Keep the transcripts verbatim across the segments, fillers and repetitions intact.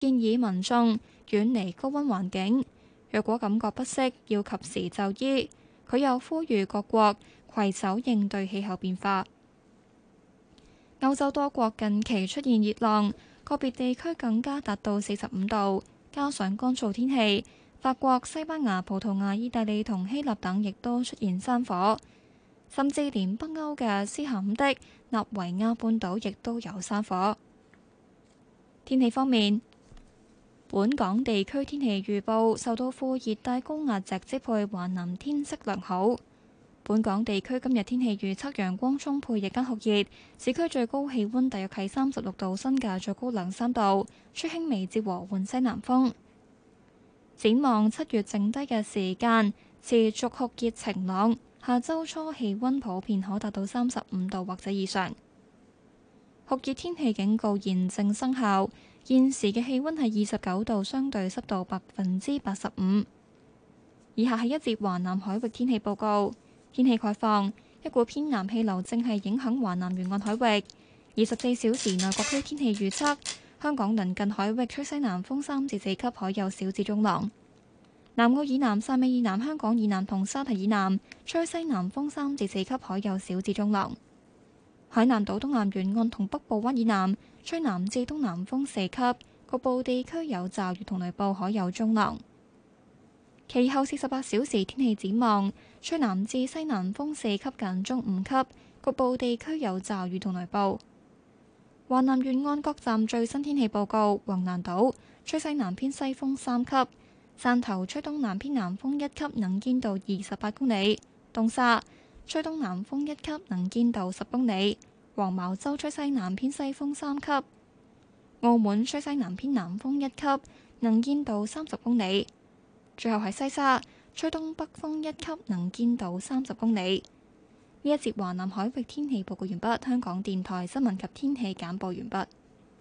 建議民眾遠離高溫環境，若果感覺不適，要及時就醫。佢又呼籲各國攜手應對氣候變化。歐洲多國近期出現熱浪，個別地區更加達到四十五度，加上乾燥天氣，法國、西班牙、葡萄牙、意大利同希臘等亦都出現山火，甚至連北歐嘅斯堪的納維亞半島亦都有山火。天氣方面，本港地區天氣預報受到副熱帶高壓脊支配，華南天色良好。本港地區今日天氣預測陽光充沛，日間酷熱，市區最高氣溫大約係三十六度，新界最高兩三度，吹輕微至和緩西南風。展望七月剩低嘅時間，持續酷熱晴朗，下周初氣溫普遍可達到三十五度或者以上。酷熱天氣警告現正生效，現時嘅氣溫係二十九度，相對濕度百分之八十五。以下係一節華南海域天氣報告。天氣概況，一股偏南氣流正係影響華南沿岸海域。二十四小時內各區天氣預測：香港鄰近海域吹西南風三至四級，海有小至中浪；南澳以南、汕尾以南、香港以南同沙提以南吹西南風三至四級，海有小至中浪；海南島東南沿岸同北部灣以南吹南至東南風四級，局部地區有驟雨同雷暴，海有中浪。其後四十八小時天氣展望，吹南至西南風四級間中五級，局部地區有驟雨同雷暴。華南沿岸各站最新天氣報告：橫瀾島吹西南偏西風三級，汕頭吹東南偏南風一級，能見度二十八公里；東沙吹東南風一級，能見度十公里；黃茅洲吹西南偏西風三級；澳門吹西南偏南風一級，能見度三十公里。最後係西沙，吹東北風一級，能見度三十公里。呢一節華南海域天氣報告完畢，香港電台新聞及天氣簡報完畢。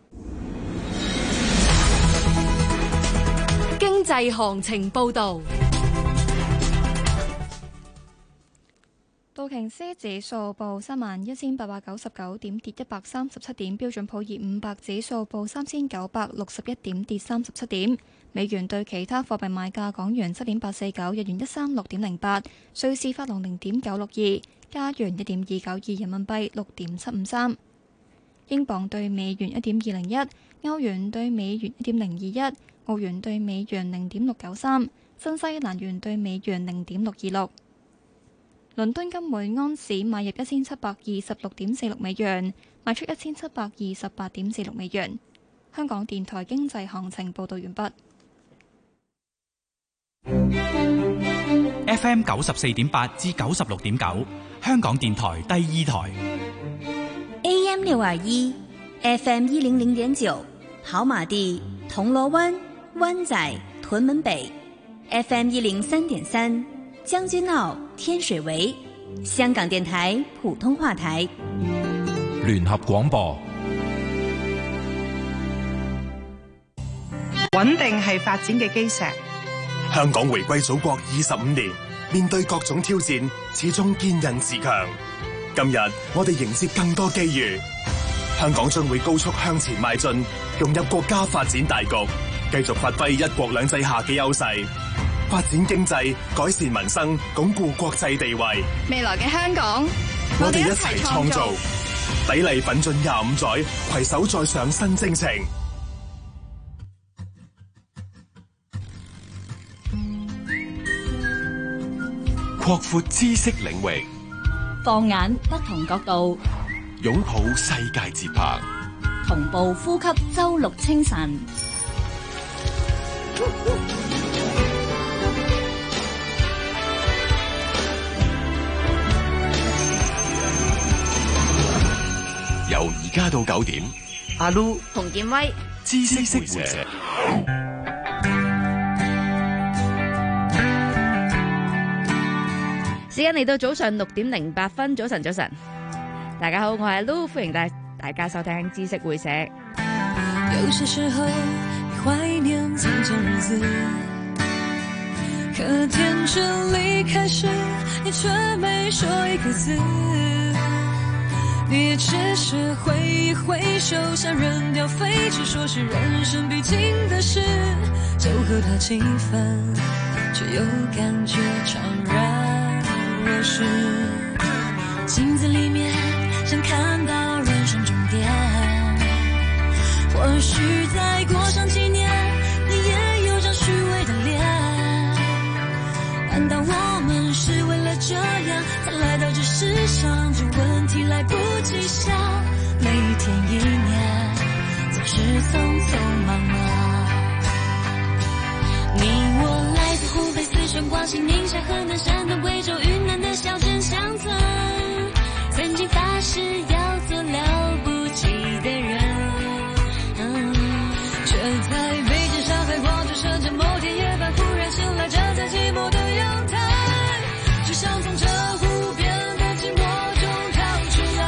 經濟行情報導。 道瓊斯指數報三萬一千八百九十九點，跌一百三十七點；標準普爾五百指數報三千九百六十一點，跌三十七點。美元對其他貨幣賣價：港元七點八四九，日元一三六點零八，瑞士法郎零點九六二，加元一點二九二，人民幣六點七五三，英鎊對美元一點二零一，歐元對美元一點零二一，澳元對美元零點六九三，新西蘭元對美元零點六二六。倫敦金每安士買入一千七百二十六點四六美元，賣出一千七百二十八點四六美元。香港電台經濟行情報道完畢。 F M 九十四點八至九十六點九，香港電台第二台。 A M 六二一 ，F M 一零零點九，跑馬地、銅鑼灣、灣仔、屯門北 ，F M 一零三點三，將軍澳、天水圍，香港電台普通話台。 聯合廣播。 穩定係發展嘅基石。 香港回歸祖國二十五年，面對各種挑戰，始終堅韌自強。今日我哋迎接更多機遇，香港將會高速向前邁進，融入國家發展大局，繼續發揮一國兩制下嘅優勢，發展經濟，改善民生，鞏固國際地位。 未來嘅香港， 我哋一齊創造，砥礪奮進廿五載，攜手再上新征程。 擴闊知識領域， 放眼不同角度， 擁抱世界節拍， 同步呼吸周六清晨。 由而家到九點， 阿 Lu 洪建威， 知識會社。 時間嚟到早上六點零八分，早晨早晨，大家好，我係阿 Lu，歡迎大大家收聽知識會社。 有些時候你懷念從前日子，可天真離開時，你卻沒說一個字。 你也只是挥一挥手，想扔掉废纸，说是人生必经的事，就和他几分，却又感觉怅然若失。镜子里面想看到人生终点，或许再过上几年，你也有张虚伪的脸。难道我们是为了这样才来到这世上？这问题来不及想，每一天一年总是匆匆忙忙。你我来自湖北、四川、广西、宁夏、河南、山东、贵州、云南的小镇乡村，曾经发誓要做了不起的人，嗯，却在北京、上海、广州、深圳某天夜半忽然醒来，站在寂寞的阳台，只想从这无边的寂寞中逃出来。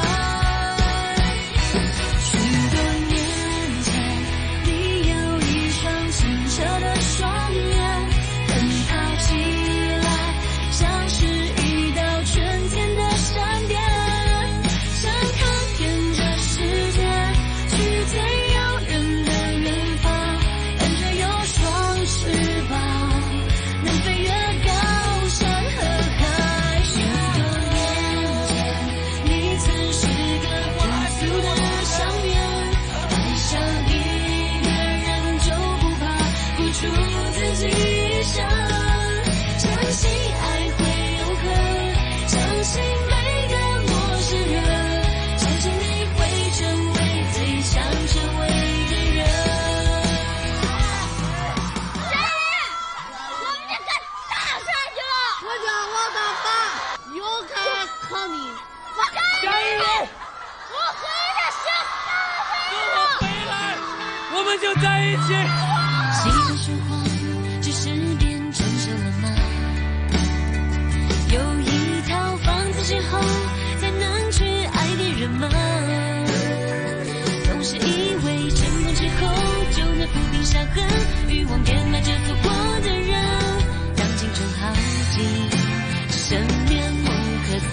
许多年前，你有一双清澈的双眼，奔跑起来像是一道春天的闪电，想看遍这世界，去最遥远的远方，感觉有双翅膀，能飞越高山和海。许多年前，你曾是个朴素的少年，爱上一个人就不怕付出自己一生，相信爱会永恒，相信每个陌生人，相信你会成为最想成为的人。 我叫我的爸，又该靠你。 佳玉， 我回的是等我回来，我们就在一起。 习惯说谎，只是变成熟了吗？有一套房子之后，才能去爱别人吗？总是以为成功之后就能抚平伤痕，欲望变卖着错过的人，让青春耗尽，只剩面目可憎。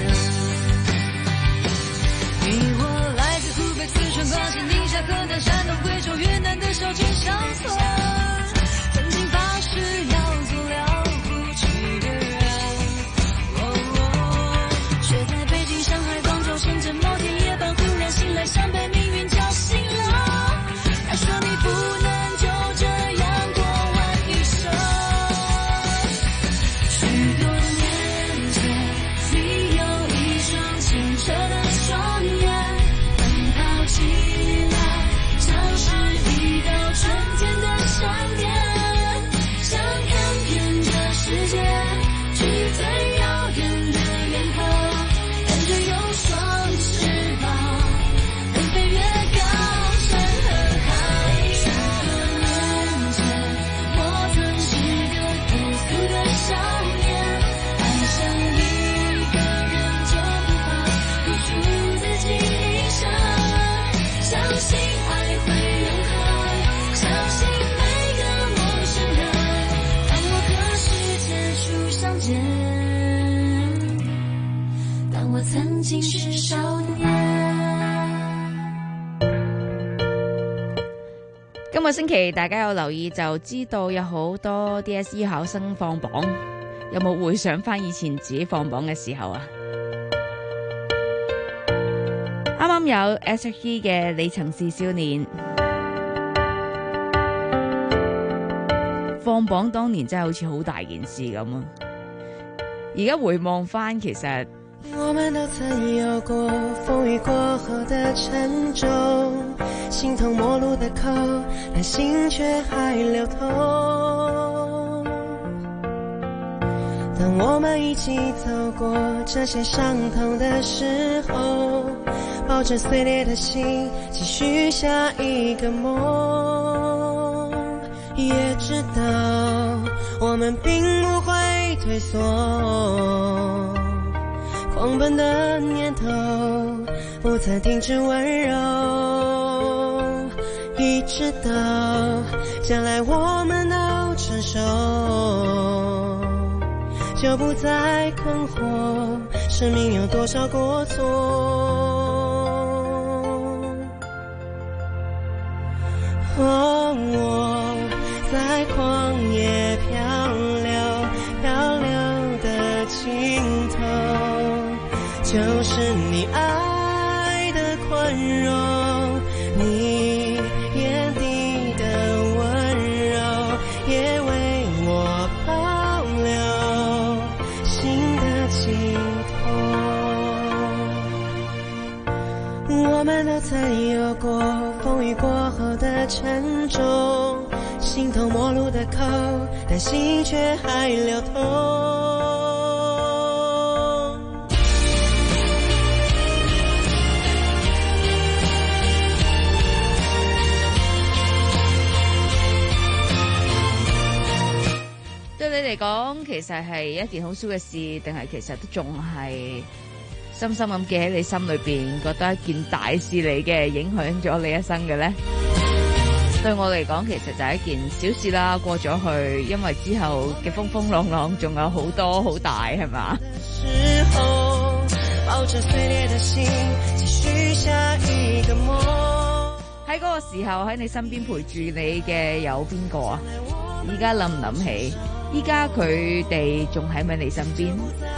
你我来自湖北、四川、广西、宁夏、河南、山东、贵州、云南的小镇乡村，曾经发誓要做了不起的人，哦哦，却在北京、上海、广州、深圳某天夜半忽然醒来，像被命运叫醒了。他说你不能就这样过完一生。许多年前，你有一双清澈的双眼，奔跑起来像是一道春天的闪电，想看遍这世界，去最遥远的远方，感觉有双翅膀，能飞越高山和海。许多年前，我曾是个朴素的少年，爱上一个人就不怕付出自己一生，相信爱会永恒，相信每个陌生人，当我和世界初相见，当我曾经是少年。 今個星期大家有留意就知道有好多 D S E 考生放榜，有冇回想翻以前自己放榜嘅時候啊？啱啱有 S H E 嘅你曾是少年，放榜當年真係好似好大件事咁啊！而家回望翻，其實我們都曾有過風雨過後的沉重，形同陌路的口，但心卻還流通。當我們一起走過這些傷痛的時候，抱着碎裂的心繼續下一個夢，也知道我們並不會退縮，狂奔的念頭不曾停止溫柔，一直到將來我們都成熟，就不再困惑生命有多少過錯。 哦，我在旷野漂流，漂流的尽头就是你爱的宽容，你眼底的温柔也为我保留心的寄托。我们都曾有过风雨过后的沉重，形同陌路的口，但心却还流通。 對你嚟講，其實係一件好小嘅事，定係其實都仲係深深咁記喺你心裏邊，覺得一件大事嚟嘅，影響咗你一生嘅呢？對我嚟講，其實就係一件小事啦，過咗去，因為之後嘅風風浪浪仲有好多好大，係嘛？喺嗰個時候喺你身邊陪住你嘅有邊個啊？依家諗唔諗起？依家佢哋仲喺咪你身邊？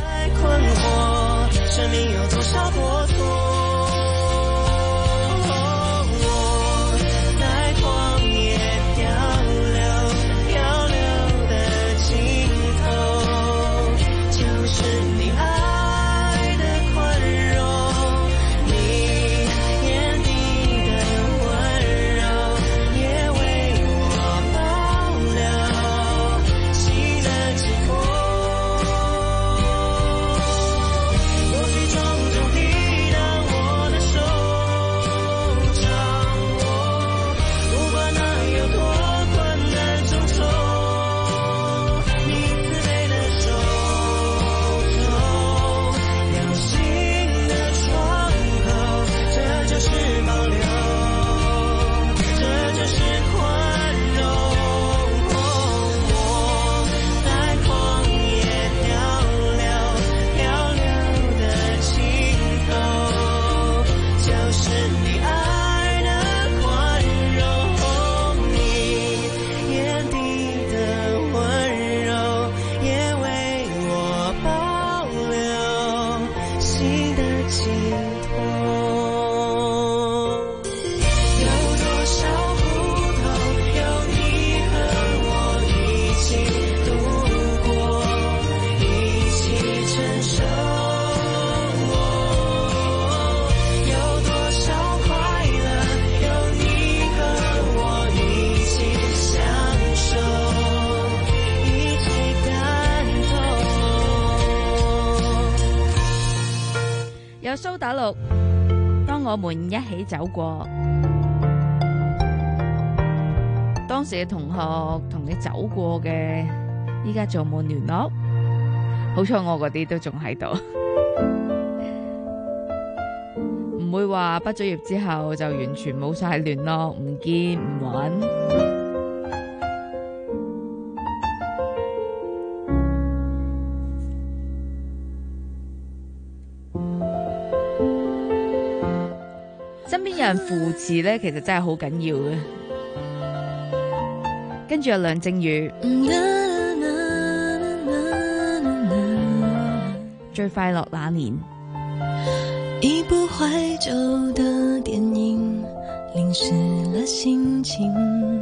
有蘇打綠，當我們一起走過，當時嘅同學同你走過嘅，依家仲冇聯絡。好彩我嗰啲都仲喺度，唔會話畢咗業之後就完全冇晒聯絡，唔見唔搵。身邊有人扶持咧，其實真係好緊要嘅。跟住有梁靜茹，最快樂那年。 一部懷舊的電影淋濕了心情，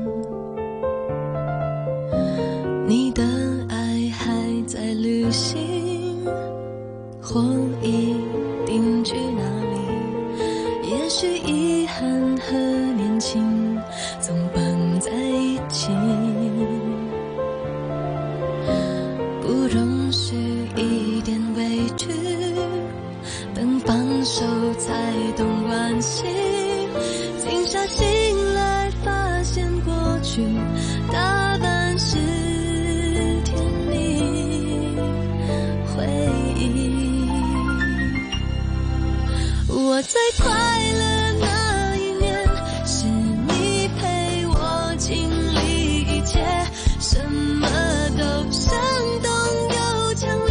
你的愛還在旅行，或已定居哪裡，也許遺憾和年輕總綁在一起，不容許一點委屈，等放手才懂關係，靜下心來發現過去大半是甜蜜回憶。我最快樂那一年，是你陪我經歷一切，什麼都生動又強烈。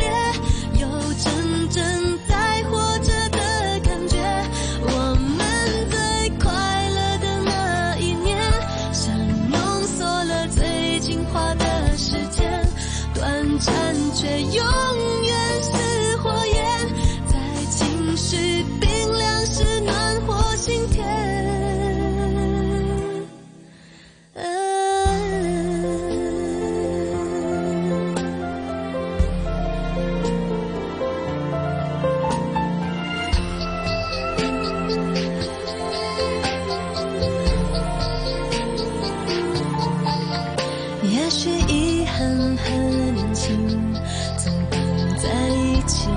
化的时间，短暂却永远是火焰，在晴时冰凉时暖和心田。也许遗憾和年轻总绑在一起，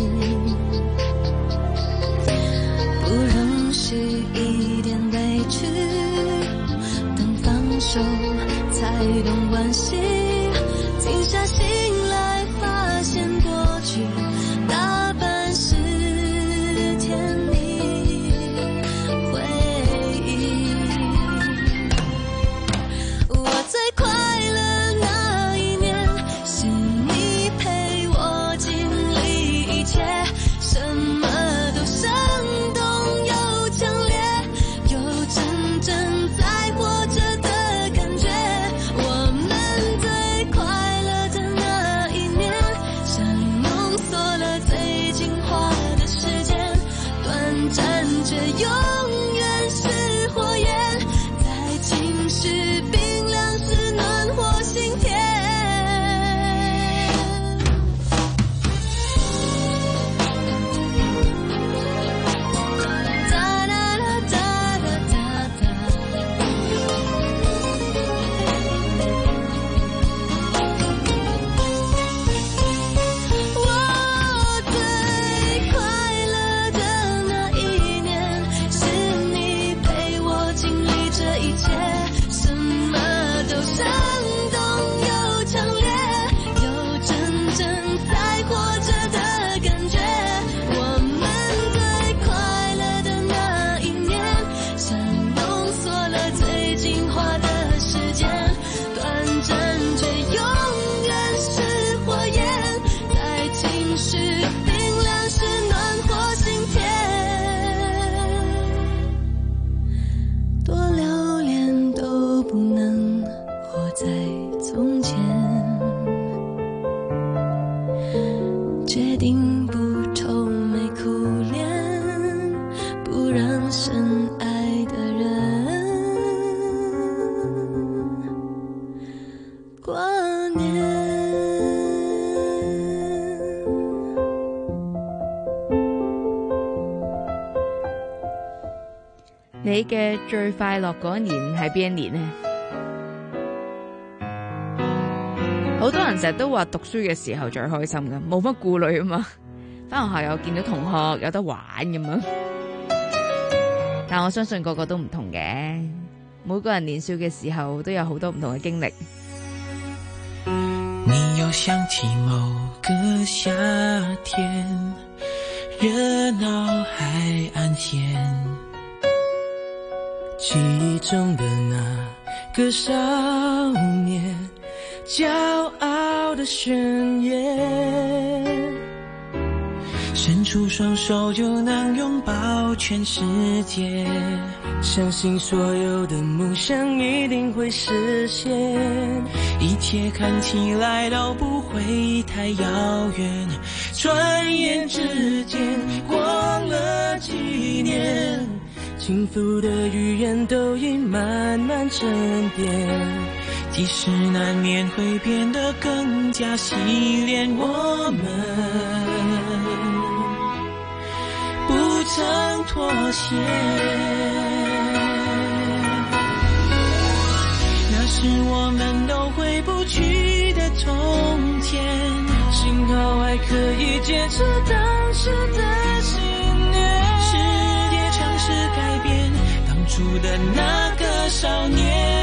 不容许一点委屈，等放手才懂惋惜，静下心来发现过去大半是甜蜜回忆。我最快乐那一年，是你陪我经历一切，什么都生动又强烈，有真正在活着的感觉。我们最快乐的那一年，像浓缩了最精华的时间，短暂却永远是火焰，在晴时冰凉时暖和心田。哒啦啦哒啦哒哒，我最快乐的那一年，是你陪我经历这一切，什么都生动又强烈，有真正在活着的感觉。我们最快乐的那一年，像浓缩了最精华的时间，短暂却永远是火焰，在晴时冰凉时暖和心田。多留恋都不能活在从前，决定不愁眉苦脸，不让深爱的人挂念。 你嘅最快樂嗰一年係邊一年呢？好多人成日都話讀書嘅時候最開心㗎，冇乜顧慮啊嘛，返學校又見到同學有得玩咁樣。但我相信個個都唔同嘅，每個人年少嘅時候都有好多唔同嘅經歷。 你又想起某個夏天，熱鬧海岸線，記憶中的那個少年，驕傲的宣言，伸出雙手就能擁抱全世界，相信所有的夢想一定會實現，一切看起來都不會太遙遠，轉眼之間過了幾年，幸福的語言都已慢慢沉澱，即使難免會變得更加洗練，我們不曾妥協，那是我們都回不去的從前，幸好還可以堅持當時的信念，世界嘗試改變當初的那個少年，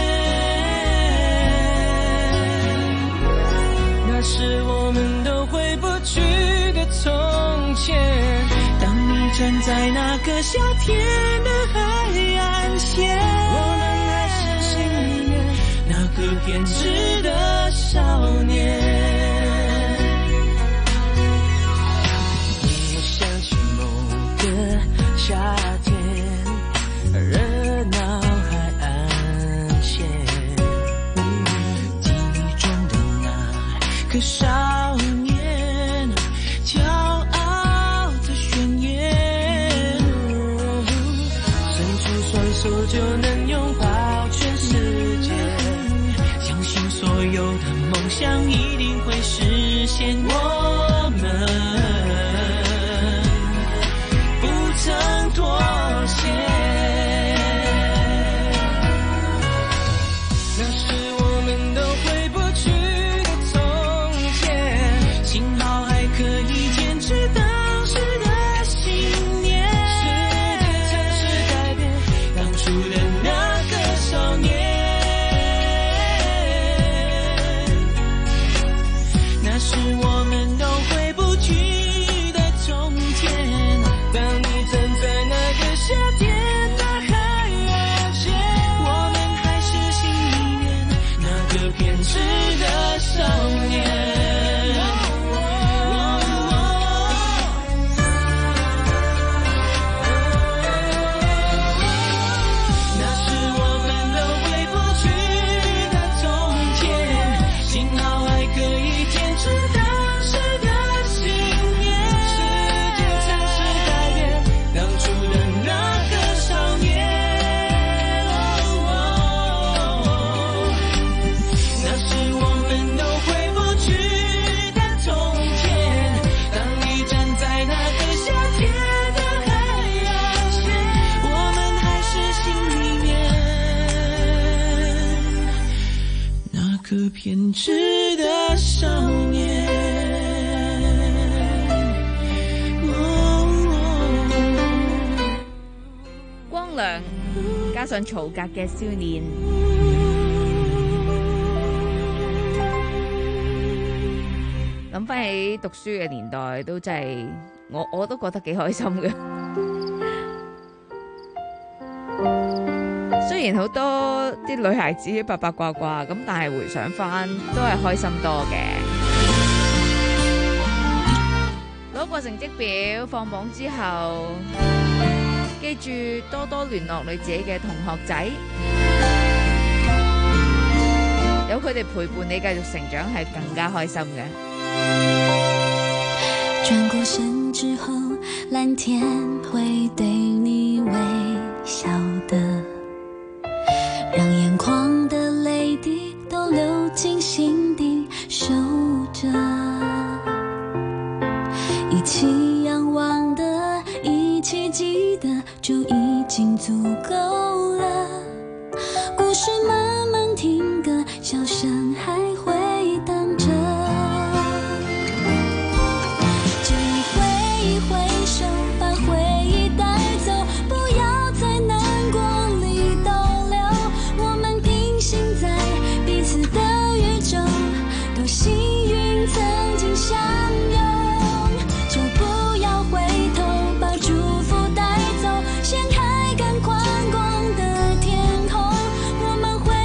那是我們都回不去的從前，當你站在那個夏天的海岸線，我們還是心裡面那個偏執的少年。你想起某個夏天，熱鬧海岸線， 个少年，骄傲的宣言，伸出双手就能拥抱全世界，相信所有的梦想一定会实现，我们不曾妥协。偏执的少年， 光良加上曹格嘅少年，諗翻起讀書嘅年代，都真係我我都覺得幾開心嘅。雖然好多啲女孩子八八卦卦咁，但係回想翻都係開心多嘅。攞個成績表放榜之後，記住多多聯絡你自己嘅同學仔，有佢哋陪伴你繼續成長係更加開心嘅。 轉過身之後，藍天會對你微笑的，讓眼眶的淚滴都流進心底，守着一起仰望的，一起記得，就已經足夠了。故事慢慢停格，笑聲還回盪着，就揮一揮手，把回憶帶走，不要在難過裡逗留。我們平行在彼此的宇宙，多幸運曾經相擁，就不要回頭，把祝福帶走，掀開更寬廣的天空，我們會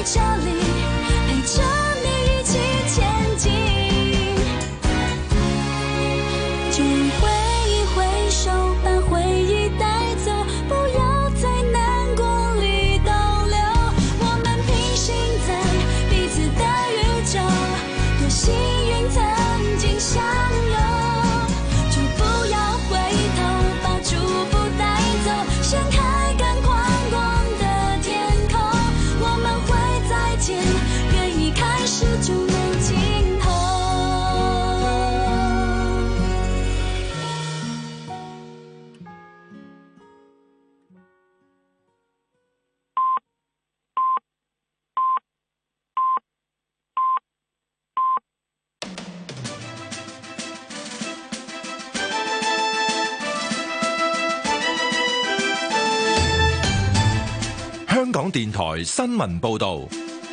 在这里陪着你一起前进，就挥一挥手把回忆带走，不要在难过里逗留，我们平行在彼此的宇宙，多幸运曾经相拥，就不要回头把祝福带走，掀开更宽广的天空，我们会再见，愿一开始就没尽头。 香港電台新聞報導。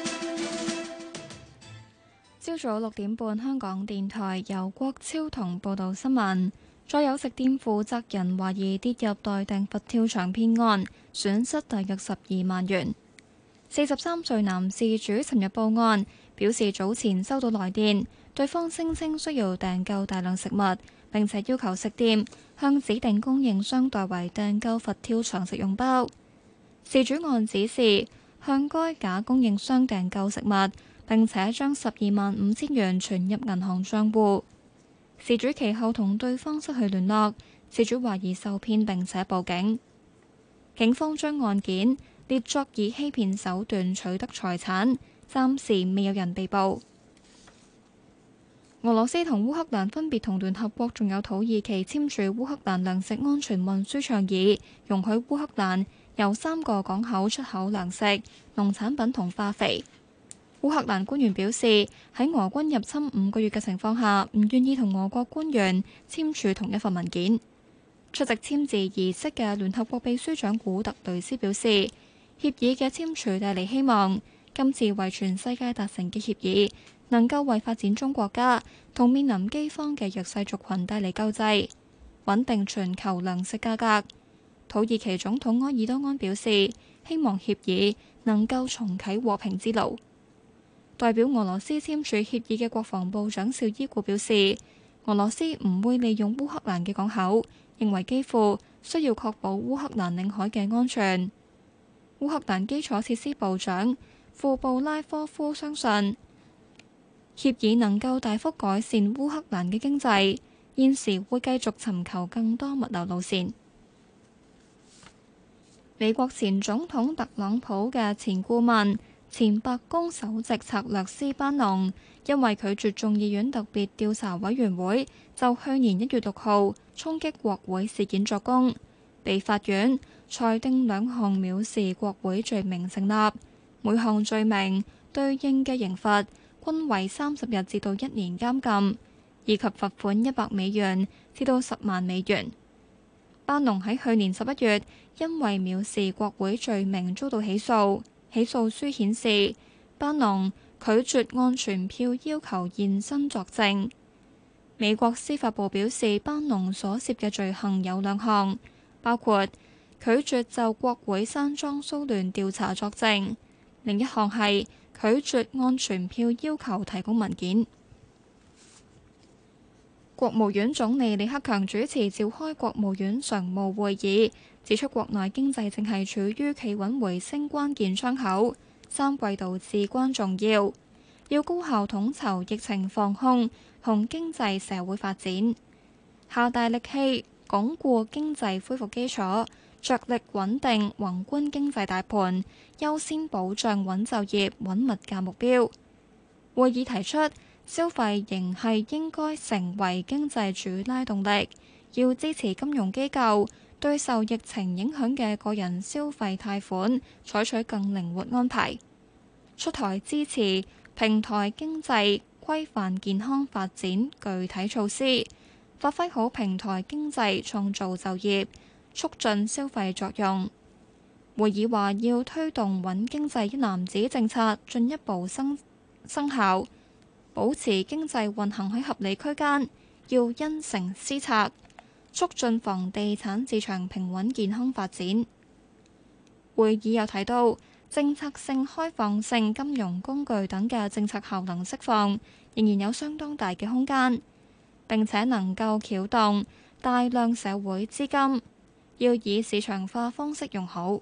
朝早六點半，香港電台由郭超同報道新聞。再有食店負責人懷疑跌入待訂佛跳牆騙案，損失大約十二萬元。四十三歲男事主尋日報案，表示早前收到來電，對方聲稱需要訂購大量食物，並且要求食店向指定供應商代為訂購佛跳牆食用包。事主按指示向該假供應商訂購食物，並且將十二萬五千元存入銀行帳戶。事主其後同對方失去聯絡，事主懷疑受騙並且報警。警方將案件列作以欺騙手段取得財產，暫時未有人被捕。俄羅斯同烏克蘭分別同聯合國仲有土耳其簽署烏克蘭糧食安全運輸倡議，容許烏克蘭由三個港口出口糧食、農產品同化肥。烏克蘭官員表示，喺俄軍入侵五個月嘅情況下，唔願意同俄國官員簽署同一份文件。出席簽字儀式嘅聯合國秘書長古特雷斯表示，協議嘅簽署帶嚟希望，今次為全世界達成嘅協議能夠為發展中國家同面臨饑荒嘅弱勢族群帶嚟救濟，穩定全球糧食價格。土耳其總統埃爾多安表示，希望協議能夠重啟和平之路。代表俄羅斯簽署協議嘅國防部長紹伊古表示，俄羅斯唔會利用烏克蘭嘅港口，認為基輔需要確保烏克蘭領海嘅安全。烏克蘭基礎設施部長庫布拉科夫相信，協議能夠大幅改善烏克蘭嘅經濟，現時會繼續尋求更多物流路線。美國前總統特朗普嘅前顧問、前白宮首席策略師班農，因為拒絕眾議院特別調查委員會就去年一月六號衝擊國會事件作供，被法院裁定兩項藐視國會罪名成立，每項罪名對應嘅刑罰均為三十日至到一年監禁，以及罰款一百美元至到十萬美元。班農喺去年十一月因為藐視國會罪名遭到起訴，起訴書顯示班農拒絕按傳票要求現身作證。美國司法部表示，班農所涉嘅罪行有兩項，包括拒絕就國會山莊騷亂調查作證，另一項係拒絕按傳票要求提供文件。國務院總理李克強主持召開國務院常務會議，指出國內經濟正係處於企穩回升關鍵窗口，三季度至關重要，要高效統籌疫情防控同經濟社會發展，下大力氣鞏固經濟恢復基礎，着力穩定宏觀經濟大盤，優先保障穩就業、穩物價目標。會議提出，消費仍係應該成為經濟主拉動力，要支持金融機構對受疫情影響嘅個人消費貸款採取更靈活安排，出台支持平台經濟、規範健康發展具體措施，發揮好平台經濟創造就業、促進消費作用。會議話要推動穩經濟一攬子政策進一步生生效，保持經濟運行喺合理區間，要因城施策，促進房地產市場平穩健康發展。會議又提到， 政策性開放性金融工具等嘅政策效能釋放，仍然有相當大嘅空間，並且能夠撬動大量社會資金，要以市場化方式用好。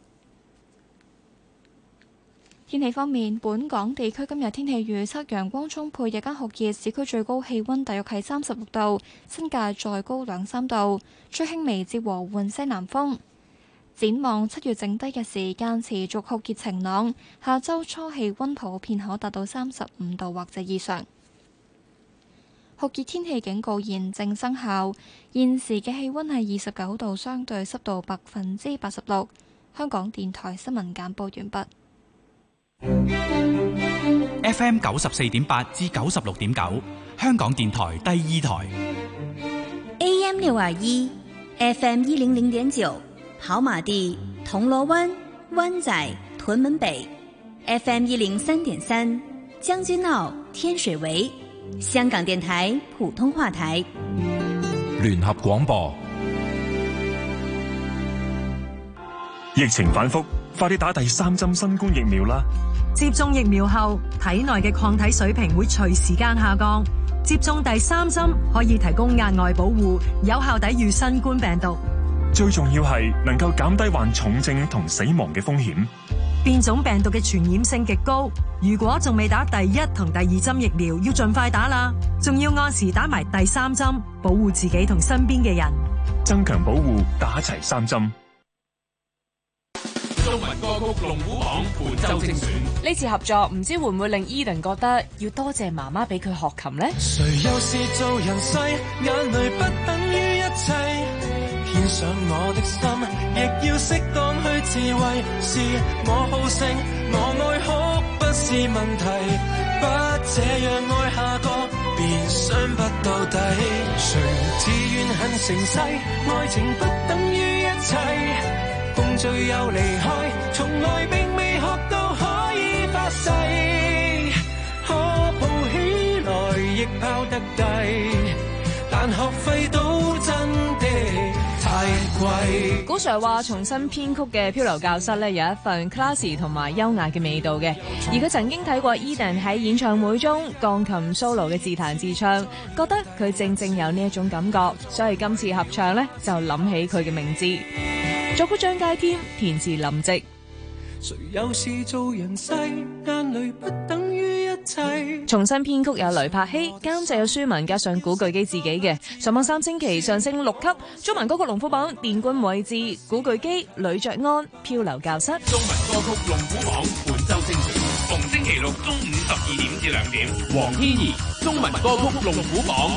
天氣方面，本港地區今日天氣預測陽光充沛，日間酷熱，市區最高氣溫大約係三十六度，新界再高兩三度，吹輕微至和緩西南風。展望七月剩低嘅時間持續酷熱晴朗，下周初氣溫普遍可達到三十五度或者以上。酷熱天氣警告現正生效，現時嘅氣溫係二十九度，相對濕度百分之八十六。香港電台新聞簡報完畢。 F M 九十四點八至九十六點九，香港電台第二台。 A M 六二一 ，F M 一零零點九，跑馬地、銅鑼灣、灣仔、屯門北 ；F M 一零三點三，將軍澳、天水圍。香港電台普通話台。 聯合廣播。 疫情反覆，快啲打第三針新冠疫苗啦！ 接種疫苗後，體內嘅抗體水平會隨時間下降。接種第三針可以提供額外保護，有效抵禦新冠病毒。 最重要係能夠減低患重症同死亡嘅風險。 變種病毒嘅傳染性極高，如果仲未打第一同第二針疫苗，要盡快打啦。仲要按時打埋第三針，保護自己同身邊嘅人。 增強保護，打齊三針。 中文歌曲龍虎榜本周精選， 呢次合作唔知會唔會令 Eden 覺得要多謝媽媽俾佢學琴呢？ 誰又是做人世，眼淚不等於一切，獻上我的心，亦要適當去自慰。是我好勝，我愛哭不是問題，不這樣愛下個便傷不到底。誰自願很誠實，愛情不等於一切。共聚又離開，從來並未學到可以發誓，可抱起來亦拋得低，但學費都真的太貴。 古 Sir 話重新編曲嘅《漂流教室》咧有一份 classy 同埋優雅嘅味道嘅，而佢曾經睇過 Eden 喺演唱會中鋼琴 solo 嘅自彈自唱，覺得佢正正有呢一種感覺，所以今次合唱咧就諗起佢嘅名字。作曲張佳添，填詞林夕。 誰又是做人世，眼淚不等於一切。 重新編曲有雷柏希，監製有舒文，加上古巨基自己嘅。上網三星期上升六級，中文歌曲龍虎榜殿冠位置，古巨基、呂爵安、漂流教室。 中文歌曲龍虎榜本周精選，逢星期六中午十二點至兩點。黃天怡，中文歌曲龍虎榜。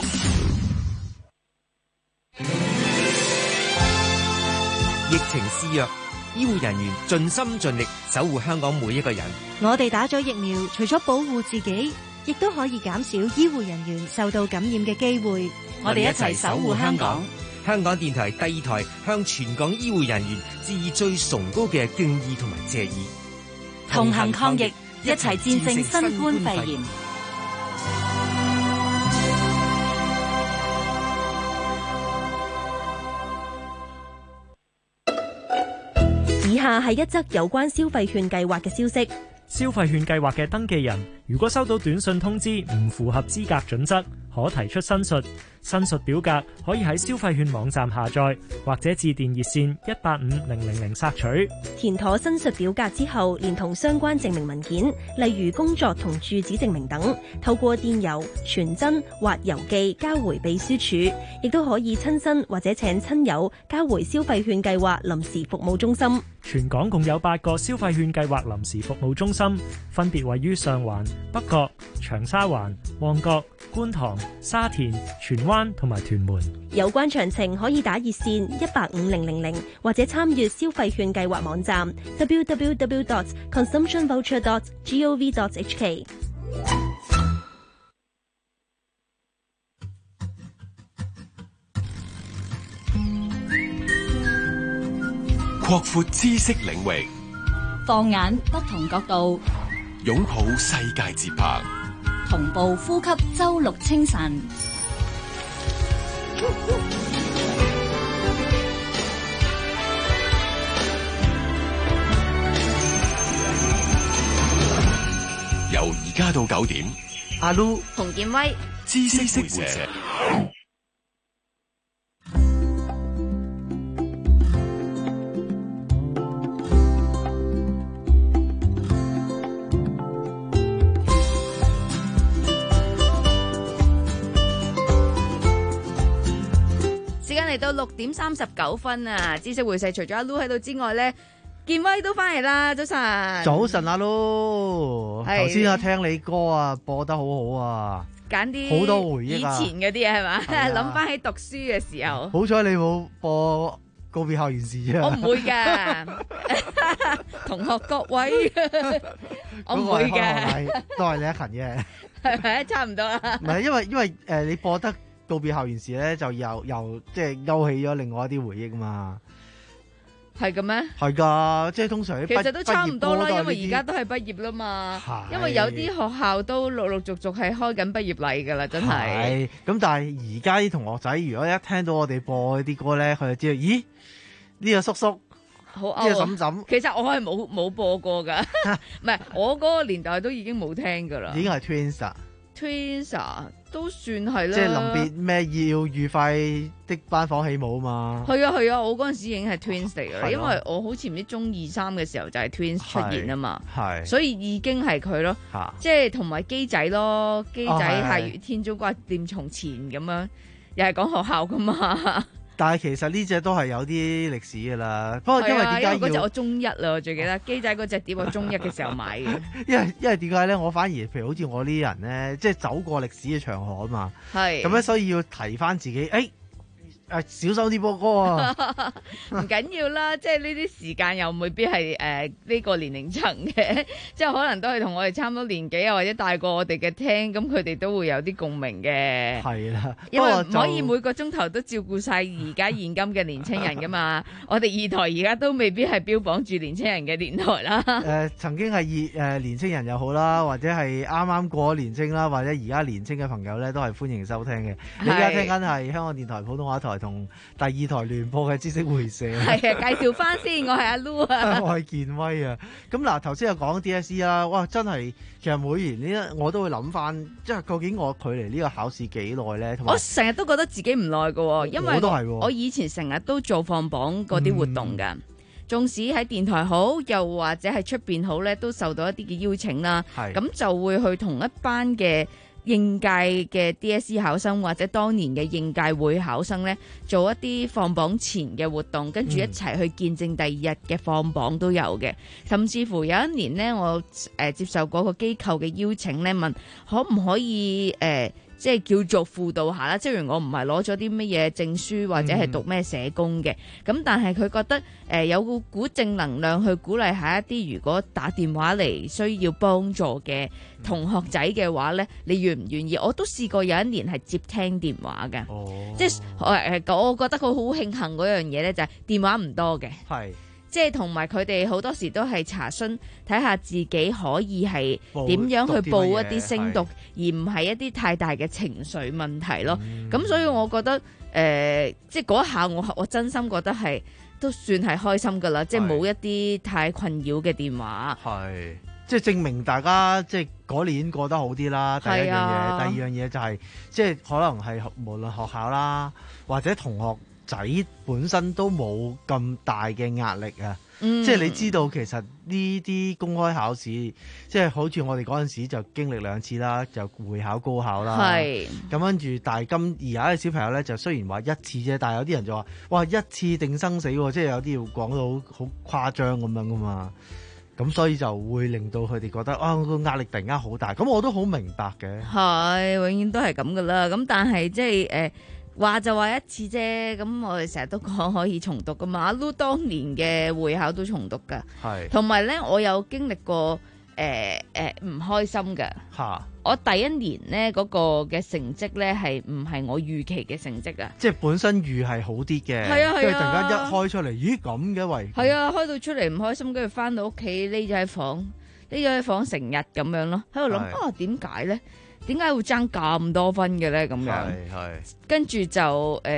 疫情肆虐，醫護人員盡心盡力守護香港每一個人。 我哋打咗疫苗，除咗保護自己，亦都可以減少醫護人員受到感染嘅機會。 我哋一齊守護香港。香港電台第二台向全港醫護人員致以最崇高嘅敬意同埋謝意。 同行抗疫，一齊戰勝新冠肺炎。 以下係一則有關消費券計劃嘅消息。 消費券計劃嘅登記人，如果收到短信通知唔符合資格準則，可提出申述。申述表格可以喺消費券網站下載，或者致電熱線一八五零零零索取。 填妥申述表格之後，連同相關證明文件，例如工作同住址證明等，透過電郵、傳真或郵寄交回秘書處，亦都可以親身或者請親友交回消費券計劃臨時服務中心。 全港共有八個消費券計劃臨時服務中心，分別位於上環、北角、長沙灣、旺角、觀塘、沙田、荃灣同埋屯門。 有關詳情可以打熱線一八五零零零，或者參閱消費券計劃網站 double-u double-u double-u dot consumption voucher dot gov dot h k。 擴闊知識領域， 放眼不同角度， 擁抱世界節拍， 同步呼吸周六清晨。 由而家到九點， 阿 Lu、 洪建威、 知識回社。 時間嚟到六點三十九分啊！知識會世除咗阿 Lu 喺度之外咧，建威都翻嚟啦，早晨。 早晨阿 Lu，頭先啊聽你歌啊播得好好啊， 揀啲好多回憶以前嗰啲嘢係嘛，諗翻起讀書嘅時候。 好彩你冇播告別校園時啫。 我唔會㗎，同學各位，我唔會嘅， 都係你一勤嘅， 係咪？差唔多啦。 唔係因為因為誒你播得告別校園時咧，就又又即係勾起咗另外一啲回憶嘛。 係嘅咩？ 係㗎，即係通常其實都差唔多啦，因為而家都都係畢業啦嘛。因為有啲學校都陸陸續續係開緊畢業禮㗎啦，真係。 係咁，但係而家啲同學仔如果一聽到我哋播啲歌咧，佢就知道，咦呢個叔叔， 好呢個嬸嬸。 其實我係冇冇播過㗎，唔係我嗰個年代都已經冇聽㗎啦。 已經係 Twins 啊 Twins 啊，都算係啦。 即係臨別咩要愉快的班房起舞嘛。 係啊係啊，我嗰陣時已經係 Twins 嚟㗎啦，因為我好似唔知中二三嘅時候就係 Twins 出現啊嘛， 係， 所以已經係佢咯，即係同埋機仔咯，機仔下雨天中掛念從前咁樣，又係講學校㗎嘛。 但係其實呢隻都係有啲歷史㗎啦，不過因為點解要？ 因為嗰隻我中一啦，我最記得機仔嗰隻碟我中一嘅時候買嘅。 因為因為點解咧？我反而譬如好似我呢啲人咧，即係走過歷史嘅長河啊嘛，係咁咧，所以要提翻自己，誒。誒、啊，小心啲播歌啊！ 唔緊要啦，即係呢啲時間又未必係誒呢個年齡層嘅，即係可能都係同我哋差唔多年紀啊，或者大過我哋嘅聽，咁佢哋都會有啲共鳴嘅。 係啦， 因為唔可以每個鐘頭都照顧晒而家現今嘅年青人噶嘛。我哋二台而家都未必係標榜住年青人嘅電台啦。 誒、呃，曾經係二誒年青人又好啦，或者係啱啱過咗年青啦，或者而家年青嘅朋友咧，都係歡迎收聽嘅。你而家聽緊係香港電台普通話台同第二台聯播嘅知識會社。 係啊，介紹翻先，我係阿 Lu 啊， 我係健威啊。咁嗱，頭先又講 D S E 啦，哇，真係其實每年呢，我都會諗翻，即係究竟我距離呢個考試幾耐咧？同埋我成日都覺得自己唔耐㗎，因為我都係， 我以前成日都做放榜嗰啲活動㗎。嗯縱使喺電台好，又或者係出邊好咧，都受到一啲嘅邀請啦。咁就會去同一班嘅應屆嘅 D S E 考生，或者當年嘅應屆會考生咧，做一啲放榜前嘅活動，跟住一齊去見證第二日嘅放榜都有嘅。甚至乎有一年呢，我誒、呃、接受嗰個機構嘅邀請咧，問可唔可以誒、呃即係叫做輔導下啦，即係我唔係攞咗啲乜嘢證書或者係讀咩社工嘅，咁、嗯、但係佢覺得誒、呃、有個股正能量去鼓勵下一啲如果打電話嚟需要幫助嘅同學仔嘅話咧，你願唔願意？我都試過有一年係接聽電話嘅，哦、即係誒我覺得佢好慶幸嗰樣嘢咧，就係電話唔多嘅。係。即係同埋佢哋好多時都係查詢睇下自己可以係點樣去報一啲升讀，而唔係一啲太大嘅情緒問題咯。咁、嗯、所以我覺得誒、呃，即係嗰一下我我真心覺得係都算係開心㗎啦，即係冇一啲太困擾嘅電話。係， 即係證明大家即係嗰年過得好啲啦。第一樣嘢，啊、第二樣嘢就係、是、即係可能係無論學校啦，或者同學仔本身都冇咁大嘅壓力啊！嗯、即係你知道其實呢啲公開考試，即係好似我哋嗰陣時就經歷兩次啦，就會考高考啦。係咁跟住，但係今而家嘅小朋友咧，就雖然話一次啫，但係有啲人就話：哇，一次定生死喎！即係有啲要講到好誇張咁樣噶嘛。咁所以就會令到佢哋覺得啊個壓力突然間好大。咁我都好明白嘅。係，永遠都係咁噶啦。咁但係即係誒。呃話就話一次啫，咁我哋成日都講可以重讀噶嘛。阿 Lu 當年嘅會考都重讀噶，係。同埋咧，我有經歷過誒誒唔開心嘅。嚇！我第一年咧嗰、嗰個嘅成績咧係唔係我預期嘅成績啊？即係本身預係好啲嘅，係啊係啊。跟住突然間一開出嚟，咦咁嘅喂？係啊，開到出嚟唔開心，跟住翻到屋企匿咗喺房，匿咗喺房成日咁樣咯，喺度諗啊點解咧？點解會爭咁多分嘅咧？咁樣，跟住就誒、呃，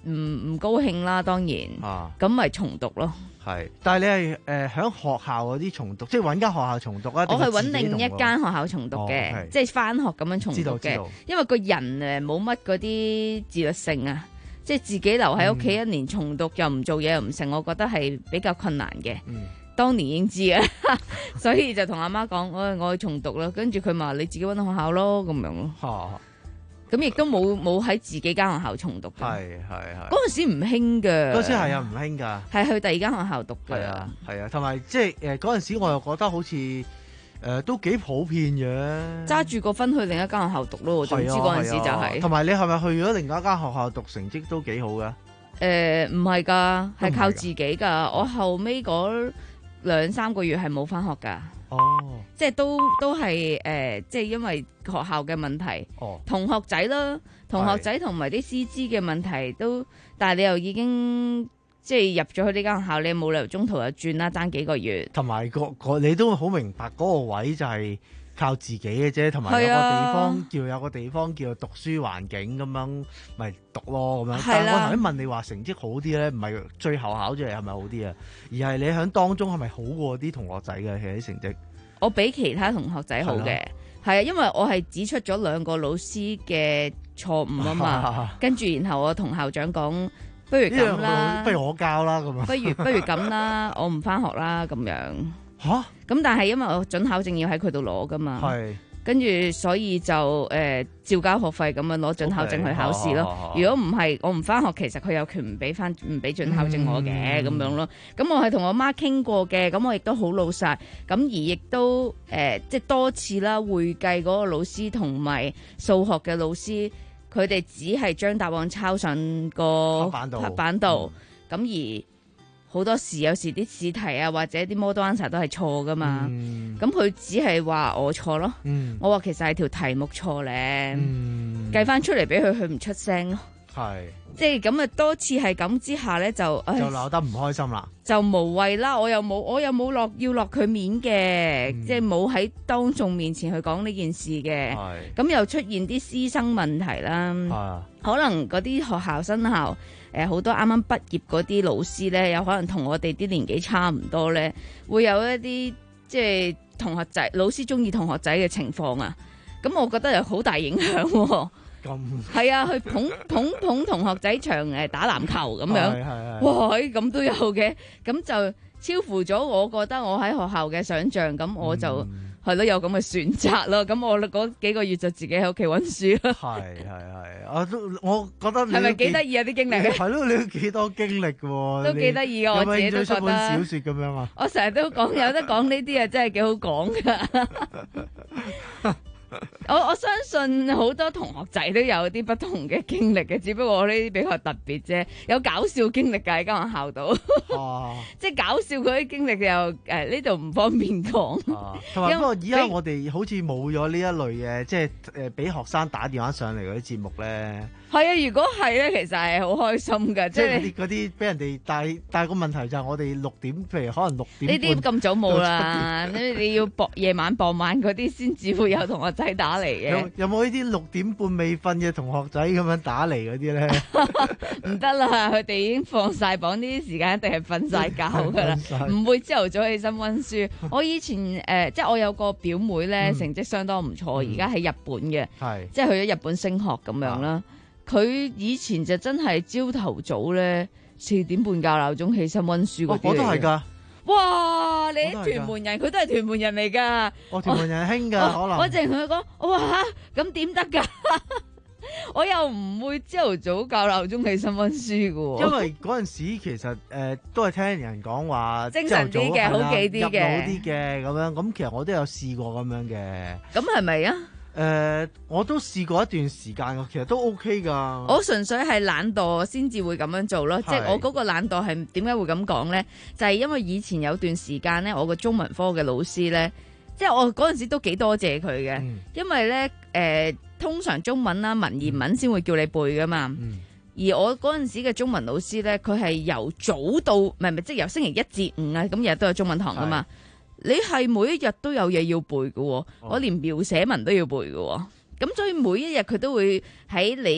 唔唔高興啦，當然，咁咪、啊、重讀咯。 係，但係你係誒喺學校嗰啲重讀，即係揾間學校重讀啊？ 我係揾另一間學校重讀嘅，哦 okay. 即係返學咁樣重讀嘅。因為個人誒冇乜嗰啲自律性啊，即係自己留喺屋企一年重讀、嗯、又唔做嘢又唔成，我覺得係比較困難嘅。嗯，當年已經知嘅，所以就同阿媽講，我我去重讀啦。跟住佢話你自己揾學校咯，咁樣咯。啊咁亦都冇冇喺自己間學校重讀嘅，係係係。嗰陣時唔興嘅， 嗰陣時係啊唔興㗎， 係去第二間學校讀嘅。 係啊係啊，同埋即係誒嗰陣時我又覺得好似誒、呃、都幾普遍嘅， 揸住個分去另一間學校讀咯。總之嗰陣時就係、是。 同埋、啊、你係咪去咗另一間學校讀，成績都幾好嘅？ 誒唔係㗎，係靠自己㗎。我後尾嗰兩三個月係冇返學㗎。哦，即係都都係誒、呃，即係因為學校嘅問題，哦、同學仔啦，同學仔同埋啲師資嘅問題都，但係你又已經即係入咗去呢間學校，你冇理由中途又轉啦，爭幾個月。同埋個個你都好明白嗰個位就係靠自己嘅啫，同埋有個地方、啊、叫有個地方叫讀書環境咁樣，咪讀咯咁樣。但係我頭先問你話成績好啲咧，唔係最後考出嚟係咪好啲啊？而係你喺當中係咪好過啲同學仔嘅其實啲成績？我比其他同學仔好嘅，係啊，因為我係指出咗兩個老師嘅錯誤啊嘛，跟住然後我同校長講，不如咁啦，不如我教啦咁啊，不如不如咁啦，我唔返學啦咁樣。吓？咁但係因為我准考證要喺佢度攞噶嘛。係。跟住所以就誒、呃、照交學費咁樣攞准考證去考試咯。Okay, 如果唔係我唔返學，其實佢有權唔俾翻唔俾准考證我嘅咁、嗯、樣咯。咁我係同我媽傾過嘅，咁我亦都好老實。咁而亦都誒、呃、即係多次啦，會計嗰個老師同埋數學嘅老師，佢哋只係將答案抄上個黑板度。咁、嗯、而好多時有時啲試題啊，或者啲 model answer 都係錯噶嘛，咁佢、嗯、只係話我錯咯，嗯、我話其實係條題目錯咧，嗯、計翻出嚟俾佢，佢唔出聲咯，係，即係咁啊多次係咁之下咧就就鬧得唔開心啦，就無謂啦，我又冇我又冇落要落佢面嘅，嗯、即係冇喺當眾面前去講呢件事嘅，咁又出現啲師生問題啦，可能嗰啲學校新校。誒好多啱啱畢業嗰啲老師咧，有可能同我哋啲年紀差唔多咧，會有一啲即係同學仔老師中意同學仔嘅情況啊。咁我覺得有好大影響喎。咁係啊，去捧捧捧同學仔場誒打籃球咁樣，哇！咁都有嘅，咁就超乎咗我覺得我喺學校嘅想像，咁我就。嗯係咯，有咁嘅選擇咯，咁我嗰幾個月就自己喺屋企溫書咯。係係係，我都我覺得你係咪幾得意啊啲經歷？係咯，你都幾多經歷喎，都幾得意啊！我自己都覺得。有冇出本小説咁樣啊？我成日都講有得講呢啲啊，真係幾好講㗎。我我相信好多同學仔都有啲不同嘅經歷嘅，只不過我呢啲比較特別啫。有搞笑經歷㗎喺間學校度，啊、即係搞笑嗰啲經歷又誒呢度唔方便講。同埋、啊、不過而家我哋好似冇咗呢一類嘅，即係誒俾學生打電話上嚟嗰啲節目咧。係啊，如果係咧，其實係好開心㗎，即係嗰啲俾人哋帶，但係個問題就係我哋六點，譬如可能六點呢啲咁早冇啦，你要傍夜晚傍晚嗰啲先至會有同學仔打嚟嘅。有有冇呢啲六點半未瞓嘅同學仔咁樣打嚟嗰啲咧？唔得啦，佢哋已經放晒榜，呢啲時間一定係瞓晒覺㗎啦，唔會朝頭早起身溫書。我以前誒、呃，即係我有個表妹咧，嗯、成績相當唔錯，而家喺日本嘅，係即係去咗日本升學咁樣啦。啊佢以前就真係朝頭早咧四點半校鬧鐘起身溫書嗰啲嚟嘅。我都係㗎。哇！你啲屯門人，佢都係屯門人嚟㗎。我屯門人係興㗎，可能。我淨係同佢講，哇！咁點得㗎？我又唔會朝頭早校鬧鐘起身溫書㗎喎。因為嗰陣時其實誒、呃、都係聽人講話精神啲嘅，好記啲嘅，好啲嘅咁樣。咁其實我都有試過咁樣嘅。咁係咪啊？誒、呃，我都試過一段時間，其實都 OK 噶。我純粹係懶惰先至會咁樣做咯，是即係我嗰個懶惰係點解會咁講呢？就係、是、因為以前有段時間呢，我個中文科嘅老師呢，即係我嗰陣時都幾多謝佢嘅，嗯、因為呢，誒、呃，通常中文啦、文言文先會叫你背噶嘛。嗯、而我嗰陣時嘅中文老師呢，佢係由早到唔係唔係，即係由星期一至五啊，咁日日都有中文堂噶嘛。你係每一日都有嘢要背嘅喎，哦、我連描寫文都要背嘅喎，咁所以每一日佢都會喺你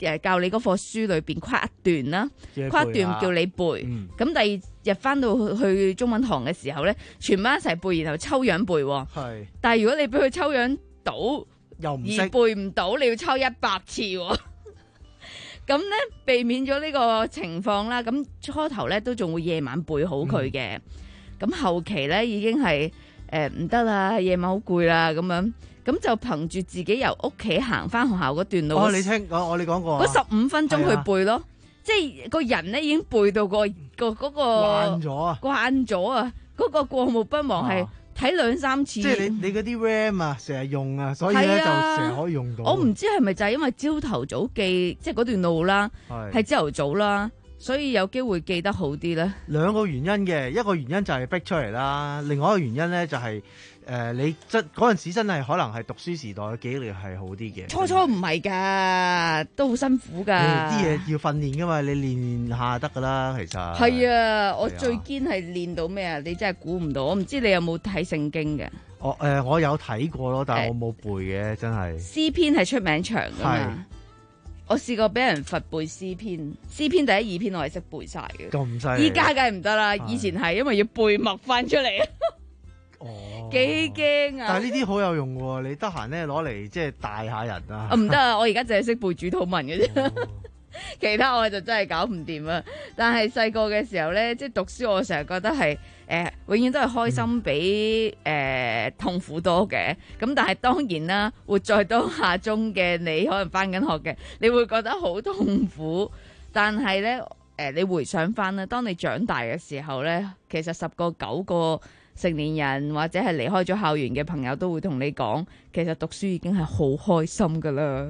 誒教你嗰課書裏邊跨一段啦，跨一段叫你背。咁、嗯、第二日翻到去中文堂嘅時候咧，全班一齊背，然後抽樣背。係。但係如果你俾佢抽樣到，又唔識而背唔到，你要抽一百次。咁咧避免咗呢個情況啦。咁初頭咧都仲會夜晚背好佢嘅。咁、嗯、後期咧已經係誒唔得啦，夜晚好攰啦咁樣。咁就憑住自己由屋企行翻學校嗰段路。 哦，你聽我我你講過。 嗰十五分鐘去背咯，啊、即係個人咧已經背到個個嗰個慣咗啊， 慣咗啊，嗰個過目不忘係睇兩三次。 即係你你嗰啲 RAM 啊，成日用啊，所以咧、啊、就成日可以用到。 我唔知係咪就係因為朝頭早記，即係嗰段路啦，係朝頭早啦，所以有機會記得好啲咧。 兩個原因嘅，一個原因就係逼出嚟啦，另外一個原因咧就係、是。誒、呃，你真嗰陣時真係可能係讀書時代嘅記憶力係好啲嘅。 初初唔係㗎，都好辛苦㗎。 啲嘢要訓練㗎嘛，你練練下得㗎啦，其實。係啊，我最堅係練到咩啊？你真係估唔到。我唔知你有冇睇聖經嘅？ 我誒、呃，我有睇過咯，但係我冇背嘅、呃，真係。 詩篇係出名長㗎嘛？我試過俾人罰背詩篇，詩篇第一二篇我係識背晒嘅。 咁犀利！ 依家梗係唔得啦，以前係因為要背默翻出嚟。哦，幾驚啊！ 但係呢啲好有用喎，你得閒咧攞嚟即係帶下人啊！ 唔得啊，我而家淨係識背主禱文嘅啫，哦、其他我就真係搞唔掂啊！但係細個嘅時候咧，即係讀書，我成日覺得係誒、呃，永遠都係開心比誒、嗯呃、痛苦多嘅。咁但係當然啦，活在當下中嘅你，可能返緊學嘅，你會覺得好痛苦。但係咧誒，你回想返啦，當你長大嘅時候咧，其實十個九個成年人或者係離開咗校園嘅朋友都會同你講，其實讀書已經係好開心噶啦。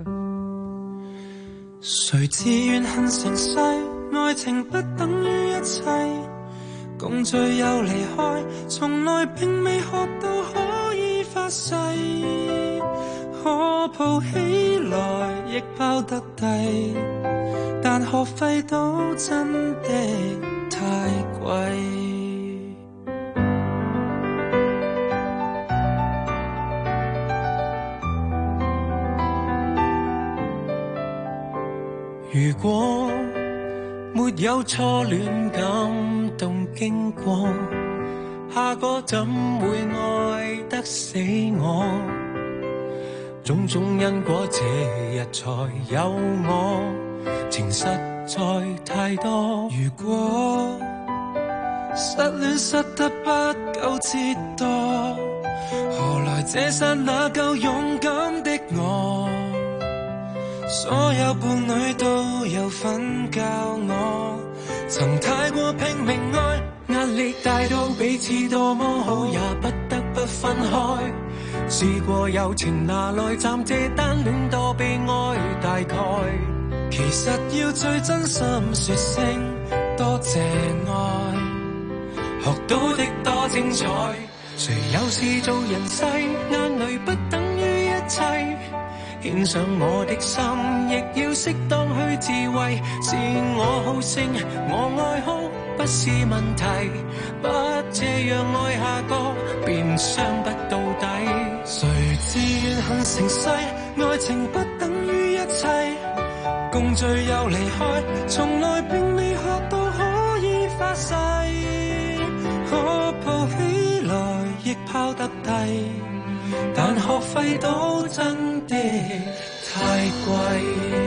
誰自願恨成世，愛情不等於一切，共聚又離開，從來並未學到可以發誓，可抱起來亦拋得低，但學費都真的太貴。如果沒有初戀感動經過，下個怎會愛得死我？種種因果這日才有我，情實在太多。如果失戀失得不夠折墮，何來這剎那夠勇敢的我？所有伴侶都有份教我，曾太過拼命愛，壓力大到彼此多麼好，也不得不分開。試過友情拿來暫借單戀多悲哀，大概其實要最真心說聲多謝愛，學到的多精彩。誰有事做人世，眼淚不等於一切，獻上我的心，亦要適當去自慰。是我好勝，我愛哭不是問題，不這樣愛下個，便傷不到底。誰自願恨成世，愛情不等於一切，共聚又離開，從來並未學到可以發誓，可抱起來亦拋得低，但學費都真的太貴。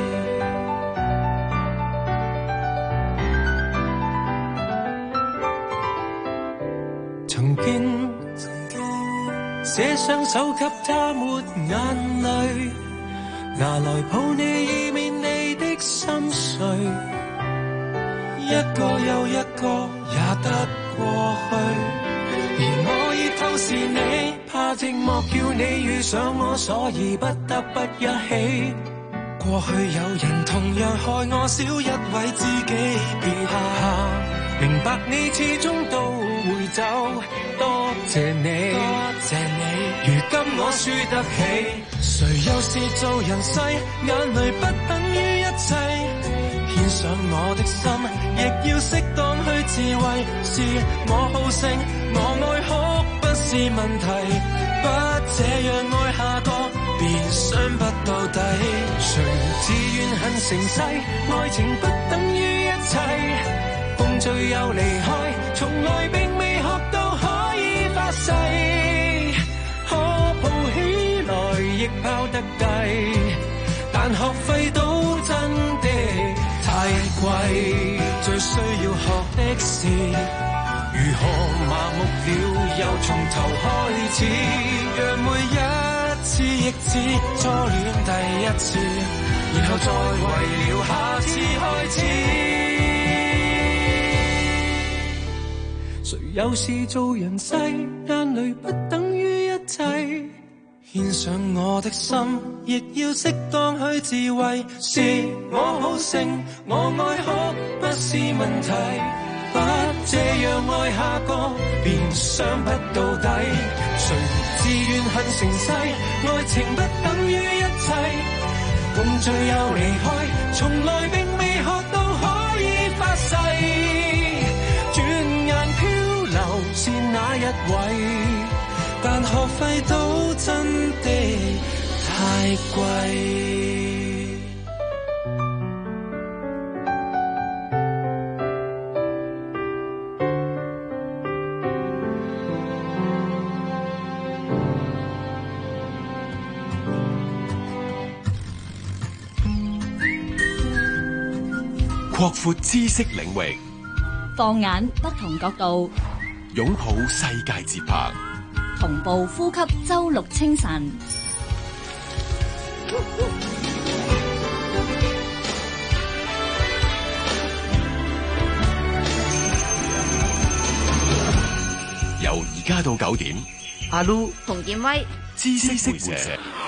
曾經寫雙手給他抹眼淚，拿來抱你以免你的心碎，一個又一個也得過去，而我已透視你，怕寂寞叫你遇上我，所以不得不一起。過去有人同樣害我，少一位知己，別怕，明白你始終都會走，多謝你，多謝你。如今我輸得起，誰又是做人世，眼淚不等於一切，獻上我的心，亦要適當去自慰。是我好勝，我愛哭不是問題，不這樣愛下個，便傷不到底。誰自願恨成世，愛情不等於一切，共聚又離開，從來並未學到可以發誓，可抱起來亦拋得低，但學費都真的太貴，最需要學的是如何麻木了又從頭開始，讓每一次亦似初戀第一次，然後再為了下次開始。誰有事做人世，眼淚不等於一切，獻上我的心，亦要適當去自慰。是我好勝，我愛哭不是問題，不這樣愛下個便傷不到底。誰自願恨成世，愛情不等於一切，共聚又離開，從來並未學到可以發誓，轉眼漂流是那一位，但學費都真的太貴。 擴闊知識領域， 放眼不同角度， 擁抱世界節拍， 同步呼吸周六清晨。 由而家到九點， 阿 Lu 洪建威， 知識會社。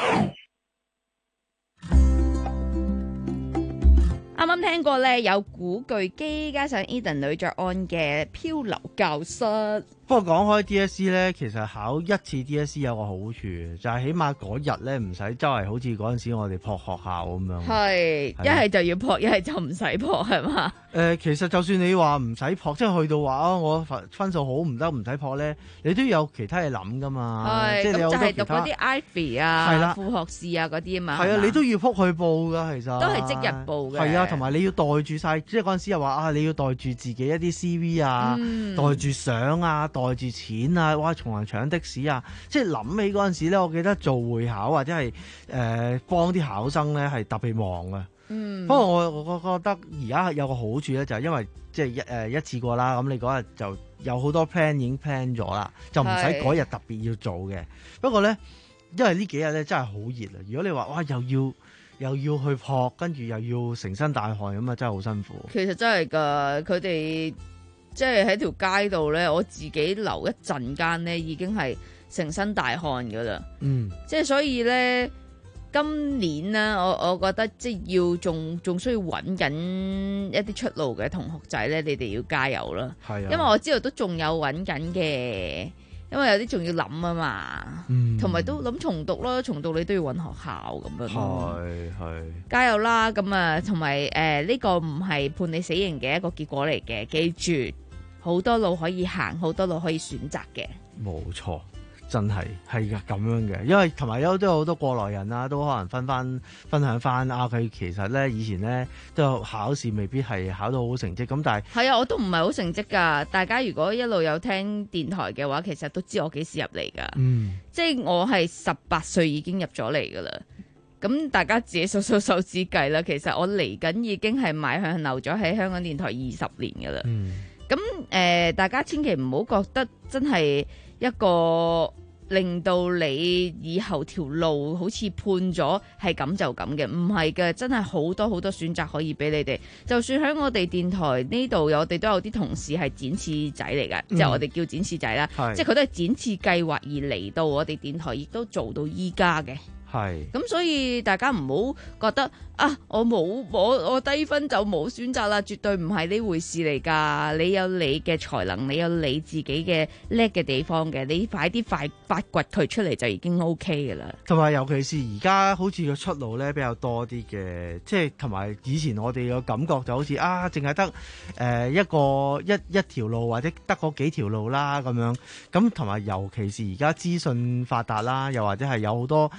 啱啱聽過咧，有古巨基加上 Eden 女作安嘅漂流教室。 不過講開 D S E 咧，其實考一次 D S E 有個好處，就係起碼嗰日咧唔使周圍好似嗰陣時我哋撲學校咁樣。 係，一係就要撲，一係就唔使撲，係嘛？ 誒、呃，其實就算你話唔使撲，即係去到話啊，我分分數好唔得，唔使撲咧，你都有其他嘢諗噶嘛。 係， 即係你有咁就係讀其他嗰啲 Ivy 啊， 係啦副學士啊嗰啲啊嘛。 係啊，你都要撲去報㗎，其實都係即日報嘅。 係啊，同埋你要袋住晒，即係嗰陣時又話啊，你要袋住自己一啲 C V 啊， 嗯、 袋住相啊，袋住錢啊，哇，從來搶的士啊，即係諗起嗰陣時咧，我記得做會考或者係誒幫啲考生咧係特別忙嘅。 嗯， 不過我我覺得而家有個好處咧，就係因為即係一誒一次過啦，咁你嗰日就有好多 plan 已經 plan 咗啦，就唔使嗰日特別要做嘅。不過咧，因為呢幾日咧真係好熱啊！如果你話哇又要又要去撲，跟住又要成身大汗咁啊，真係好辛苦。 其實真係㗎，佢哋即係喺條街度咧，我自己留一陣間咧，已經係成身大汗㗎啦。 嗯， 即係所以咧。今年咧，我我覺得即係要仲仲需要揾緊一啲出路嘅同學仔咧，你哋要加油啦。 係啊， 因為我知道都仲有揾緊嘅，因為有啲仲要諗啊嘛。嗯，同埋都諗重讀啦，重讀你都要揾學校咁樣。 係係， 加油啦！咁啊，同埋誒呢個唔係判你死刑嘅一個結果嚟嘅，記住好多路可以行，好多路可以選擇嘅。 冇錯。真係係噶咁樣嘅，因為同埋有都有好多過來人啦，都可能分翻分享翻啊。佢其實咧以前咧都有考試，未必係考到好成績咁，但係係啊，我都唔係好成績㗎。大家如果一路有聽電台嘅話，其實都知我幾時入嚟㗎。嗯，即係我係十八歲已經入咗嚟㗎啦。咁大家自己數數手指計啦。其實我嚟緊已經係邁向留咗喺香港電台二十年㗎啦。嗯，咁誒、呃，大家千祈唔好覺得真係一個令到你以後條路好似判咗係咁就咁嘅，唔係嘅，真係好多好多選擇可以俾你哋。就算喺我哋電台呢度，我哋都有啲同事係展翅仔嚟㗎，即係、嗯、我哋叫展翅仔啦，即係佢都係展翅計劃而嚟到我哋電台，亦都做到依家嘅。係，咁所以大家唔好覺得啊，我冇我我低分就冇選擇啦，絕對唔係呢回事嚟㗎。你有你嘅才能，你有你自己嘅叻嘅地方嘅，你快啲快發掘佢出嚟就已經 OK 㗎啦。 同埋尤其是而家好似個出路咧比較多啲嘅，即係同埋以前我哋嘅感覺就好似啊，淨係得誒一個一一條路或者得嗰幾條路啦咁樣。咁同埋尤其是而家資訊發達啦，又或者係有好多人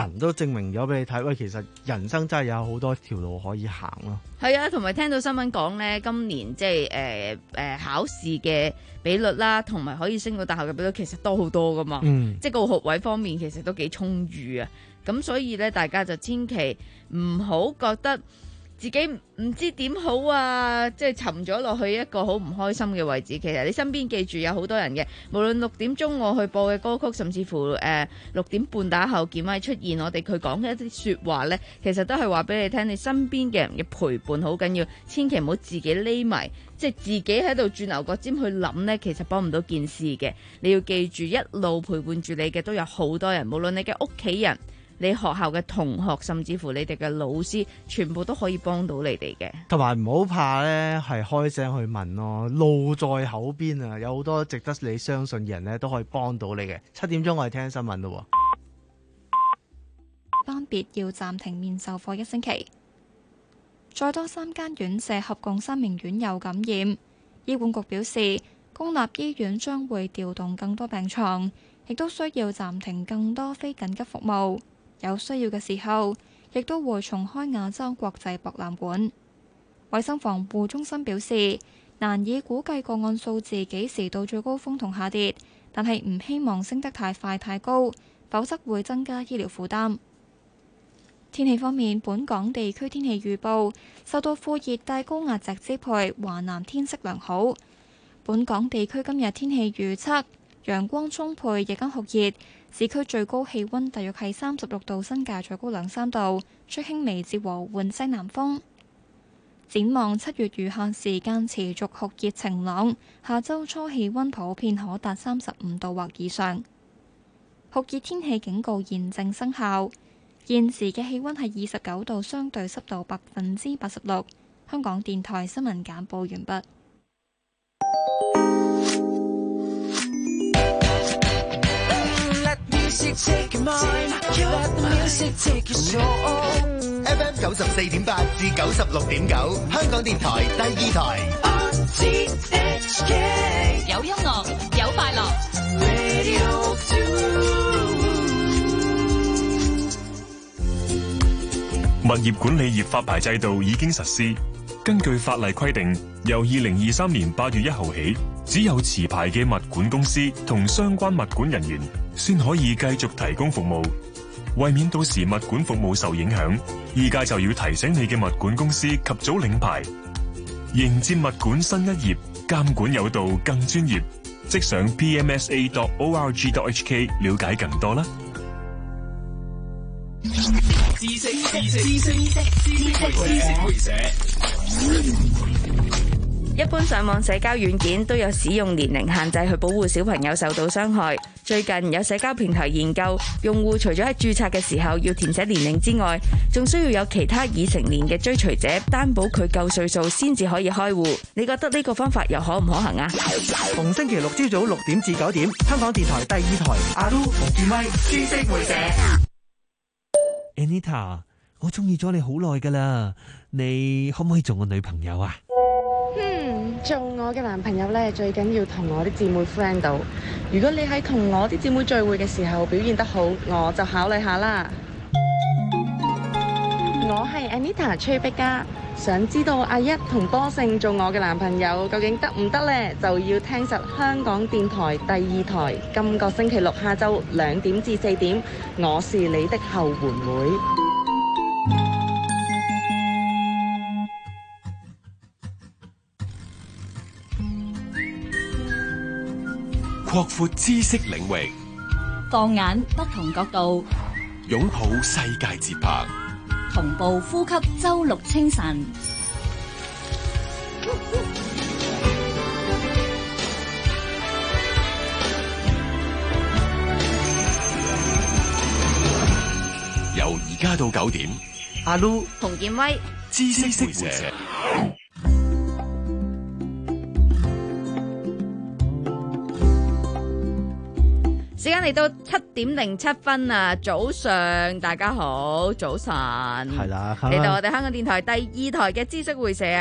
人都證明咗俾你睇，喂，其實人生真係有好多條路可以行咯。 係啊，同埋聽到新聞講咧，今年即係誒誒考試嘅比率啦，同埋可以升到大學嘅比率，其實多好多噶嘛。嗯，即係個學位方面其實都幾充裕啊。咁所以咧，大家就千祈唔好覺得自己唔知點好啊，即係沉咗落去一個好唔開心嘅位置。其實你身邊記住有好多人嘅，無論六點鐘我去播嘅歌曲，甚至乎誒六點半打後見咪出現我哋佢講嘅一啲説話呢，其實都係話俾你聽，你身邊嘅人嘅陪伴好緊要，千祈唔好自己匿埋，即係自己喺度轉牛角尖去諗呢，其實幫唔到件事嘅。你要記住，一路陪伴住你嘅都有好多人，無論你嘅屋企人、你學校嘅同學，甚至乎你哋嘅老師，全部都可以幫到你哋嘅。 同埋唔好怕咧，係開聲去問咯，路在口邊啊，有好多值得你相信嘅人咧，都可以幫到你嘅。七點鐘我哋聽新聞咯。 班別要暫停面授課一星期，再多三間院舍合共三名院友感染。醫管局表示，公立醫院將會調動更多病床，亦都需要暫停更多非緊急服務。有需要嘅時候，亦都會重開亞洲國際博覽館。衛生防護中心表示，難以估計個案數字幾時到最高峰同下跌，但係唔希望升得太快太高，否則會增加醫療負擔。天氣方面，本港地區天氣預報受到副熱帶高壓脊支配，華南天色良好。本港地區今日天氣預測，陽光充沛，日間酷熱，市區最高氣溫大約係三十六度，新界最高兩三度，吹輕微至和緩西南風。展望七月餘下時間持續酷熱晴朗，下周初氣溫普遍可達三十五度或以上。酷熱天氣警告現正生效。現時嘅氣溫係二十九度，相對濕度百分之八十六。香港電台新聞簡報完畢。 F M 九十四點八至九十六點九，香港電台第二台。 有音樂，有快樂。 物業管理業發牌制度已經實施。根據法例規定，由二零二三年八月一號起，只有持牌嘅物管公司同相關物管人員先可以繼續提供服務。為免到時物管服務受影響，依家就要提醒你嘅物管公司及早領牌，迎接物管新一頁，監管有道更專業。即上 p m s a dot org dot h k 了解更多啦。 知識知識知識知識會社。 一般上網社交軟件都有使用年齡限制去保護小朋友受到傷害。最近有社交平台研究，用戶除咗喺註冊嘅時候要填寫年齡之外，仲需要有其他已成年嘅追隨者擔保佢夠歲數先至可以開戶。你覺得呢個方法又可唔可行啊？ 逢星期六朝早六點至九點，香港電台第二台阿 Lu 同建威知識會社。 Anita， 我中意咗你好耐噶啦，你可唔可以做我女朋友啊？ 嗯，做我嘅男朋友咧，最緊要同我啲姊妹 friend 到。如果你喺同我啲姊妹聚會嘅時候表現得好，我就考慮下啦。我係 Anita 崔碧嘉，想知道阿一同波勝做我嘅男朋友究竟得唔得呢？就要聽實香港電台第二台，今個星期六下晝兩點至四點，我是你的後援會。 擴闊知識領域， 放眼不同角度， 擁抱世界節拍， 同步呼吸周六清晨。 由而家到九點， 阿 Lu 同建威知識會社。 時間嚟到七點零七分啊！早上大家好，早晨係啦， 嚟到我哋香港電台第二台嘅知識會社啊！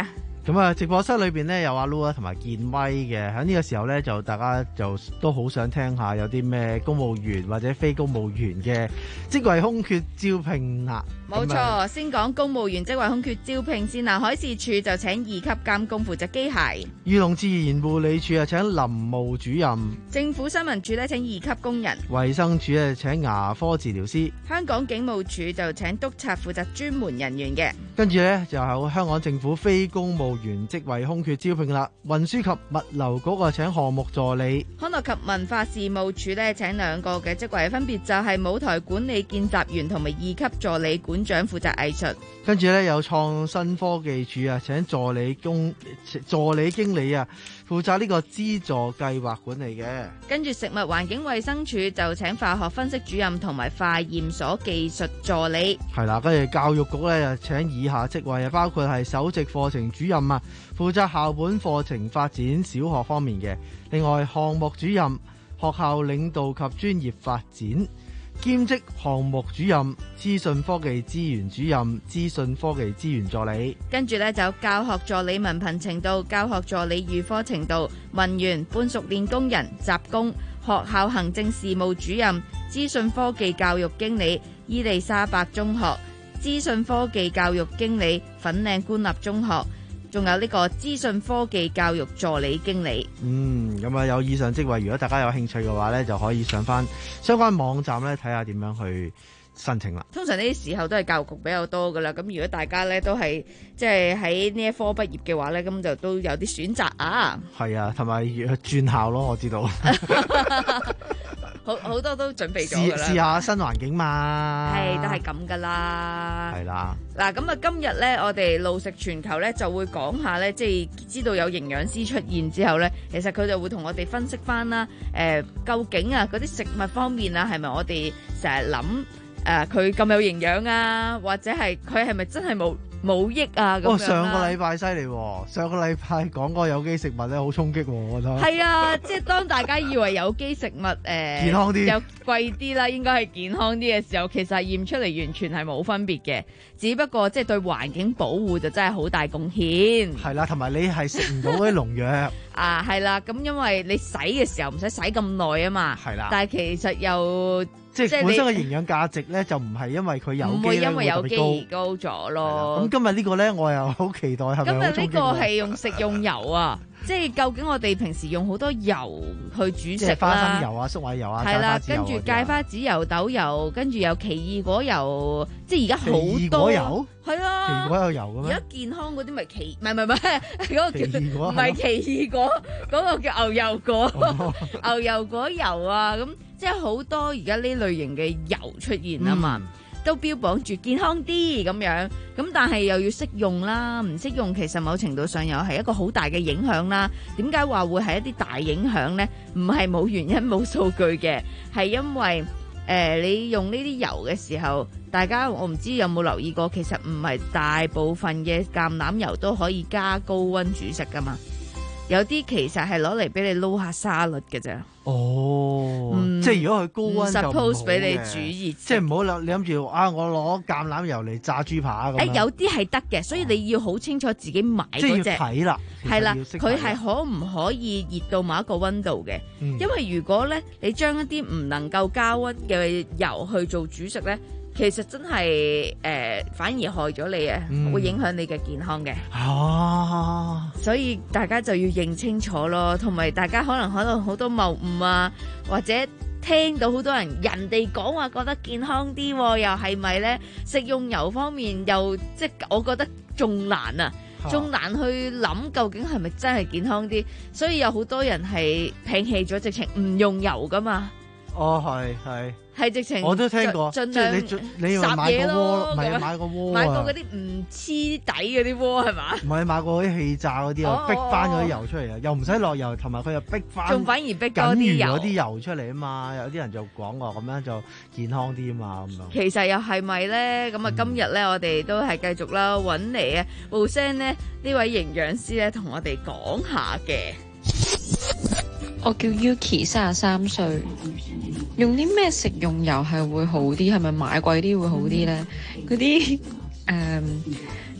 咁啊，直播室裏邊呢，有阿 Lu 啊同埋健威嘅，喺呢個時候呢，就大家就都好想聽下有啲咩公務員或者非公務員嘅職位空缺招聘啊。 冇錯，先講公務員職位空缺招聘先啦。海事處就請二級監工負責機械， 漁農自然護理處啊請林務主任， 政府新聞處咧請二級工人， 衛生署啊請牙科治療師， 香港警務處就請督察負責專門人員嘅。 跟住呢，就有香港政府非公務員職位空缺招聘啦。運輸及物流局啊請項目助理， 康樂及文化事務處咧請兩個嘅職位，分別就係舞台管理見習員同埋二級助理館長負責藝術。 跟住呢，有創新科技處啊請助理工助理經理啊負責呢個資助計劃管理嘅。 跟住食物環境衛生署就請化學分析主任同埋化驗所技術助理。 係啦，跟住教育局呢，就請以下職位啊，包括係首席課程主任啊，負責校本課程發展小學方面嘅。另外項目主任、學校領導及專業發展。兼職項目主任、資訊科技資源主任、資訊科技資源助理。 跟住呢，就教學助理文憑程度、教學助理預科程度、文員、半熟練工人、雜工、學校行政事務主任、資訊科技教育經理、伊利沙伯中學、資訊科技教育經理、粉嶺官立中學，仲有呢個資訊科技教育助理經理。 嗯，咁啊有以上職位，如果大家有興趣嘅話呢，就可以上翻相關網站呢，睇下點樣去申請啦。 通常呢啲時候都係教育局比較多噶啦，咁如果大家呢都係即係喺呢一科畢業嘅話呢，咁就都有啲選擇啊。 係啊，同埋轉校咯，我知道。 好好多都準備咗噶啦， 試下新環境嘛， 係都係咁噶啦， 係啦。 嗱，咁啊，今日咧，我哋路食全球咧就會講下咧，即係知道有營養師出現之後咧，其實佢就會同我哋分析翻啦，誒、呃，究竟啊嗰啲食物方面啊，係咪我哋成日諗誒佢咁有營養啊，或者係佢係咪真係冇？冇益啊！咁樣啦。 上個禮拜犀利喎，上個禮拜講個有機食物咧，好衝擊喎，我覺得。 係啊，即係當大家以為有機食物誒、呃、 健康啲， 又貴啲啦，應該係健康啲嘅時候，其實驗出嚟完全係冇分別嘅，只不過即係對環境保護就真係好大貢獻。 係啦，同埋你係食唔到嗰啲農藥。 啊，係啦，咁因為你洗嘅時候唔使洗咁耐啊嘛。係啦。但係其實又即係本身嘅營養價值咧，就唔係因為佢有機， 唔會因為有機而高咗咯。 咁今日呢個咧，我又好期待係咪？ 今日呢個係用食用油啊，即係究竟我哋平時用好多油去煮食啦， 花生油啊、粟米油啊， 係啦，跟住芥花籽油、豆油，跟住有奇異果油，即係而家好多。 奇異果油係啊， 奇異果有油嘅咩？ 而家健康嗰啲咪奇，唔係唔係唔係嗰個叫唔係奇異果，嗰個叫牛油果，牛油果油啊咁。即係好多而家呢類型嘅油出現啊嘛，嗯、都標榜住健康啲咁樣，咁但係又要識用啦，唔識用其實某程度上又係一個好大嘅影響啦。點解話會係一啲大影響呢？唔係冇原因冇數據嘅，係因為誒、呃、你用呢啲油嘅時候，大家我唔知有冇留意過，其實唔係大部分嘅橄欖油都可以加高溫煮食噶嘛。有啲其實係攞嚟俾你撈下沙律嘅啫。 哦，嗯、即係如果佢高溫就唔好嘅。suppose 俾你煮熱，即係唔好諗你諗住啊！我攞橄欖油嚟炸豬扒咁。誒、欸， 有啲係得嘅，所以你要好清楚自己買嗰隻。 即係要睇啦， 係啦，佢係可唔可以熱到某一個溫度嘅？嗯、因為如果咧你將一啲唔能夠加溫嘅油去做煮食咧。其實真係誒、呃，反而害咗你啊，嗯、會影響你嘅健康嘅。 啊， 所以大家就要認清楚咯，同埋大家可能可能好多謬誤啊，或者聽到好多人人哋講話覺得健康啲，又係咪呢？食用油方面又即係我覺得仲難啊，仲難去諗究竟係咪真係健康啲，所以有好多人係摒棄咗，直情唔用油噶嘛。 哦，係係。 係直情， 我都聽過， 盡量即係你你要買個鍋，唔係買個鍋啊， 買過嗰啲唔黐底嗰啲鍋係嘛？ 唔係買過嗰啲氣炸嗰啲啊，逼翻嗰啲油出嚟啊，又唔使落油，同埋佢又逼翻， 仲反而逼多啲油嗰啲油出嚟啊嘛，有啲人就講話咁樣就健康啲啊嘛咁樣。 其實又係咪咧？咁啊，今日咧我哋都係繼續啦，揾嚟啊，報聲咧呢位營養師咧同我哋講下嘅。 我叫 Yuki， 三十三歲。用啲咩食用油係會好啲？係咪買貴啲會好啲咧？嗰啲誒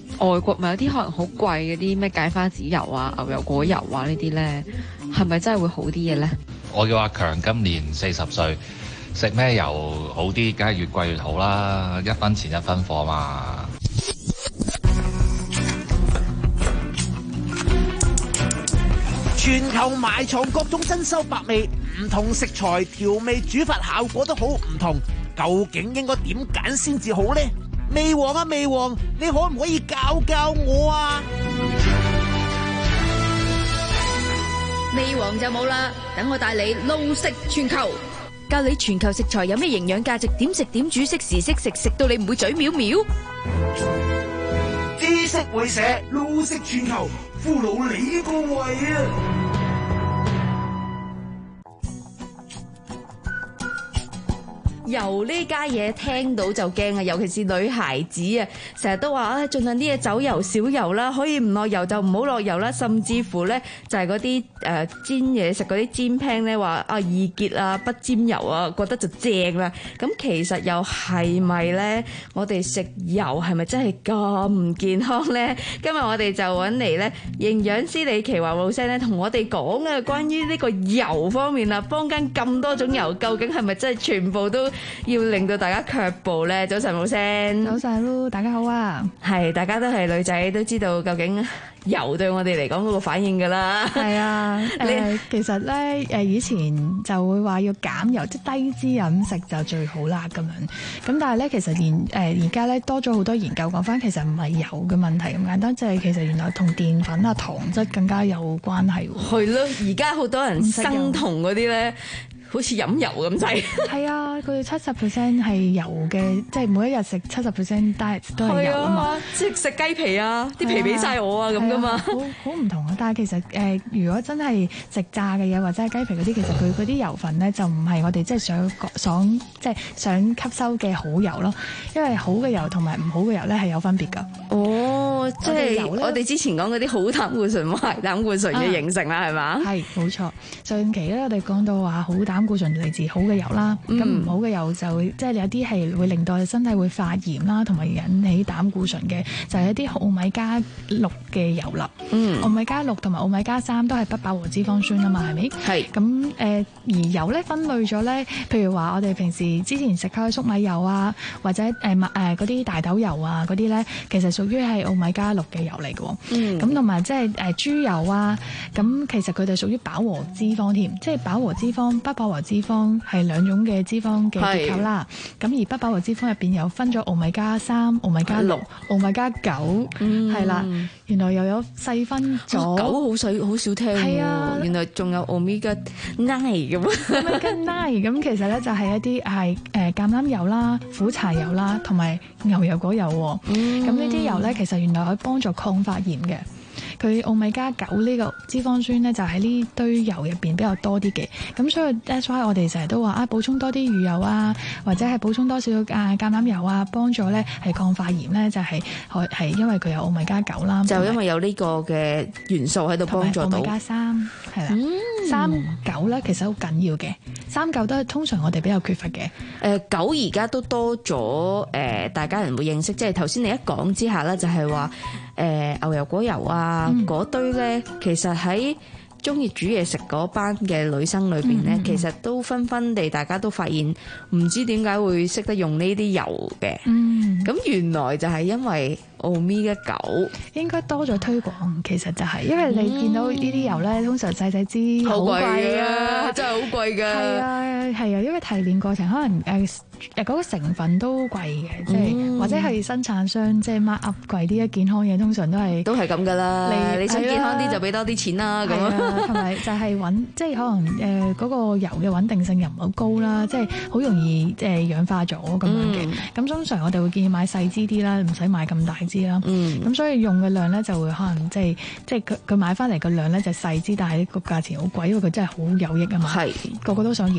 外國咪有啲可能好貴嗰啲咩芥花籽油啊、牛油果油啊呢啲咧，係咪真係會好啲嘅咧？ 我叫阿強，今年四十歲，食咩油好啲？梗係越貴越好啦，一分錢一分貨嘛。 全球埋藏各種珍饈百味，唔同食材調味煮法效果都好唔同，究竟應該點揀先至好呢？味王啊味王，你可唔可以教教我啊？ 味王就冇啦，等我帶你撈食全球，教你全球食材有咩營養價值，點食點煮，適時適食，食到你唔會嘴藐藐。 知識會社撈食全球，俘虜你個胃啊！ 油呢家嘢聽到就驚啊，尤其是女孩子啊，成日都話啊，盡量啲嘢走油少油啦，可以唔落油就唔好落油啦，甚至乎咧就係嗰啲誒煎嘢食嗰啲煎 pan 咧話啊易潔啊不沾油啊，覺得就正啦。咁其實又係咪咧？我哋食油係咪真係咁唔健康咧？今日我哋就揾嚟咧營養師李奇華老師咧同我哋講啊，關於呢個油方面啊，坊間咁多種油，究竟係咪真係全部都要令到大家卻步咧？早晨，冇聲。 早晨，Lu，大家好啊。 係，大家都係女仔，都知道究竟油對我哋嚟講嗰個反應噶啦。 係啊，誒、呃，其實咧，誒，以前就會話要減油，即係低脂飲食就最好啦，咁樣。咁但係咧，其實現誒而家咧多咗好多研究講翻，其實唔係油嘅問題咁簡單，即係其實原來同澱粉啊、糖質更加有關係。 係咯，而家好多人生酮嗰啲咧。好似飲油咁滯， 係啊！佢哋七十 percent 係油嘅，即係每一日食七十 percent diet 都係油啊嘛， 即係食雞皮啊，啲皮俾晒我啊咁噶嘛， 好好唔同啊！但係其實誒、呃，如果真係食炸嘅嘢或者係雞皮嗰啲，其實佢嗰啲油分咧就唔係我哋即係想想即係想吸收嘅好油咯，因為好嘅油同埋唔好嘅油咧係有分別㗎。 哦，即係我哋之前講嗰啲好膽固醇、壞膽固醇嘅形成啦，係嘛？ 係冇錯。上期咧我哋講到話好膽固醇嚟自好嘅油啦，咁唔、嗯、好嘅油就會即係有啲係會令到你身體會發炎啦，同埋引起膽固醇嘅，就係、是、一啲奧米加六嘅油啦。嗯，奧米加六同埋奧米加三都係不飽和脂肪酸啊嘛，係咪？係。咁誒、呃、而油咧分類咗咧，譬如話我哋平時之前食開粟米油啊，或者誒麥誒嗰啲大豆油啊嗰啲咧，其實屬於係奧米加六嘅油嚟嘅。嗯。咁同埋即係誒豬油啊，咁其實佢哋屬於飽和脂肪添，即係飽和脂肪、不飽和脂肪係兩種嘅脂肪嘅結構啦。咁而不飽和脂肪入邊有分咗奧米加三、奧米加六、奧米加九，係啦。原來又有細分咗。 九好細好少聽喎。係啊，原來仲有奧米加九咁。 奧米加九咁其實咧就係一啲係誒橄欖油啦、苦柴油啦，同埋牛油果油。咁呢啲油咧其實原來可以幫助抗發炎嘅。佢奧米加九呢個脂肪酸咧就喺呢堆油入邊比較多啲嘅，咁所以 that's why 我哋成日都話啊補充多啲魚油啊，或者係補充多少啊橄欖油啊，幫助咧係抗發炎咧就係係係因為佢有奧米加九啦， 就因為有呢個嘅元素喺度幫助到。 奧米加三係啦，三九咧其實好緊要嘅，三九都係通常我哋比較缺乏嘅。 誒九而家都多咗誒、呃，大家人會認識，即係頭先你一講之下咧，就係話誒牛油果油啊。嗰、嗯、堆咧，其實喺中意煮嘢食嗰班嘅女生裏邊咧、嗯，其實都紛紛地，大家都發現唔知點解會識得用呢啲油嘅。嗯，咁原來就係因為奧米加九應該多咗推廣，其實就係、是、因為你見到呢啲油咧、嗯，通常細細支好貴啊， 真係好貴㗎。係啊，係啊，因為提煉過程可能誒誒嗰個成分都貴嘅，即、嗯、係或者係生產商即係 mark up 貴啲嘅健康嘢，通常都係都係咁㗎啦。你你想健康啲就俾多啲錢啦，咁啊，同埋就係穩，即係可能誒嗰、呃那個油嘅穩定性又唔好高啦，即係好容易即係氧化咗咁樣嘅。咁、嗯、通常我哋會建議買細支啲啦，唔使買咁大支啦。嗯。咁所以用嘅量咧就會可能即係即係佢佢買翻嚟個量咧就細支，但係個價錢好貴，因為佢真係好有益啊嘛。係。個個都想健康㗎嘛。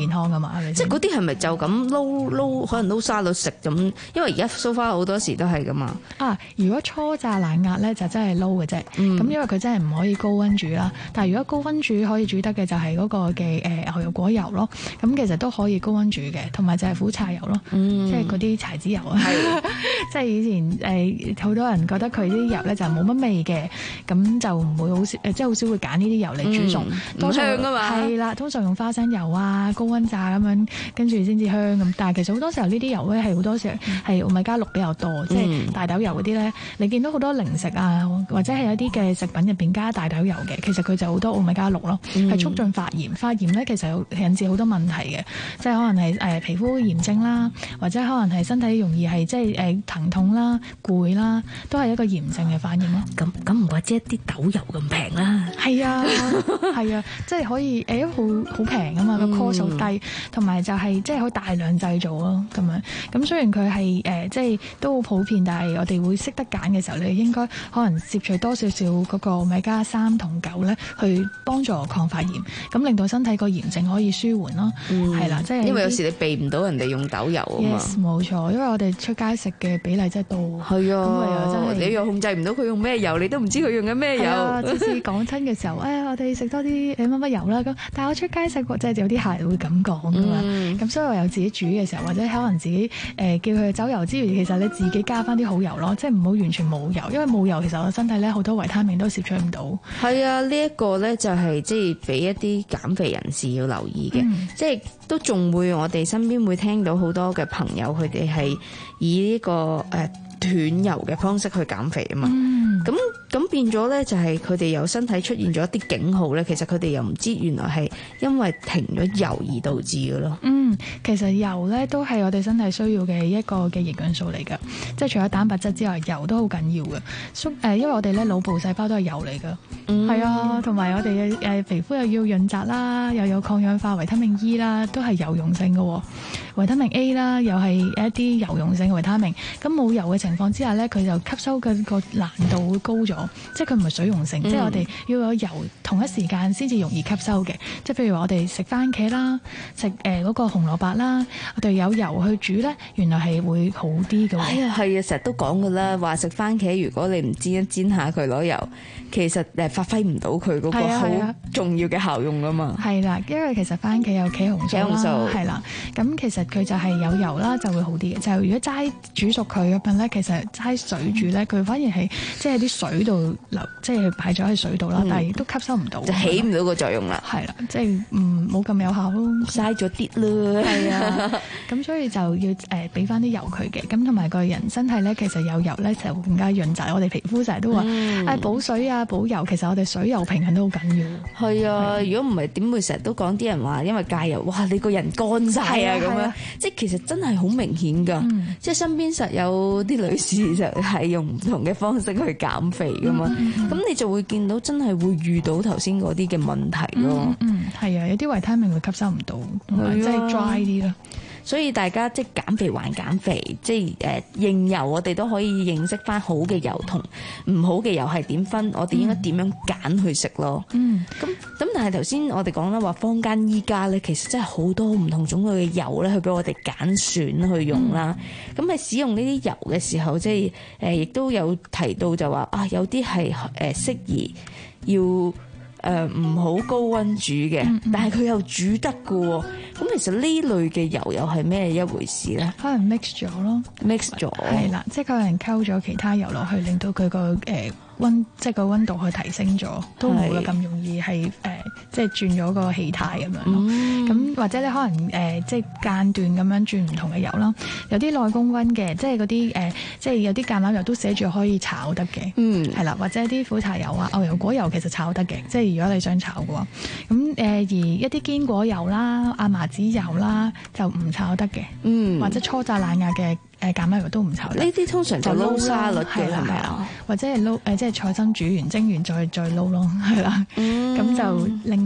嘛，係咪先？ 即係嗰啲係咪就咁撈撈，可能撈沙律食咁？因為而家 so far 好多時都係噶嘛。 啊，如果初榨冷壓咧就真係撈嘅啫，咁、嗯、因為佢真係唔可以高溫煮啦。但係如果高溫煮可以煮得嘅就係嗰個嘅誒牛油果油咯，咁其實都可以高溫煮嘅，同埋就係苦茶油咯，嗯、即係嗰啲柴子油啊。即係以前誒好、呃、多人覺得佢啲油咧就冇乜味嘅，咁就唔會好少誒，即係好少會揀呢啲油嚟煮餸， 唔香啊嘛。 係啦，通常用花生油啊，高溫炸咁樣，跟住先至香咁。但係其實好多時候呢啲油咧係好多時係奧米加六比較多，嗯、即係大豆油嗰啲咧，你見到好多零食啊，或者係有啲嘅食品入邊加大豆油嘅，其實佢就好多奧米加六咯，係、嗯、促進發炎。發炎咧其實有引致好多問題嘅，即係可能係誒、呃、皮膚炎症啦，或者可能係身體容易係即係誒疼痛啦、攰啦，都係一個炎症嘅反應咯。 咁咁唔怪之一啲豆油咁平啦。 係啊，係啊，即係可以誒好好平啊嘛，個 cost 好低，同埋就係即係可以大量製造咯咁樣。咁雖然佢係誒即係都好普遍，但係我哋會識得揀嘅時候，你應該可能攝取多少少嗰個米加三同九咧，去幫助抗發炎，咁令到身體個炎症可以舒緩咯。係啦、嗯，即係因為有時你避唔到人哋用豆油啊嘛。 Yes， 冇錯，因為我哋出街食嘅比例真係多。 係啊， 咁又真係你又控制唔到佢用咩油，你都唔知佢用緊咩油。 次次講親嘅時候，誒、哎、我哋食多啲誒乜乜油啦。咁但係我出街食過，即係有啲客人會咁講噶嘛。咁、嗯、所以我有自己煮嘅時候，或者可能自己誒、呃、叫佢走油之餘，其實你自己加翻啲好油咯，即係唔好完全冇油，因為冇油其實我身體咧好多維他命都攝取唔到。 係啊，呢、這、一個咧就係即係俾一啲減肥人士要留意嘅，嗯、即係都仲會我哋身邊會聽到好多嘅朋友，佢哋係以呢、這個誒。呃斷油嘅方式去減肥啊嘛，咁咁、嗯、變咗咧就係佢哋有身體出現咗一啲警號咧，其實佢哋又唔知原來係因為停咗油而導致嘅咯。 嗯，其實油咧都係我哋身體需要嘅一個嘅營養素嚟㗎，即係除咗蛋白質之外，油都好緊要嘅。誒、呃，因為我哋咧腦部細胞都係油嚟㗎，係、嗯、啊，同埋我哋嘅誒皮膚又要潤澤啦，又有抗氧化維他命 E 啦，都係油溶性嘅。維他命 A 啦，又係一啲油溶性嘅維他命。咁冇油嘅情況之下咧，佢就吸收嘅個難度會高咗，即係佢唔係水溶性，嗯、即係我哋要有油同一時間先至容易吸收嘅。即係譬如話我哋食番茄啦，食誒嗰個紅蘿蔔啦，我哋有油去煮咧，原來係會好啲嘅。 係啊係啊，成日都講㗎啦，話食番茄如果你唔煎一煎下佢攞油，其實誒發揮唔到佢嗰個好重要嘅效用㗎嘛。 係啦，因為其實番茄有茄紅素啦，茄紅素係啦，咁其實佢就係有油啦，就會好啲嘅。就如果齋煮熟佢咁樣咧，其實齋水煮咧，佢反而係即係啲水度流，即係擺咗喺水度啦，嗯、但係都吸收唔到， 就起唔到個作用啦。 係啦，即係唔冇咁有效咯， 嘥咗啲啦。 係啊，咁所以就要誒俾翻啲油佢嘅，咁同埋個人身體咧，其實有油咧就會更加潤澤。我哋皮膚成日都話誒、嗯哎、補水啊補油，其實我哋水油平衡都好緊要。 係啊，如果唔係點會成日都講啲人話因為戒油，哇你個人乾晒啊咁樣，即係其實真係好明顯㗎。嗯、即係身邊實有啲女士就係用唔同嘅方式去減肥㗎嘛，咁、嗯嗯嗯、你就會見到真係會遇到頭先嗰啲嘅問題咯。 嗯，係、嗯、啊，有啲維他命會吸收唔到，同埋即係 dry 啲咯。 所以大家即係減肥還減肥，即係誒認油，我哋都可以認識翻好嘅油同唔好嘅油係點分，我哋應該點樣揀去食咯。嗯，咁咁但係頭先我哋講啦，話坊間依家咧其實真係好多唔同種類嘅油咧，去俾我哋揀選去用啦。咁喺、嗯、使用呢啲油嘅時候，即係誒亦都有提到就話啊，有啲係誒適宜要誒唔好高溫煮嘅，嗯嗯、但係佢又煮得嘅喎。咁其實呢類嘅油又係咩一回事咧？ 可能 mix 咗咯，mix 咗係啦，即係可能溝咗其他油落去，令到佢個誒溫，即係個溫度去提升咗，都冇咁容易係誒、呃，即係轉咗個氣態咁樣咯。咁、嗯、或者你可能誒、呃，即係間斷咁樣轉唔同嘅油啦。有啲內供溫嘅，即係嗰啲誒，即係有啲橄欖油都寫住可以炒得嘅。嗯，係啦，或者啲苦茶油啊、牛油果油其實炒得嘅，即係如果你想炒嘅話。咁誒、呃，而一啲堅果油啦、亞麻籽油啦，就唔炒得嘅。嗯，或者初榨冷壓嘅。誒橄欖油都唔炒得， 呢啲通常就撈沙律嘅係咪啊？ 或者係撈誒，即係菜心煮完蒸完再再撈咯，係啦。咁、嗯、就另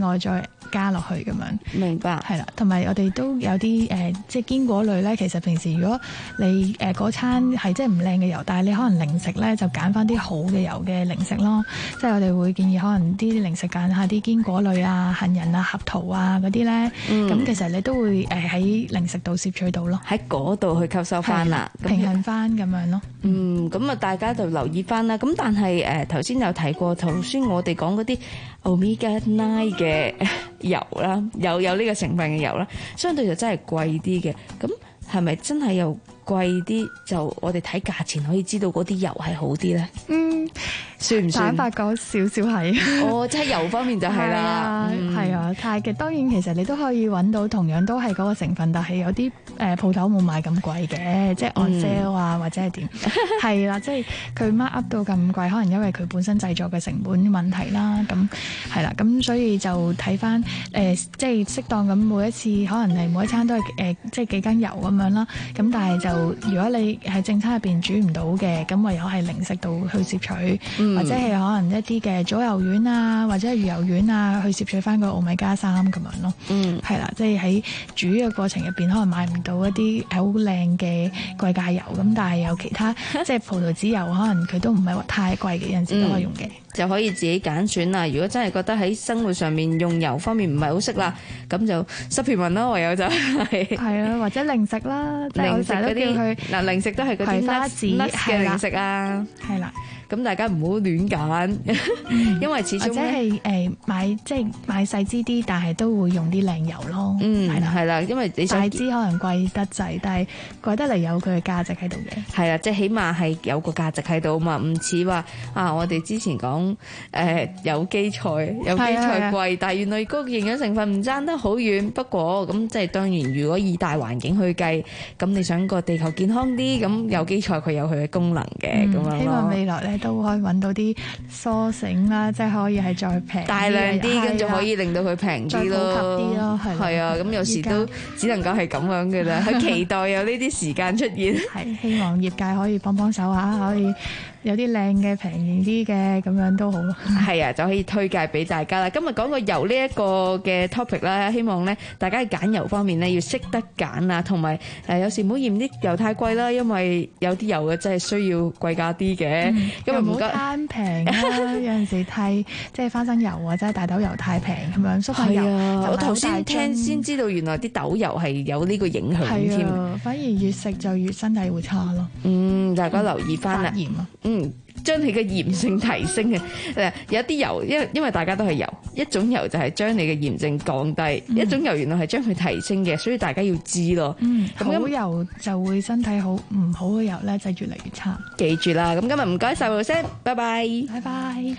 外再加落去咁樣。 明白。 係啦，同埋我哋都有啲誒、呃，即係堅果類咧。其實平時如果你誒嗰、呃、餐係即係唔靚嘅油，但係你可能零食咧就揀翻啲好嘅油嘅零食咯。即係我哋會建議可能啲零食揀下啲堅果類啊、杏仁啊、核桃啊嗰啲咧。咁、嗯、其實你都會誒喺零食度攝取到咯， 喺嗰度去吸收翻啦， 平衡翻咁樣咯。 嗯，咁啊大家就留意翻啦。咁但係誒頭先有提過，頭先我哋講嗰啲 omega nine 嘅油啦，有有呢個成分嘅油啦，相對就真係貴啲嘅。咁係咪真係又貴啲？就我哋睇價錢可以知道嗰啲油係好啲咧？嗯，算唔算？ 坦白講少少係。 哦，即係油方面就係啦。 係啊，太極、嗯、當然其實你都可以揾到同樣都係嗰個成分，但係有啲誒鋪頭冇賣咁貴嘅，即係 on sale 啊、嗯、或者係點？係啦，即係佢 mark up 到咁貴，可能因為佢本身製作嘅成本問題啦。咁係啦，咁所以就睇翻誒，即係適當咁每一次可能係每一餐都係誒、呃，即係幾斤油咁樣啦。咁但係就如果你喺正餐入邊煮唔到嘅，咁唯有係零食度去攝取，嗯、或者係可能一啲嘅藻油丸啊，或者係魚油丸啊，去攝取翻個奧米加三咁樣咯。嗯，係啦，即係喺煮嘅過程入邊，可能買唔到一啲好靚嘅貴價油，咁但係有其他即係葡萄籽油，可能佢都唔係話太貴嘅，有陣時都可以用嘅。嗯， 就可以自己揀選啦。如果真係覺得喺生活上面用油方面唔係好識啦，咁就 supplement 啦，唯有就係係啊，或者零食啦， 零食嗰啲嗱，零食都係嗰啲花子嘅零食啊， 係啦。 咁大家唔好亂揀，因為始終或者係誒買即係買細支啲，但係都會用啲靚油咯。 嗯，係啦，係啦，因為你大支可能貴得滯，但係貴得嚟有佢嘅價值喺度嘅。 係啦，即係起碼係有個價值喺度啊嘛，唔似話啊，我哋之前講誒、呃、有機菜，有機菜貴，但係原來嗰個營養成分唔爭得好遠。不過咁即係當然，如果以大環境去計，咁你想個地球健康啲，咁有機菜佢有佢嘅功能嘅咁、嗯、樣。 希望未來咧都可以揾到啲蘇醒啦，即係可以係再平大量啲，跟住可以令到佢平啲咯， 再普及啲咯，係係啊，咁有時都只能夠係咁樣嘅啦。佢期待有呢啲時間出現， 係希望業界可以幫幫手下，可以有啲靚嘅平啲嘅咁樣都好咯。 係啊，就可以推介俾大家啦。今日講個油呢一個嘅 topic 啦，希望咧大家喺揀油方面咧要識得揀啊，同埋誒有時唔好嫌啲油太貴啦，因為有啲油嘅真係需要貴價啲嘅。今日唔該貪平啦，有陣時太即係花生油或者大豆油太平咁樣，粟粉油啊，我頭先聽先知道原來啲豆油係有呢個影響添。 反而越食就越身體會差咯。 嗯，大家留意翻啦。 鹽啊， 嗯，將你嘅鹽性提升嘅。誒，有啲油，因為因為大家都係油，一種油就係將你嘅鹽性降低，嗯、一種油原來係將佢提升嘅，所以大家要知咯。 嗯，好油就會身體好，唔好嘅油咧就越嚟越差。 記住啦，咁今日唔該晒盧生，拜拜， 拜拜。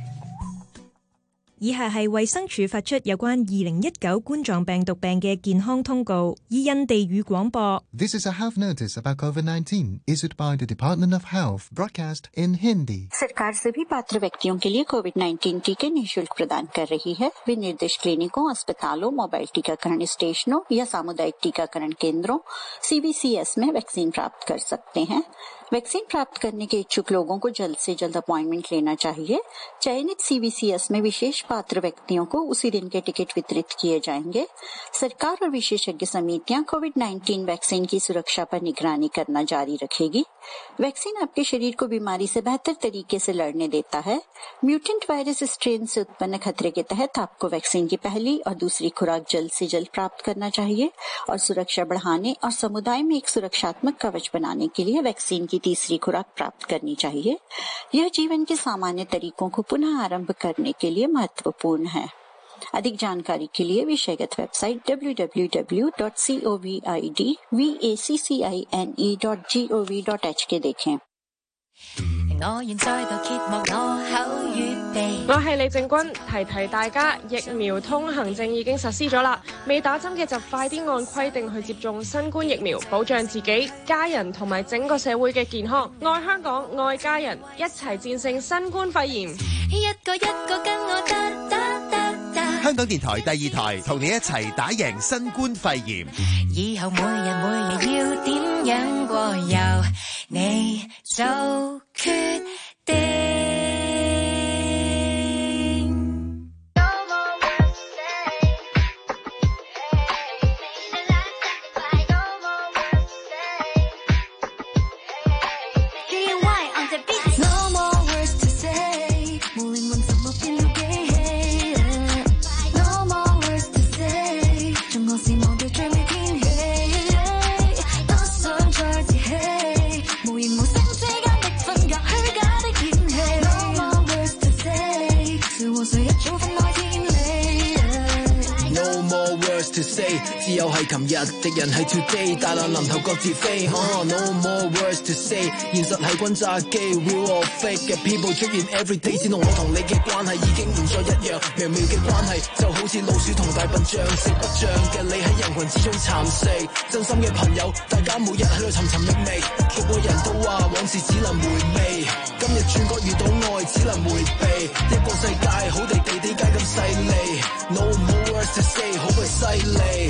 以下係衛生署發出有關二零一九冠狀病毒病嘅健康通告，以印地語廣播。 This is a health notice about COVID nineteen issued by the Department of Health, broadcast in Hindi. सरकार सभी पात्र व्यक्तियों के लिए Covid nineteen टीके निःशुल्क प्रदान कर रही है। वे निर्दिष्ट क्लिनिकों, अस्पतालों, मोबाइल टीकाकरण स्टेशनों या सामुदायिक टीकाकरण केंद्रों सीबीसीएस में वैक्सीन प्राप्त कर सकते हैं। वैक्सीन प्राप्त करने के इच्छुक लोगों को जल्द से जल्द अपॉइंटमेंट लेना चाहिए। चयनित सीबीसीएस में विशेष पात्र व्यक्तियों को उसी दिन के टिकट वितरित किए जाएंगे। सरकार और विशेषज्ञ समितियां कोविड नाइन्टीन वैक्सीन की सुरक्षा पर निगरानी करना जारी रखेगी। वैक्सीन आपके शरीर को बीमारी से बेहतर तरीके से लड़ने देता है। म्यूटेंट वायरस स्ट्रेन से उत्पन्न खतरे के तहत आपको वैक्सीन की पहली और दूसरी खुराक जल्द से जल्द प्राप्त करना चाहिए और सुरक्षा बढ़ाने और समुदाय में एक सुरक्षात्मक कवच बनाने के लिए वैक्सीन की तीसरी खुराक प्राप्त करनी चाहिए। यह जीवन के सामान्य तरीकों को पुनः आरंभ करने के लिए महत्वपूर्ण है। अधिक जानकारी के लिए विषयगत website W W W dot covid dot G O V dot H K देखें। 我現在度揭幕我口語地。 我係李正君，提提大家，疫苗通行證已經實施咗啦，未打針嘅就快啲按規定去接種新冠疫苗，保障自己、家人同埋整個社會嘅健康。愛香港，愛家人，一齊戰勝新冠肺炎。 一個一個跟我得得得得。 香港電台第二台同你一齊打贏新冠肺炎。 以後每日每日要點樣過，由你做決定。 say， 只有係琴日，敵人係 today， 大浪臨頭各自飛。Uh, no more words to say， 現實係轟炸機 ，real or fake 嘅 people 出現 every day， 知道我同你嘅關係已經唔再一樣，微妙嘅關係就好似老鼠同大笨象，食不像嘅你喺人群之中蠶食，真心嘅朋友，大家每日喺度尋尋覓覓，個個人都話往事只能回味，今日轉角遇到愛只能迴避，一個世界好地地地界咁犀利 ，no more words to say， 好鬼犀利。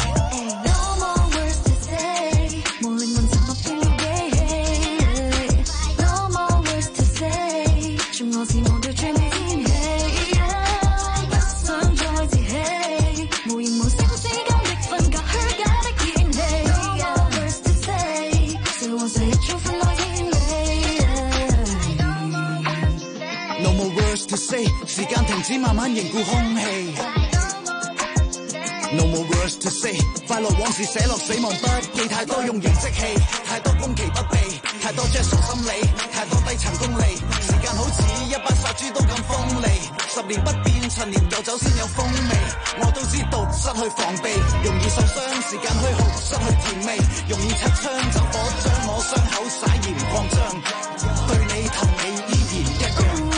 時間停止慢慢凝固空氣 No more words to say， 快樂往事寫落死亡筆記，太多用形積氣，太多攻其不備，太多著數心理，太多低層功利，時間好似一把殺豬刀咁鋒利，十年不變陳年舊酒先有風味，我都知道失去防備容易受傷，時間虛耗失去甜味，容易擦槍走火將我傷口灑鹽擴張，對你同你依然一樣。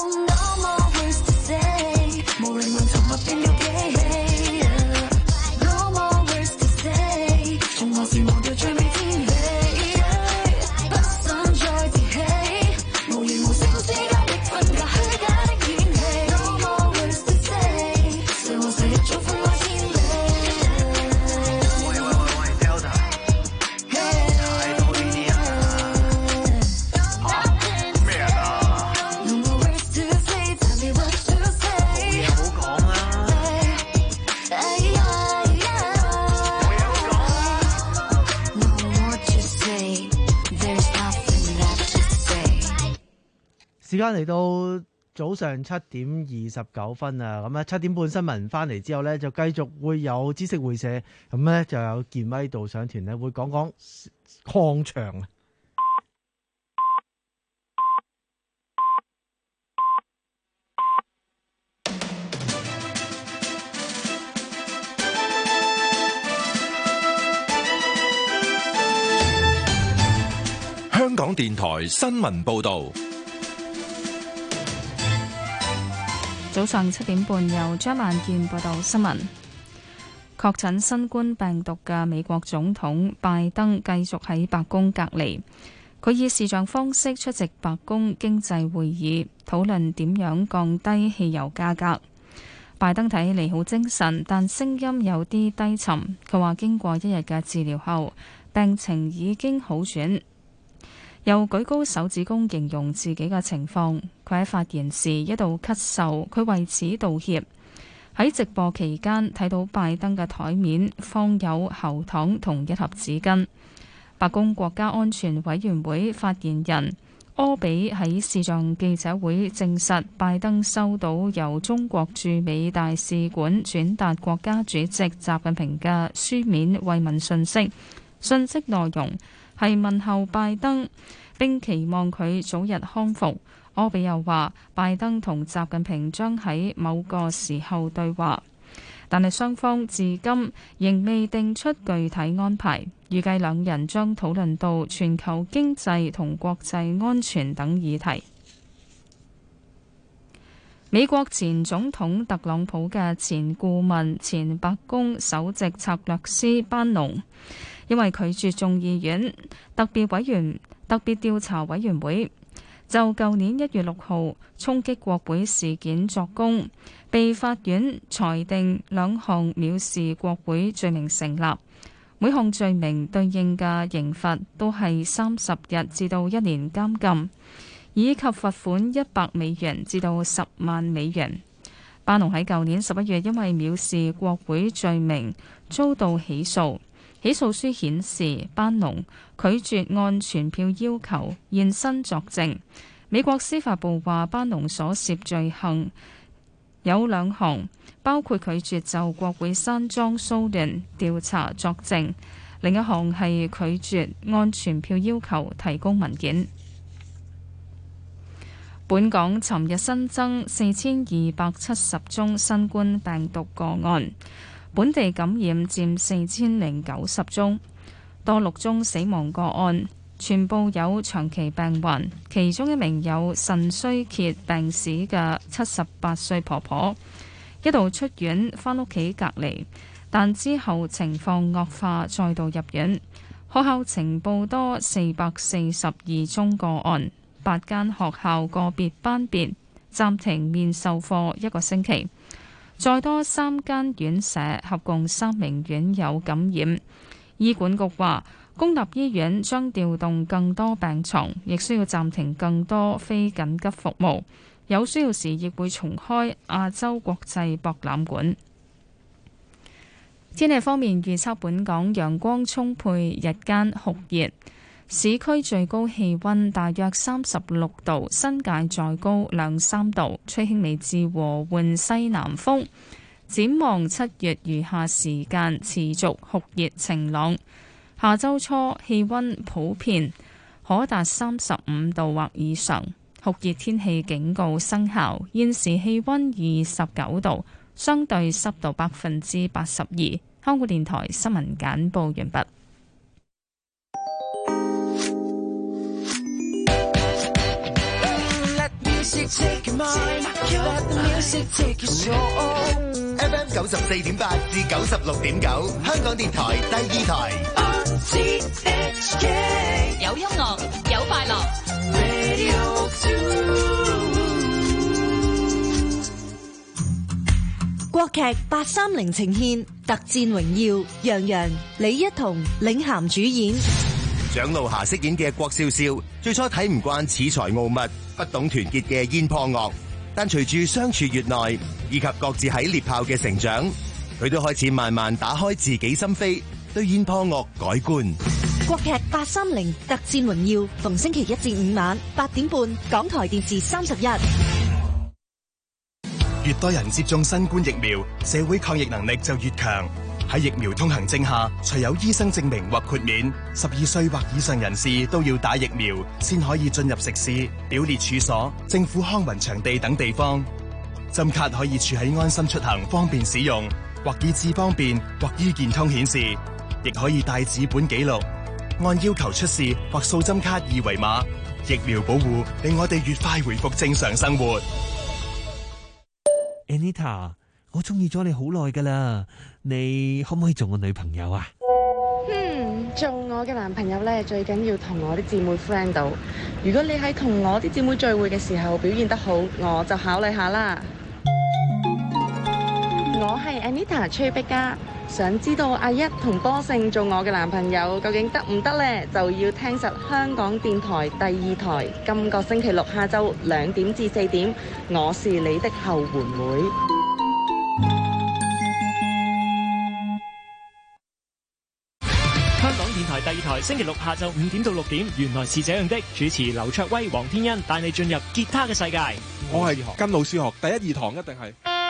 時間嚟到早上七點二十九分啊，咁咧七點半新聞翻嚟之後咧，就繼續會有知識會社，咁咧就有健威導賞團咧會講講礦場。 香港電台新聞報導。 早上七點半，由張萬健報道新聞。確診新冠病毒嘅美國總統拜登繼續喺白宮隔離。佢以視像方式出席白宮經濟會議，討論點樣降低汽油價格。拜登睇起嚟好精神，但聲音有啲低沉。佢話經過一日嘅治療後，病情已經好轉。又舉高手指公形容自己嘅情況。佢喺發言時一度咳嗽，佢為此道歉。喺直播期間睇到拜登嘅台面放有喉糖同一盒紙巾。白宮國家安全委員會發言人柯比喺視像記者會證實，拜登收到由中國駐美大使館轉達國家主席習近平嘅書面慰問信息，信息內容係問候拜登，並期望佢早日康復。柯比又話，拜登同習近平將喺某個時候對話，但係雙方至今仍未定出具體安排。預計兩人將討論到全球經濟同國際安全等議題。美國前總統特朗普嘅前顧問、前白宮首席策略師班農，因為拒絕眾議院特別委員特別調查委員會就舊年一月六號衝擊國會事件作供，被法院裁定兩項藐視國會罪名成立，每項罪名對應嘅刑罰都係三十日至到一年監禁，以及罰款一百美元至到十萬美元。班農喺舊年十一月因為藐視國會罪名遭到起訴。起訴書顯示，班農拒絕按傳票要求現身作證。美國司法部話，班農所涉罪行有兩項，包括拒絕就國會山莊騷亂調查作證，另一項係拒絕按傳票要求提供文件。本港尋日新增四千二百七十宗新冠病毒個案。 本地感染佔四千零九十宗，多六宗死亡個案，全部有長期病患，其中一名有腎衰竭病史嘅七十八歲婆婆，一度出院返屋企隔離，但之後情況惡化，再度入院。學校呈報多四百四十二宗個案，八間學校個別班別暫停面授課一個星期。再多三間院舍合共三名院友感染。醫管局話，公立醫院將調動更多病床，亦需要暫停更多非緊急服務。有需要時亦會重開亞洲國際博覽館。天氣方面預測，本港陽光充沛，日間酷熱，市區最高氣溫大約三十六度，新界再高兩三度，吹輕微至和緩西南風。展望七月餘下時間持續酷熱晴朗，下周初氣溫普遍可達三十五度或以上，酷熱天氣警告生效。現時氣溫二十九度，相對濕度百分之八十二。香港電台新聞簡報完畢。 F M 九十四點八至九十六點九，香港電台第二台。 有音樂，有快樂。 國劇八三零呈現《特戰榮耀》，楊洋、李一桐領銜主演。 蔣璐霞飾演嘅郭少少，最初睇唔慣恃才傲物、不懂團結嘅燕破岳，但隨住相處越耐，以及各自喺獵豹嘅成長，佢都開始慢慢打開自己心扉，對燕破岳改觀。 國劇八三零《特戰榮耀》，逢星期一至五晚八點半，港台電視三十一。 越多人接種新冠疫苗，社會抗疫能力就越強。喺疫苗通行證下，除有醫生證明或豁免，十二歲或以上人士都要打疫苗，先可以進入食肆、表列處所、政府康文場地等地方。針卡可以儲喺安心出行，方便使用，或以智方便，或醫健通顯示，亦可以帶紙本記錄，按要求出示或掃針卡二維碼。疫苗保護令我哋越快回復正常生活。 Anita， 我中意咗你好耐噶啦，你可唔可以做我女朋友啊？ 嗯，做我嘅男朋友咧，最緊要同我啲姊妹 friend 到。如果你喺同我啲姊妹聚會嘅時候表現得好，我就考慮下啦。我係 Anita 崔碧嘉，想知道阿一同波勝做我嘅男朋友究竟得唔得呢？就要聽實香港電台第二台，今個星期六下晝兩點至四點，我是你的後援會。 香港電台第二台星期六下晝五點到六點，原來是這樣的，主持劉卓威、黃天恩帶你進入吉他嘅世界。 我係跟老師學，第一二堂一定係。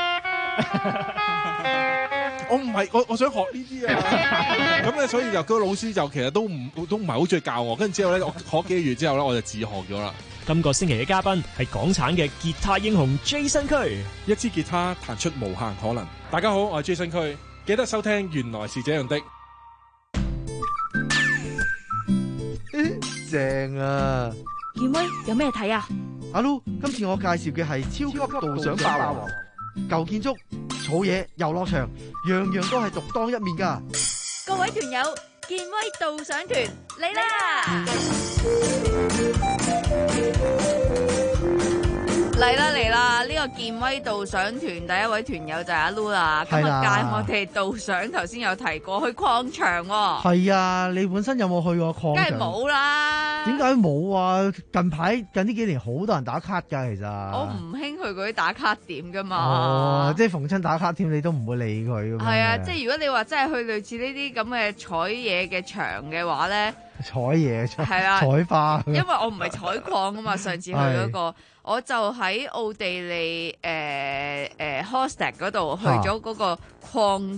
我唔係，我我想學呢啲啊，咁咧所以就嗰個老師就其實都唔都唔係好中意教我，跟住之後咧我學幾個月之後咧我就自學咗啦。 今個星期嘅嘉賓係港產嘅吉他英雄 Jason 區， 一支吉他彈出無限可能。大家好，我係 Jason 區，記得收聽原來是這樣的。 正啊！ 健威有咩睇啊？ 阿 Lu，今次我介紹嘅係超級導賞霸王，舊建築、草野、遊樂場，樣樣都係獨當一面噶。 各位團友，健威導賞團嚟啦！ 嚟啦嚟啦！呢、這個健威導賞團第一位團友就係阿 Lu 啦。今日介我哋導賞，頭先有提過去礦場喎。 係啊，你本身有冇去過礦場？ 梗係冇啦。 點解冇啊？近排近呢幾年好多人打卡㗎，其實。我唔興去嗰啲打卡點㗎嘛。 哦，即係逢親打卡點，你都唔會理佢㗎嘛。 係啊，即係如果你話真係去類似呢啲咁嘅採嘢嘅場嘅話咧。 採嘢係啊， 採花。 因為我唔係採礦啊嘛，上次去嗰、嗰個。我就喺奧地利誒誒 Hallstatt 嗰度去咗嗰個礦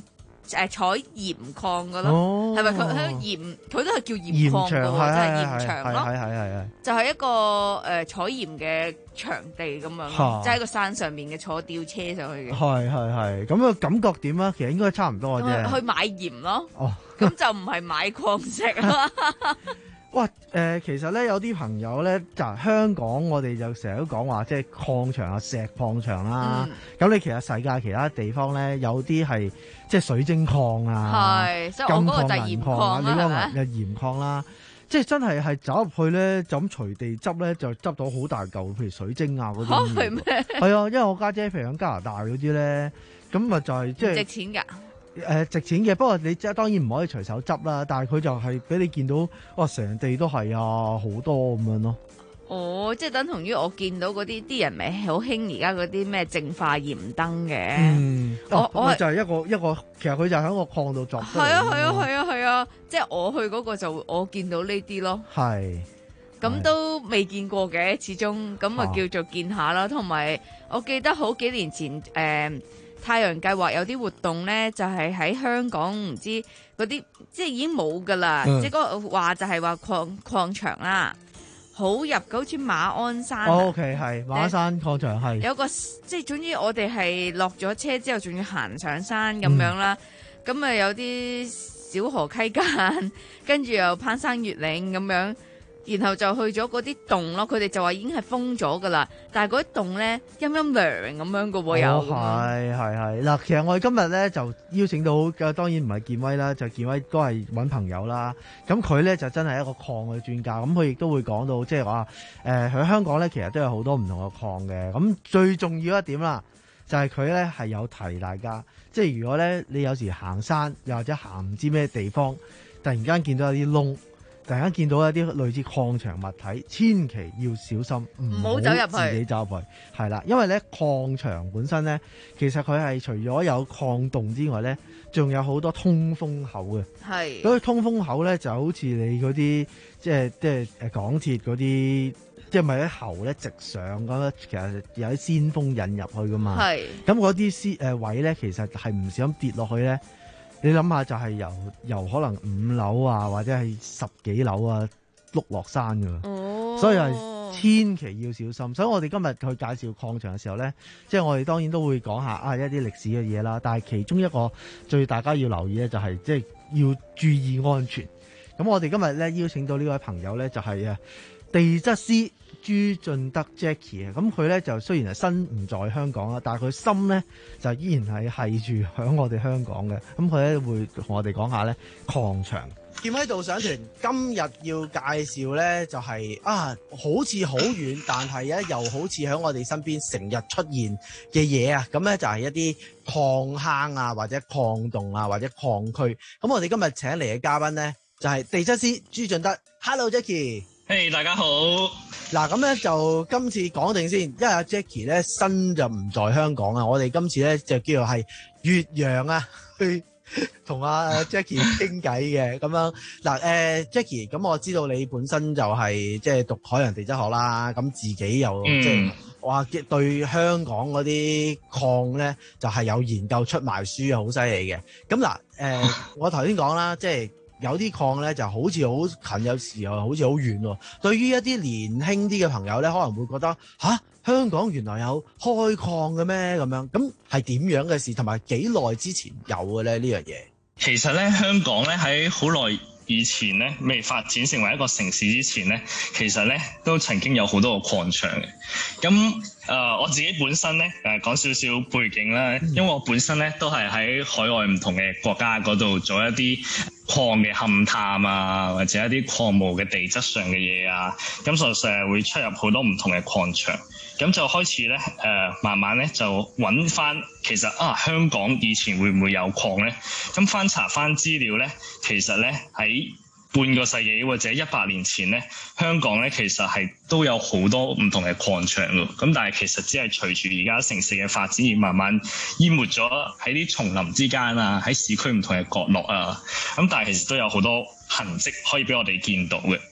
誒採鹽礦嘅咯，係咪佢喺鹽？佢都係叫鹽礦嘅喎，就係鹽場咯。 係係係係。就係一個誒採鹽嘅場地咁樣，即係喺個山上面嘅，坐吊車上去嘅。 係係係，咁個感覺點啊？其實應該差唔多嘅啫。 去買鹽咯。 哦。 咁就唔係買礦石啦。 哇！誒、呃，其實咧有啲朋友咧，就香港我哋就成日都講話，即係礦場啊、石礦場啦。咁、嗯、你其實世界其他地方咧，有啲係即係水晶礦啊、 金礦、銀礦啊， 你嗰個係鹽礦啦。即係真係係走入去咧，就咁隨地執咧，就執到好大嚿，譬如水晶啊嗰啲。嚇係咩？係啊，因為我家姐譬如喺加拿大嗰啲咧，咁咪就係即係值錢㗎。誒、呃、值錢嘅，不過你即係當然唔可以隨手執啦。但係佢就係俾你見到，哇！成地都係啊，好多咁樣咯。 哦，即係等同於我見到嗰啲啲人咪好興而家嗰啲咩淨化鹽燈嘅。 嗯， 我、哦、我就係一個一個，其實佢就喺個礦度作。 係啊係啊係啊係啊！即係我去嗰個就我見到呢啲咯。係。咁都未見過嘅，始終咁咪叫做見下啦。同埋、啊、我記得好幾年前誒。呃太陽計劃有啲活動咧，就係、是、喺香港唔知嗰啲，即係已經冇噶啦。嗯、即係嗰個話就係話礦礦場啦，好入嘅，好似馬鞍山。 O K 係馬鞍山礦場係。 有個即係總之我哋係落咗車之後，仲要行上山咁樣啦。咁啊、嗯、有啲小河溪澗，跟住又攀山越嶺咁樣。然後就去咗嗰啲洞咯，佢哋就話已經係封咗噶啦，但係嗰啲洞咧陰陰涼咁樣噶喎，有。係係係嗱，其實我哋今日咧就邀請到嘅，當然唔係建威啦，就建威都係揾朋友啦。咁佢咧就真係一個礦嘅專家，咁佢亦都會講到，即係話誒喺香港咧，其實都有好多唔同嘅礦嘅。咁最重要一點啦，就係佢咧係有提大家，即係如果咧你有時行山又或者行唔知咩地方，突然間見到有啲窿。突然間見到一啲類似礦場物體，千祈要小心，唔好走入去，自己走入去。係啦，因為咧礦場本身咧，其實佢係除咗有礦洞之外咧，仲有好多通風口嘅。係。嗰啲通風口咧就好似你嗰啲即係即係誒港鐵嗰啲，即係咪啲喉咧直上咁咧？其實有啲鮮風引入去噶嘛。係。咁嗰啲絲誒位咧，其實係唔小心跌落去咧。你諗下就係由由可能五樓啊，或者係十幾樓啊，碌落山噶，哦、所以係千祈要小心。所以我哋今日去介紹礦場嘅時候咧，即係我哋當然都會講下啊一啲歷史嘅嘢啦。但係其中一個最大家要留意咧，就係即係要注意安全。咁我哋今日咧邀請到呢位朋友咧，就係啊地質師朱進德 Jackie 啊，咁佢咧就雖然係身唔在香港啦，但係佢心咧就依然係係住響我哋香港嘅。咁佢咧會同我哋講下咧礦場。建威導賞團今日要介紹咧就係、是、啊，好似好遠，但係咧又好似喺我哋身邊成日出現嘅嘢啊。咁咧就係一啲礦坑啊，或者礦洞啊，或者礦區。咁我哋今日請嚟嘅嘉賓咧就係、是、地質師朱進德。Hello Jackie。嘿，hey, 大家好。嗱，咁咧就今次講定先，因為阿 Jackie 咧身就唔在香港啊，我哋今次咧就叫做係越洋啊，去同阿 Jackie 傾偈嘅咁樣。嗱，誒 Jackie，咁我知道你本身就係即係讀海洋地質學啦，咁自己又即係話對香港嗰啲礦咧就係有研究出埋書啊，好犀利嘅。咁嗱，誒我頭先講啦，即係。有啲礦咧就好似好近，有時候好似好遠喎。對於一啲年輕啲嘅朋友咧，可能會覺得吓，香港原來有開礦嘅咩咁樣？咁係點樣嘅事？同埋幾耐之前有嘅咧呢樣嘢？ 其實咧，香港咧喺好耐以前咧，未發展成為一個城市之前咧，其實咧都曾經有好多個礦場嘅。咁誒、呃，我自己本身咧誒講少少背景啦，因為我本身咧都係喺海外唔同嘅國家嗰度做一啲礦嘅勘探啊，或者一啲礦務嘅地質上嘅嘢啊，咁就成日會出入好多唔同嘅礦場，咁就開始咧誒、呃，慢慢咧就揾翻其實啊，香港以前會唔會有礦咧？咁翻查翻資料咧，其實咧喺半個世紀或者一百年前咧，香港咧其實係都有好多唔同嘅礦場咯。咁但係其實只係隨住而家城市嘅發展而慢慢淹沒咗喺啲叢林之間啊，喺市區唔同嘅角落啊。咁但係其實都有好多痕跡可以俾我哋見到嘅。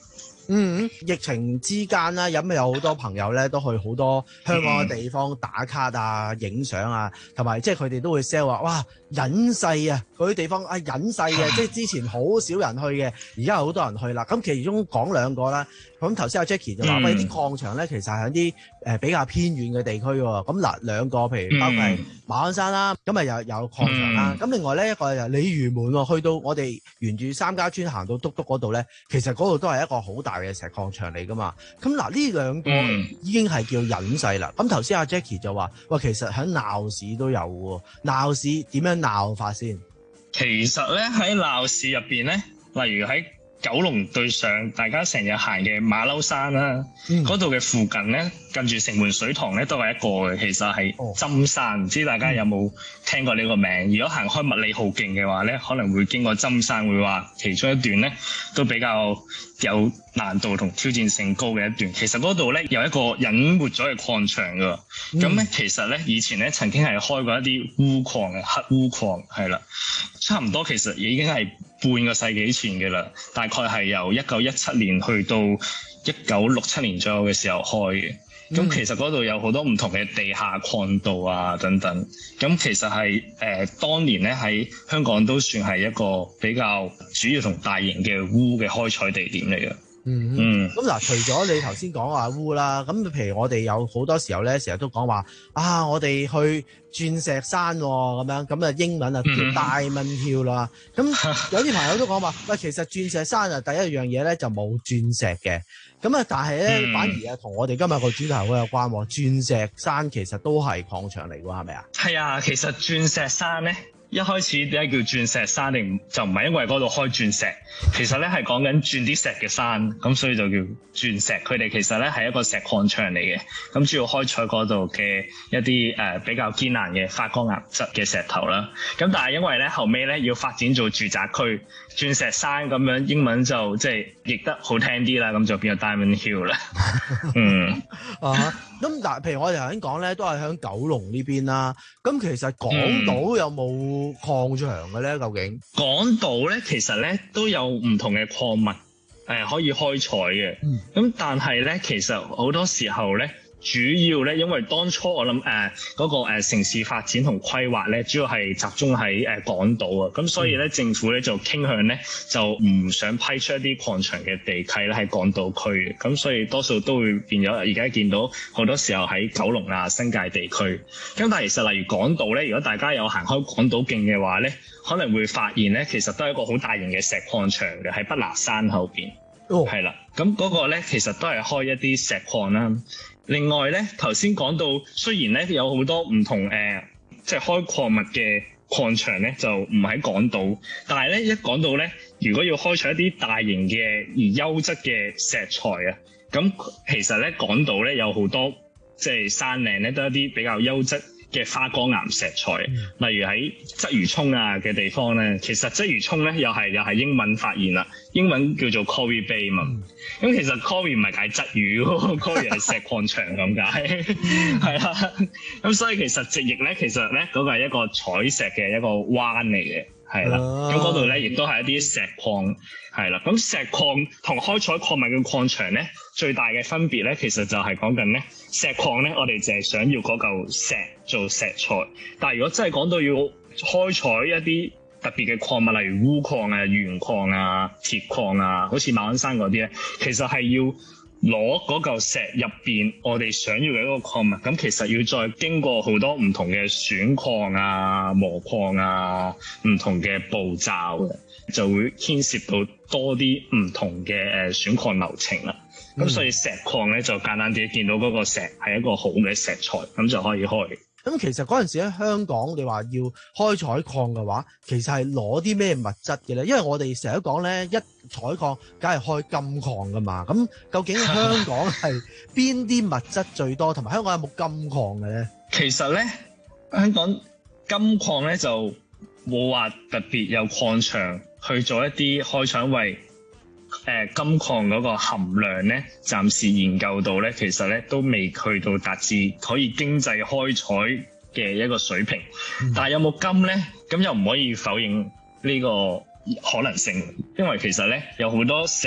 嗯，疫情之間啦，咁有好多朋友咧都去好多香港嘅地方打卡啊、影相啊，同埋即係佢哋都會 sell 話，哇隱世啊，嗰啲地方啊隱世嘅，即係之前好少人去嘅，而家好多人去啦。咁其中講兩個啦，咁頭先阿 Jackie 就話，喂啲礦場咧其實係喺啲誒比較偏遠嘅地區喎。咁嗱兩個，譬如包括係馬鞍山啦，咁啊有有礦場啦。咁、嗯、另外咧一個就鯉魚門喎，去到我哋沿住三家村行到篤篤嗰度咧，其實嗰度都係一個好大嘅石礦場嚟噶嘛。咁嗱呢兩個已經係叫隱世啦。咁頭先阿 Jackie 就話，喂其實喺鬧市都有喎，鬧市點樣鬧法先？ 其實咧喺鬧市入邊咧，例如喺九龍對上，大家成日行嘅馬騮山啦，嗰度嘅附近咧，近住城門水塘咧，都係一個嘅。其實係針山，唔、哦、知大家有冇聽過呢個名？如果行開麥理浩徑嘅話咧，可能會經過針山，會話其中一段咧都比較有難度同挑戰性高嘅一段。其實嗰度咧有一個隱沒咗嘅礦場㗎。咁咧、嗯、其實咧以前咧曾經係開過一啲鎢礦嘅黑鎢礦，係啦，差唔多其實已經係半個世紀前嘅啦，大概係由一九一七年去到一九六七年左右嘅時候開嘅。咁、嗯、其實嗰度有好多唔同嘅地下礦道啊等等。咁其實係誒、呃、當年咧喺香港都算係一個比較主要同大型嘅鎢嘅開採地點嚟嘅。 嗯嗯，咁嗱，除咗你頭先講話鎢啦，咁譬如我哋有好多時候咧，成日都講話啊，我哋去鑽石山咁、哦、樣，咁啊英文啊叫 Diamond Hill 啦。咁有啲朋友都講話，喂，其實鑽石山啊第一樣嘢咧就冇鑽石嘅，咁啊但係咧、嗯、反而啊同我哋今日個主題好有關喎。鑽石山其實都係礦場嚟㗎，係咪啊？係啊，其實鑽石山咧。一開始點解叫鑽石山？定就唔係因為嗰度開鑽石，其實咧係講緊鑽啲石嘅山，咁所以就叫鑽石。佢哋其實咧係一個石礦場嚟嘅，咁主要開採嗰度嘅一啲誒、呃、比較堅硬嘅花崗岩質嘅石頭啦。咁但係因為咧後尾咧要發展做住宅區，鑽石山咁樣英文就即係譯得好聽啲啦，咁就變咗 Diamond Hill 啦。嗯啊，咁嗱，譬如我哋頭先講咧，都係喺九龍呢邊啦。咁其實港島有冇礦場嘅咧？究竟港島咧，其實咧都有唔同嘅礦物誒、呃、可以開採嘅。咁、嗯、但係咧，其實好多時候咧。主要咧，因為當初我諗誒嗰個、呃、城市發展同規劃咧，主要係集中喺誒、呃、港島啊，咁所以咧、嗯、政府咧就傾向咧就唔想批出一啲礦場嘅地契咧喺港島區嘅，咁所以多數都會變咗而家見到好多時候喺九龍啊新界地區。咁但係其實例如港島咧，如果大家有行開港島徑嘅話咧，可能會發現咧其實都係一個好大型嘅石礦場嘅，喺北拿山後邊。哦，係啦，咁嗰個咧其實都係開一啲石礦啦。另外咧，頭先講到，雖然咧有好多唔同誒、呃，即係開礦物嘅礦場咧，就唔喺港島，但係咧一講到咧，如果要開採一啲大型嘅而優質嘅石材啊，咁其實咧港島咧有好多即係山嶺咧，都係一啲比較優質嘅花崗岩石材，嗯、例如喺鰂魚涌啊嘅地方咧，其實鰂魚涌咧又係又係英文發現啦，英文叫做 Quarry Bay 嘛。咁、嗯、其實 Quarry 唔係解鰂魚，Quarry 係石礦場咁解，係啦。咁所以其實直譯咧，其實咧嗰個係一個採石嘅一個灣嚟嘅，係啦。咁嗰度咧亦都係一啲石礦，係啦。咁石礦同開採礦物嘅礦場咧，最大嘅分別咧，其實就係講緊咧石礦咧，我哋淨係想要嗰嚿石做石材，但係如果真係講到要開採一啲特別嘅礦物，例如鎢礦啊、鉛礦啊、鐵礦啊，好似馬鞍山嗰啲咧，其實係要攞嗰嚿石入邊我哋想要嘅一個礦物，咁其實要再經過好多唔同嘅選礦啊、磨礦啊，唔同嘅步驟嘅，就會牽涉到多啲唔同嘅誒選礦流程啦。咁、嗯、所以石礦咧就簡單啲，見到嗰個石係一個好嘅石材，咁就可以開。 咁其實嗰陣時喺香港，你話要開採礦嘅話，其實係攞啲咩物質嘅咧？因為我哋成日講咧，一採礦梗係開金礦噶嘛。咁究竟香港係邊啲物質最多，同埋香港有冇金礦嘅咧？ 其實咧，香港金礦咧就冇話特別有礦場去做一啲開採，為誒金礦嗰個含量咧，暫時研究到咧，其實咧都未去到達至可以經濟開採嘅一個水平。嗯、但係有冇金咧？咁又唔可以否認呢個可能性，因為其實咧有好多石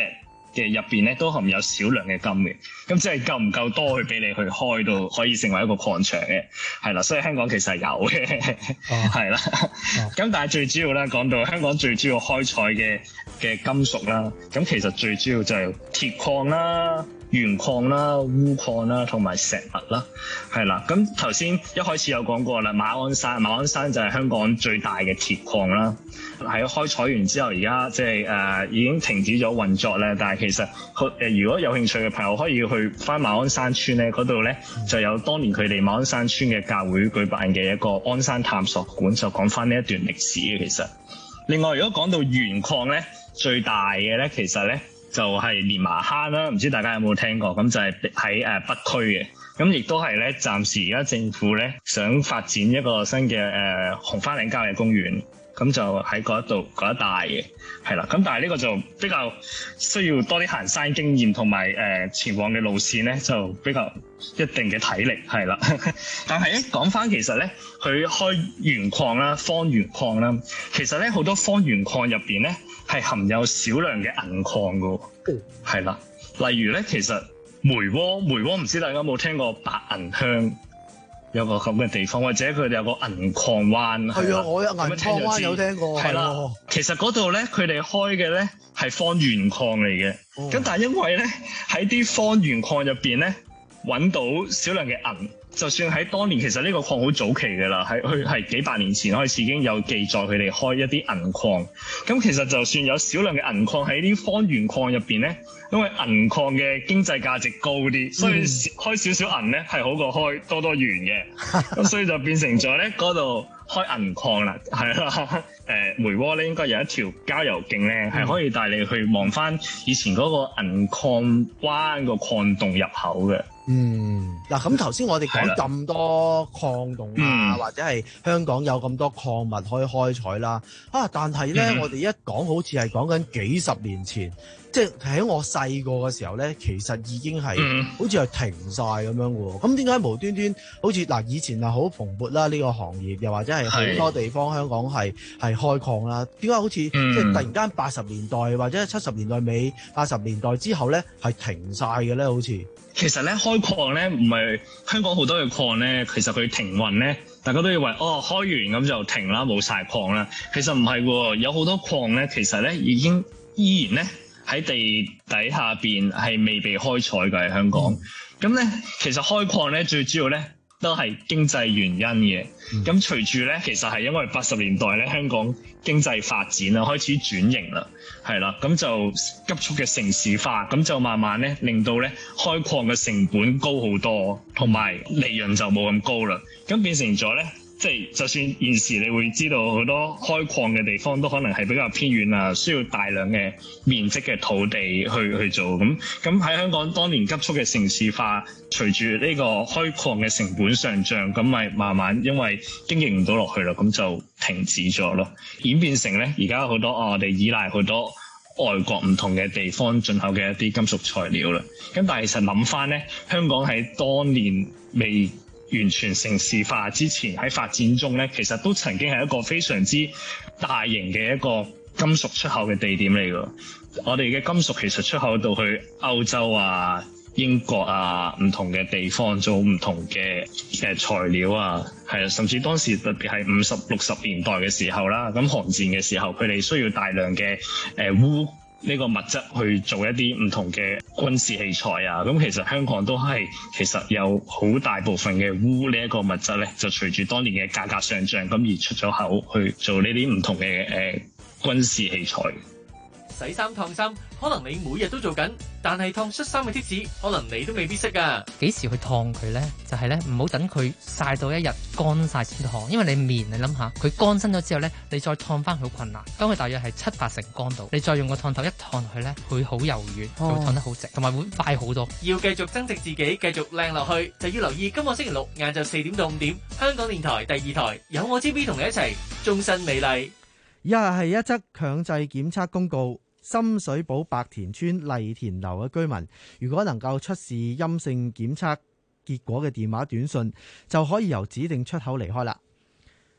嘅入邊咧都含有少量嘅金嘅，咁即係夠唔夠多去俾你去開到可以成為一個礦場嘅，係啦，所以香港其實係有嘅，係啦、哦。咁、哦、但係最主要咧講到香港最主要開採嘅嘅金屬啦，咁其實最主要就係鐵礦啦、鉛礦啦、鎢礦啦同埋石墨啦，係啦。咁頭先一開始有講過啦，馬鞍山馬鞍山就係香港最大嘅鐵礦啦。喺開採完之後，而家即係誒已經停止咗運作咧。但係其實誒、呃，如果有興趣嘅朋友可以去翻馬鞍山村咧，嗰度咧就有當年佢哋馬鞍山村嘅教會舉辦嘅一個鞍山探索館，就講翻呢一段歷史嘅。其實另外，如果講到鉛礦咧，最大嘅咧，其實咧就係蓮麻坑啦。唔知大家有冇聽過？咁就係喺誒北區嘅。咁亦都係咧，暫時而家政府咧想發展一個新嘅誒、呃、紅花嶺郊野公園。咁就喺嗰一度嗰一帶嘅，係啦。咁但係呢個就比較需要多啲行山經驗同埋誒前往嘅路線咧，就比較一定嘅體力係啦。但係咧講翻其實咧，佢開鉛礦啦、方鉛礦啦，其實咧好多方鉛礦入邊咧係含有少量嘅銀礦㗎，係啦。例如咧，其實梅窩梅窩唔知大家有冇聽過白銀鄉？有個咁嘅地方，或者佢哋有個銀礦灣。係啊，我有銀礦灣有聽過。係啦，其實嗰度咧，佢哋開嘅咧係方鉛礦嚟嘅。咁、哦、但係因為咧喺啲方鉛礦入邊咧揾到少量嘅銀，就算喺當年其實呢個礦好早期嘅啦，係佢係幾百年前開始已經有記載佢哋開一啲銀礦。咁其實就算有少量嘅銀礦喺啲方鉛礦入邊咧，因為銀礦嘅經濟價值高啲，所以開少少銀咧係好過開多多鉛嘅，咁所以就變成咗咧嗰度開銀礦啦，係啦。誒、呃、梅窩咧應該有一條郊遊徑咧，係、嗯、可以帶你去望翻以前嗰個銀礦灣個礦洞入口嘅。 嗯，嗱咁頭先我哋講咁多礦洞啊，或者係香港有咁多礦物可以開採啦，啊，但係咧、嗯、我哋一講好似係講緊幾十年前。即係喺我細個嘅時候咧，其實已經係、嗯、好似係停晒咁樣嘅喎。咁點解無端端好似嗱以前係好蓬勃啦呢、呢個行業，又或者係好多地方香港係係開礦啦？點解好似、嗯、即係突然間八十年代或者七十年代尾八十年代之後咧係停晒嘅咧？好似其實咧開礦咧唔係香港好多嘅礦咧，其實佢停運咧，大家都以為哦開完咁就停啦，冇晒礦啦。其實唔係喎，有好多礦咧，其實咧已經依然咧。喺地底下邊係未被開採嘅喺香港，咁咧、嗯、其實開礦咧最主要咧都係經濟原因嘅。咁、嗯、隨住咧其實係因為八十年代咧香港經濟發展啦，開始轉型啦，係啦，咁就急速嘅城市化，咁就慢慢咧令到咧開礦嘅成本高好多，同埋利潤就冇咁高啦，咁變成咗咧。即係就算現時你會知道好多開礦嘅地方都可能係比較偏遠啊，需要大量嘅面積嘅土地去去做咁。咁喺香港當年急速嘅城市化，隨住呢個開礦嘅成本上漲，咁咪慢慢因為經營唔到落去啦，咁就停止咗咯。演變成咧而家好多、哦、我哋依賴好多外國唔同嘅地方進口嘅一啲金屬材料啦。咁但係其實諗翻咧，香港喺當年未完全城市化之前喺發展中咧，其實都曾經係一個非常之大型嘅一個金屬出口嘅地點嚟㗎。我哋嘅金屬其實出口到去歐洲啊、英國啊唔同嘅地方做唔同嘅誒材料啊，係啊，甚至當時特別係五十六十年代嘅時候啦，咁韓戰嘅時候，佢哋需要大量嘅誒鎢呢個物質去做一啲唔同嘅軍事器材啊，咁其實香港都係其實有好大部分嘅鎢呢一個物質咧，就隨住當年嘅價格上漲，咁而出咗口去做呢啲唔同嘅誒、呃、軍事器材。 洗衫燙衫，可能你每日都做緊，但係燙恤衫嘅 tips，可能你都未必識㗎。 幾時去燙佢咧？就係咧，唔好等佢曬到一日乾晒先燙，因為你棉，你諗下，佢乾身咗之後咧，你再燙翻佢好困難。當佢大約係七八成乾度，你再用個燙頭一燙落去咧，會好柔軟，哦、會燙得好直，同埋會快好多。 要繼續增值自己，繼續靚落去，就要留意今個星期六晏晝四點到五點，香港電台第二台有我 T V 同你一齊，終身美麗。 以下係一則強制檢測公告。深水埗白田村麗田樓嘅居民，如果能夠出示陰性檢測結果嘅電話短訊，就可以由指定出口離開啦。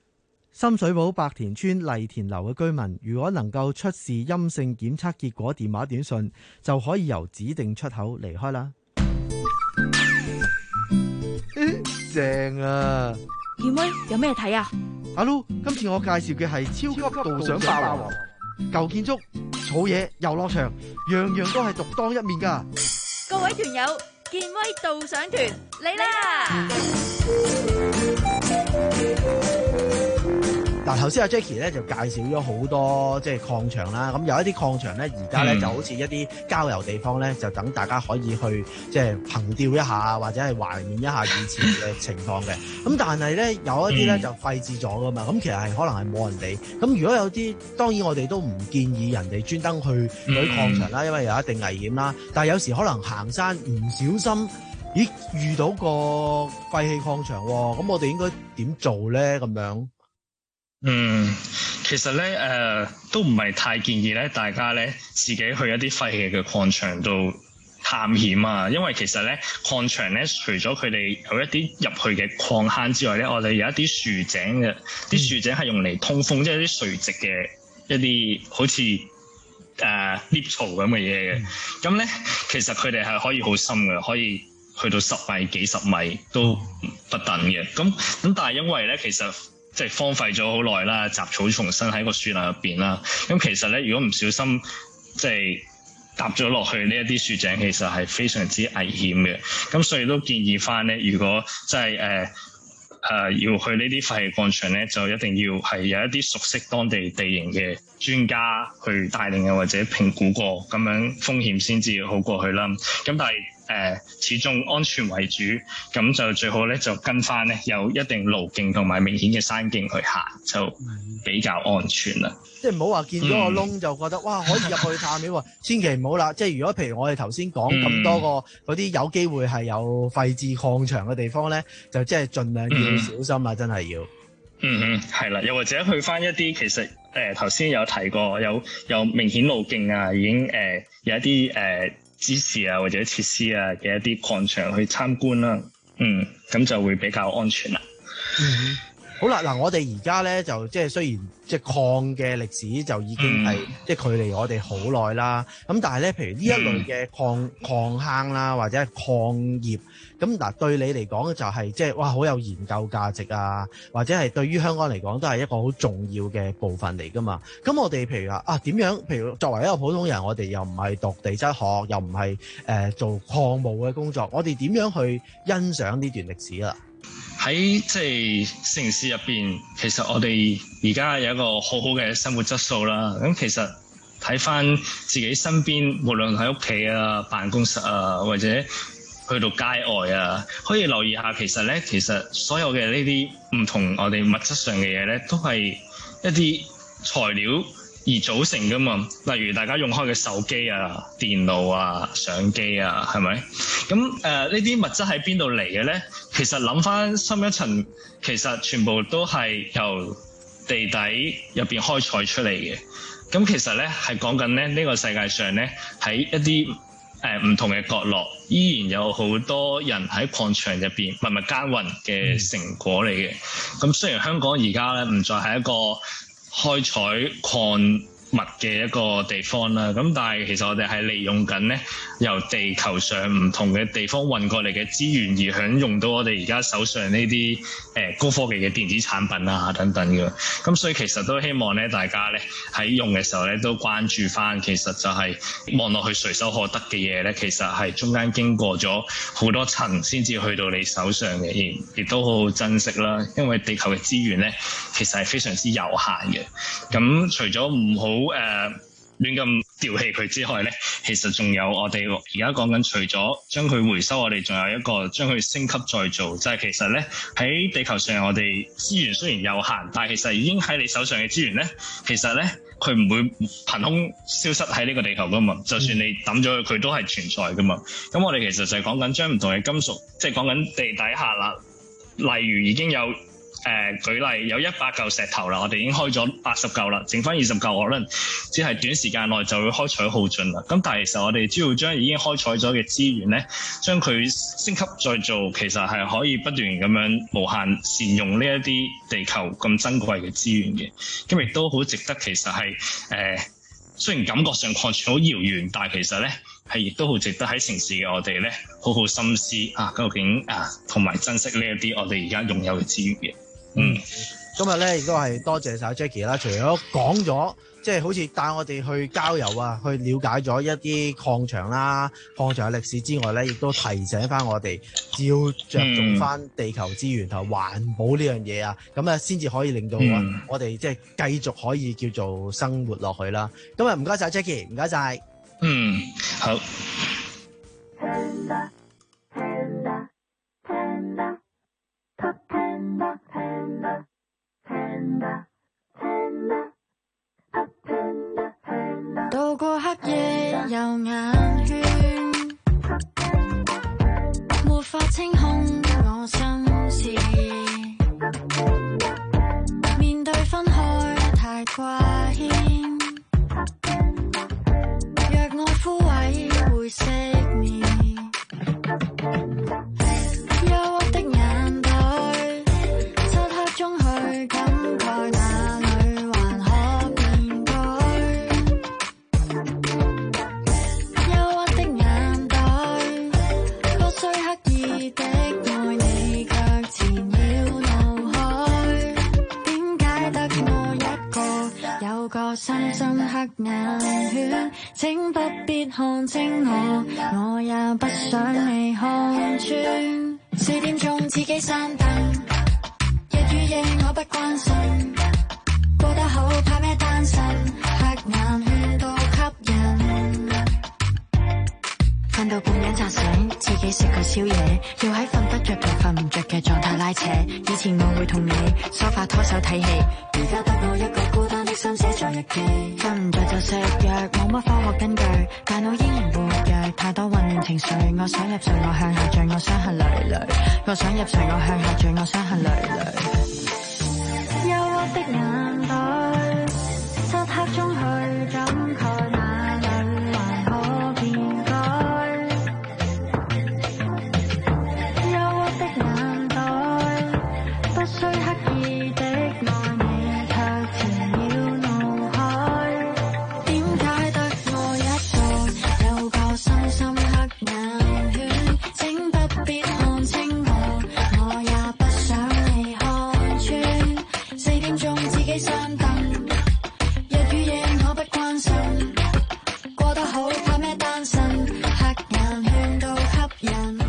深水埗白田村麗田樓嘅居民，如果能夠出示陰性檢測結果電話短信，就可以由指定出口離開啦。正啊！ 健威有咩睇啊？ 阿 Lu， 今次我介紹嘅係超級導賞霸王，舊建築、草野、遊樂場，樣樣都係獨當一面㗎。 各位團友，健威導賞團嚟啦！ 嗱，頭先阿 Jackie 咧就介紹咗好多即係礦場啦，咁有一啲礦場咧而家咧就好似一啲郊遊地方咧，就等大家可以去即係憑吊一下，或者係懷念一下以前嘅情況嘅。咁但係咧有一啲咧就廢置咗噶嘛，咁其實係可能係冇人理。咁如果有啲，當然我哋都唔建議人哋專登去嗰啲礦場啦，因為有一定危險啦。但係有時可能行山唔小心，咦遇到個廢棄礦場喎，咁我哋應該點做咧？咁樣？ 嗯，其實咧，誒、呃，都唔係太建議咧，大家咧自己去一啲廢棄嘅礦場度探險啊，因為其實咧礦場咧，除咗佢哋有一啲入去嘅礦坑之外咧，我哋有一啲豎井嘅，啲豎井係用嚟通風，即係啲垂直嘅一啲好似誒 lift 槽咁嘅嘢嘅。咁咧，其實佢哋係可以好深嘅，可以去到十米、幾十米都不等嘅。咁咁，但係因為咧，其實即係荒廢咗好耐啦，雜草叢生喺個樹林入邊啦。咁其實咧，如果唔小心即係踏咗落去呢一啲樹井，其實係非常之危險嘅。咁所以都建議翻咧，如果即係誒誒要去呢啲廢棄礦場咧，就一定要係有一啲熟悉當地地形嘅專家去帶領嘅，或者評估過，咁樣風險先至好過去啦。咁但係誒、呃，始終安全為主，咁就最好咧就跟翻咧有一定路徑同埋明顯嘅山徑去行，就比較安全啦。 即係唔好話見咗個窿就覺得、嗯、哇可以入去探險喎，千祈唔好啦。即係如果譬如我哋頭先講咁多個嗰啲有機會係有廢置礦場嘅地方咧，就即係盡量要小心啦，嗯、真係要。 嗯嗯，係啦，又或者去翻一啲其實誒頭先有提過有有明顯路徑啊，已經誒、呃、有一啲誒。呃支持啊，或者設施啊嘅一啲礦場去參觀啦，嗯，咁就會比較安全啦。 嗯，好啦，嗱，我哋而家咧就即係雖然即係礦嘅歷史就已經係、嗯、即係距離我哋好耐啦，咁但係咧，譬如呢一類嘅礦礦坑啦，或者係礦業，咁嗱對你嚟講就係、是、即係哇好有研究價值啊，或者係對於香港嚟講都係一個好重要嘅部分嚟噶嘛。咁我哋譬如話啊點樣？譬如作為一個普通人，我哋又唔係讀地質學，又唔係誒做礦務嘅工作，我哋點樣去欣賞呢段歷史啊？ 喺即係城市入邊，其實我哋而家有一個好好嘅生活質素啦。咁其實睇翻自己身邊，無論喺屋企啊、辦公室啊，或者去到街外啊，可以留意下，其實咧，其實所有嘅呢啲唔同我哋物質上嘅嘢咧，都係一啲材料而組成噶嘛。例如大家用開嘅手機啊、電腦啊、相機啊，係咪？咁誒呢啲物質喺邊度嚟嘅咧？其實諗翻深一層，其實全部都係由地底入邊開採出嚟嘅。咁其實咧係講緊咧呢、呢個世界上咧喺一啲誒唔同嘅角落，依然有好多人喺礦場入邊默默耕耘嘅成果嚟嘅。咁、嗯、雖然香港而家咧唔再係一個開採礦物嘅一個地方啦，咁但係其實我哋係利用緊咧由地球上唔同嘅地方運過嚟嘅資源，而享用到我哋而家手上呢啲誒高科技嘅電子產品啊等等嘅。咁所以其實都希望咧大家咧喺用嘅時候咧都關注翻，其實就係望落去隨手可得嘅嘢咧，其實係中間經過咗好多層先至去到你手上嘅，亦都好好珍惜啦。因為地球嘅資源咧其實係非常之有限嘅。咁除咗唔好誒、呃、亂咁掉棄佢之外咧，其實仲有我哋而家講緊，除咗將佢回收，我哋仲有一個將佢升級再造，就係、是、其實咧喺地球上我哋資源雖然有限，但係其實已經喺你手上嘅資源咧，其實咧佢唔會憑空消失喺呢個地球噶嘛，就算你抌咗佢，佢都係存在噶嘛。咁我哋其實就係講緊將唔同嘅金屬，即係講緊地底下啦，例如已經有呃、舉例有一百嚿石頭啦，我哋已經開咗八十嚿啦，剩翻二十嚿可能只係短時間內就會開採耗盡啦。咁但係其實我哋只要將已經開採咗嘅資源咧，將佢升級再做，其實係可以不斷咁樣無限善用呢一啲地球咁珍貴嘅資源嘅。咁亦都好值得，其實係誒、呃、雖然感覺上礦泉好遙遠，但係其實咧係亦都好值得喺城市嘅我哋咧好好深思啊，究竟啊同埋珍惜呢一啲我哋而家擁有嘅資源嘅。嗯， 今日咧亦都係多謝晒 Jackie 啦，除咗講咗即係好似帶我哋去郊遊啊，去了解咗一啲礦場啦、礦場嘅歷史之外咧，亦都提醒翻我哋要着重翻地球資源同環保呢樣嘢啊，咁啊先至可以令到我哋即係繼續可以叫做生活落去啦。今日唔該晒 Jackie， 唔該晒。 嗯，好。 渡過黑夜有眼圈，沒法清空我心事，面對分開太掛牽，若愛枯萎會熄滅，憂鬱的眼袋，漆黑中去感慨哪裏還可變改，憂鬱的眼袋，不需刻意的愛你，卻纏繞腦海，點解得我一個有個深深黑眼圈，請不必看清我，我也不想你看穿。四點鐘自己閂燈，日與夜我不關心，過得好怕咩單身，黑眼圈都吸引。瞓到半夜扎醒，自己食個宵夜，要喺瞓得着同瞓唔着嘅狀態拉扯。以前我會同你梳化拖手睇戲，而家得我一個孤單的心寫在日記。瞓唔着就食藥，冇乜科學根據，大腦依然活躍，太多混亂情緒。我想入睡，我向下墜，我傷痕累累。我想入睡，我向下墜，我傷痕累累。憂鬱的眼袋，漆黑中去感慨哪裏還可變改。憂鬱的眼袋，不需刻意的愛你，卻纏繞腦海。點解得我一個有個深深黑眼圈？請不必看清我，我也不想你看穿。四點鐘自己閂燈，日與夜我不關心，過得好怕咩單身，黑眼圈都吸引。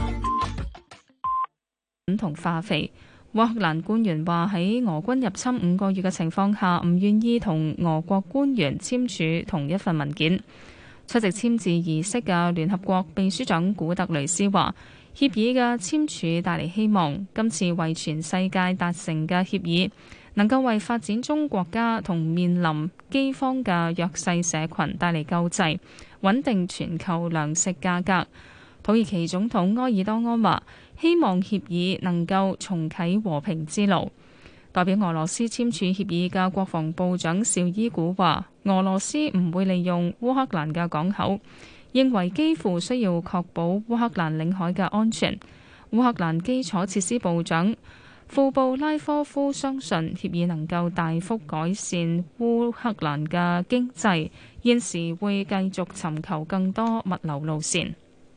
同化肥。烏克蘭官員話喺俄軍入侵五個月嘅情況下，唔願意同俄國官員簽署同一份文件。出席簽字儀式嘅聯合國秘書長古特雷斯話，協議嘅簽署帶嚟希望，今次為全世界達成嘅協議能夠為發展中國家同面臨饑荒嘅弱勢社群帶嚟救濟，穩定全球糧食價格。土耳其總統埃爾多安話，希望協議能夠重啟和平之路。代表俄羅斯簽署協議嘅國防部長紹伊古話，俄羅斯唔會利用烏克蘭嘅港口，認為基輔需要確保烏克蘭領海嘅安全。烏克蘭基礎設施部長庫布拉科夫相信協議能夠大幅改善烏克蘭嘅經濟，現時會繼續尋求更多物流路線。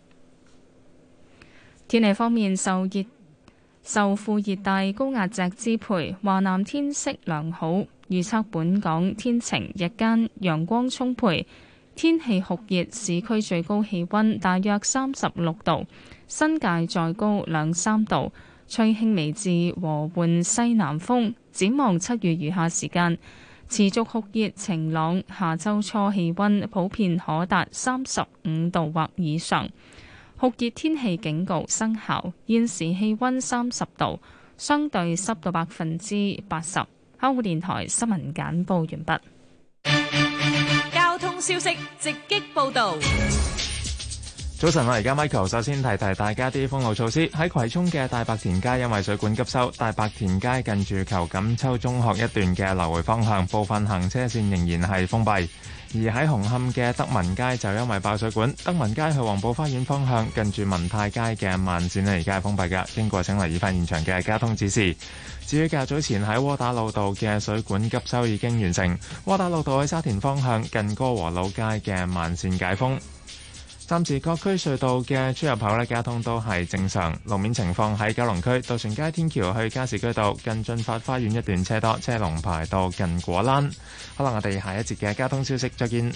天氣方面，受熱受副熱帶高壓脊支配，華南天色良好，預測本港天晴，日間陽光充沛，天氣酷熱，市區最高氣溫大約三十六度，新界再高兩三度，吹輕微至和緩西南風。展望七月餘下時間持續酷熱晴朗，下周初氣溫普遍可達三十五度或以上。酷熱天氣警告生效，現時氣溫三十度，相對濕度百分之八十。香港電台新聞簡報完畢。 交通消息直擊報道。 早晨，我而家 Michael， 首先提提大家啲封路措施。喺葵涌嘅大白田街，因為水管急修，大白田街近住裘錦秋中學一段嘅來回方向部分行車線仍然係封閉。而喺紅磡嘅德民街就因為爆水管，德民街去黃埔花園方向近住民泰街嘅慢線呢，而家係封閉㗎，經過請留意返現場嘅交通指示。至於較早前喺窩打老道嘅水管急修已經完成，窩打老道喺沙田方向近歌和老街嘅慢線解封。暫時各區隧道嘅出入口咧，交通都係正常。路面情況喺九龍區渡船街天橋去加士居道近進發花園一段車多，車龍排到近果欄。好啦，我哋下一節嘅交通消息再見。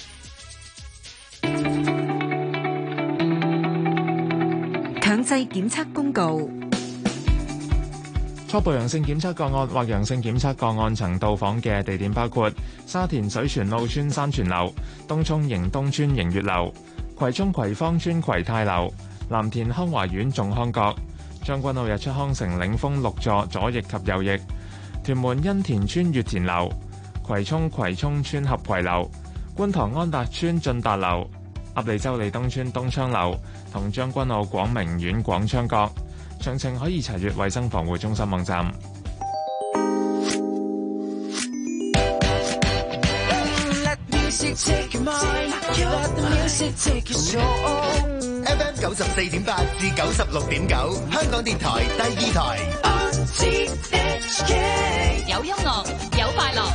強制檢測公告。 初步陽性檢測個案或陽性檢測個案曾到訪嘅地點包括沙田水泉澳村山泉樓、東涌盈東村盈月樓、葵涌葵芳村葵泰樓、藍田康華苑眾康閣、將軍澳日出康城領峰六座左翼及右翼、屯門欣田村月田樓、葵涌葵涌村合葵樓、觀塘安達村進達樓、鴨脷洲利東村東昌樓同將軍澳廣明苑廣昌閣。詳情可以查閱衛生防護中心網站。 F M 九十四點八至九十六點九，香港電台第二台。 有音樂，有快樂。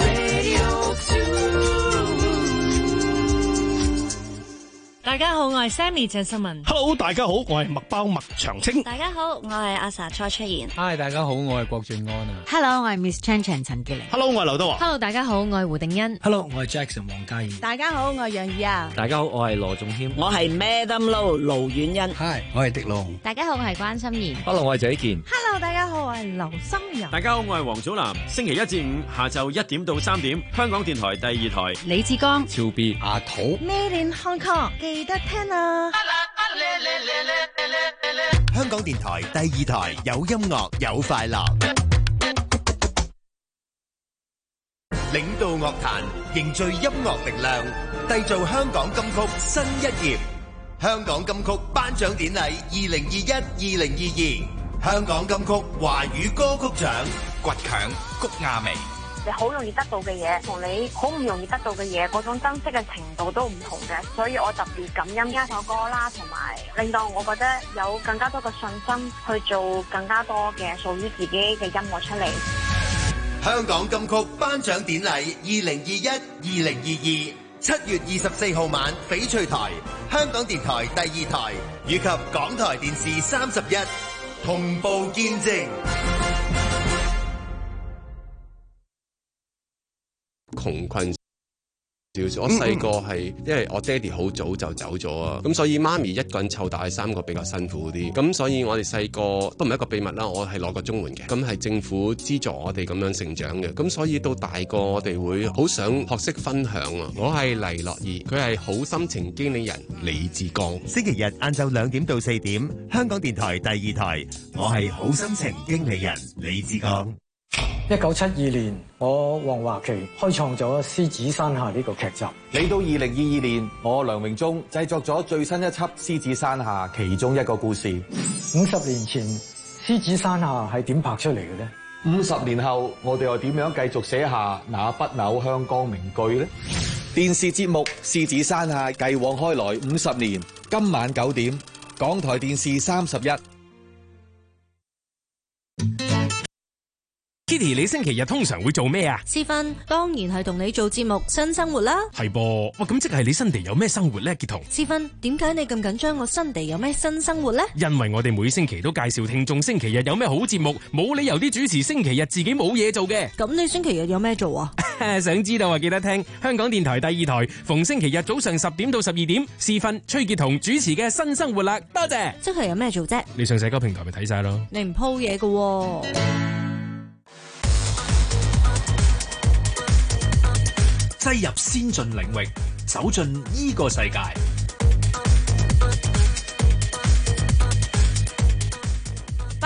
大家好，我係 Sammy 鄭秀文。 Hello， 大家好，我係麥包麥長青。 大家好，我係阿 sa 蔡出現。 Hi， 大家好，我係郭晉安啊。 Hello， 我係 Miss Chan Chan 陳潔玲。 Hello， 我係劉德華。 Hello， 大家好，我係胡定欣。 Hello， 我係 Jackson 黃嘉怡。 大家好，我係楊怡啊。 大家好，我係羅仲謙。 我係 Madam Low 盧婉欣。 Hi， 我係迪龍。 大家好，我係關心妍。 Hello， 我係謝健。 Hello， 大家好，我係劉心柔。 大家好，我係黃祖藍。星期一至五下晝一點到三點，香港電台第二台。 李志剛、 超 B、阿土。 Made in Hong Kong，記得聽啊！ 香港電台第二台有音樂有快樂，領導樂壇，凝聚音樂力量，締造香港金曲新一頁。香港金曲頒獎典禮二零二一、二零二二，香港金曲華語歌曲獎，倔強谷亞薇。 你好容易得到嘅嘢，同你好唔容易得到嘅嘢，嗰種珍惜嘅程度都唔同嘅，所以我特別感恩呢首歌啦，同埋令到我覺得有更加多嘅信心去做更加多嘅屬於自己嘅音樂出嚟。 香港金曲頒獎典禮二零二一、二零二二，七月二十四號晚，翡翠台、香港電台第二台以及港台電視三十一同步見證。 窮困少少，我細個係因為我爹哋好早就走咗啊，咁所以媽咪一個人湊大三個比較辛苦啲，咁所以我哋細個都唔係一個秘密啦，我係攞過綜援嘅，咁係政府資助我哋咁樣成長嘅，咁所以到大個我哋會好想學識分享啊。我係黎樂怡，佢係好心情經理人李志剛。 星期日晏晝兩點到四點，香港電台第二台，我係好心情經理人李志剛。 一九七二年，我黃華琪開創咗《獅子山下》呢個劇集。 嚟到二零二二年，我梁榮忠製作咗最新一輯《獅子山下》其中一個故事。 五十年前，《獅子山下》係點拍出嚟嘅呢？ 五十年後，我哋又點樣繼續寫下那不朽香江名句呢？電視節目《獅子山下》繼往開來五十年，今晚九點，港台電視三十一。 Kitty， 你星期日通常會做咩啊？ 私芬當然係同你做節目新生活啦。 係噃，哇咁即係你新地有咩生活咧？傑彤， 私芬點解你咁緊張我新地有咩新生活咧？ 因為我哋每星期都介紹聽眾星期日有咩好節目，冇理由啲主持星期日自己冇嘢做嘅。 咁你星期日有咩做啊？ 想知道啊，記得聽香港電台第二台，逢星期日早上十點到十二點，私芬崔傑彤主持嘅新生活啦。多謝。 即係有咩做啫？ 你上社交平台咪睇晒咯。 你唔鋪嘢㗎。 擠入先進領域，走進呢個世界。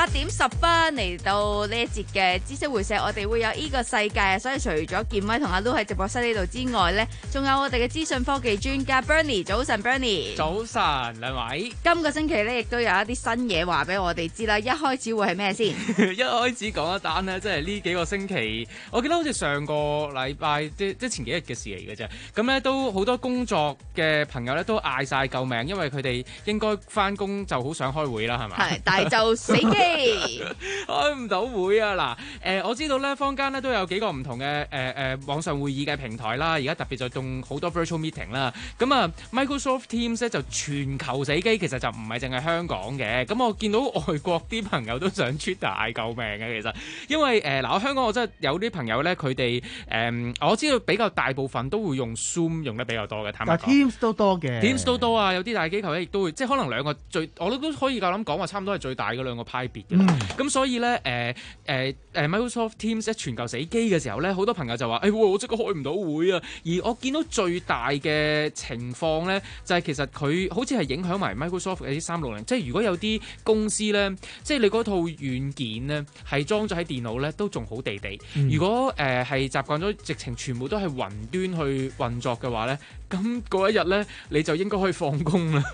八點十分嚟到呢一節嘅知識會社，我哋會有呢個世界，所以除咗健威同阿 Lu 喺直播室呢度之外呢，仲有我哋嘅資訊科技專家 Bernie。早晨 Bernie。 早晨兩位。 今個星期呢，亦都有一啲新嘢話俾我哋知啦。一開始會係咩先？ 一開始講一單呢，即係呢幾個星期，我記得好似上個禮拜即即前幾日嘅事嚟嘅啫。咁呢都好多工作嘅朋友呢都嗌晒救命，因為佢哋應該翻工就好想開會啦，係咪？ 係，但係就死機開唔到會啊！嗱，誒、呃、我知道咧，坊間咧都有幾個唔同嘅誒誒網上會議嘅平台啦，而家特別就用好多 virtual meeting 啦。咁啊 Microsoft Teams 咧就全球死機，其實就唔係淨係香港嘅。咁我見到外國啲朋友都想 Twitter 嗌救命嘅，其實因為誒嗱、呃，我香港我真係有啲朋友咧，佢哋誒我知道比較大部分都會用 Zoom 用得比較多嘅，坦白講。 但 Teams 都多嘅 ，Teams 都多啊！有啲大機構咧亦都會，即係可能兩個最，我都都可以夠膽講話，差唔多係最大嘅兩個派別嘅。咁、嗯、所以咧，誒誒誒 Microsoft Teams 喺全球死機嘅時候咧，好多朋友就話：誒、哎，我即刻開唔到會啊！而我見到最大嘅情況咧，就係、是、其實佢好似係影響埋 Microsoft 嘅啲三六零，即係如果有啲公司咧，即係你嗰套軟件咧係裝咗喺電腦咧，都仲好地地。嗯、如果誒係習慣咗直情全部都係雲端去運作嘅話咧，咁嗰一日咧你就應該可以放工啦。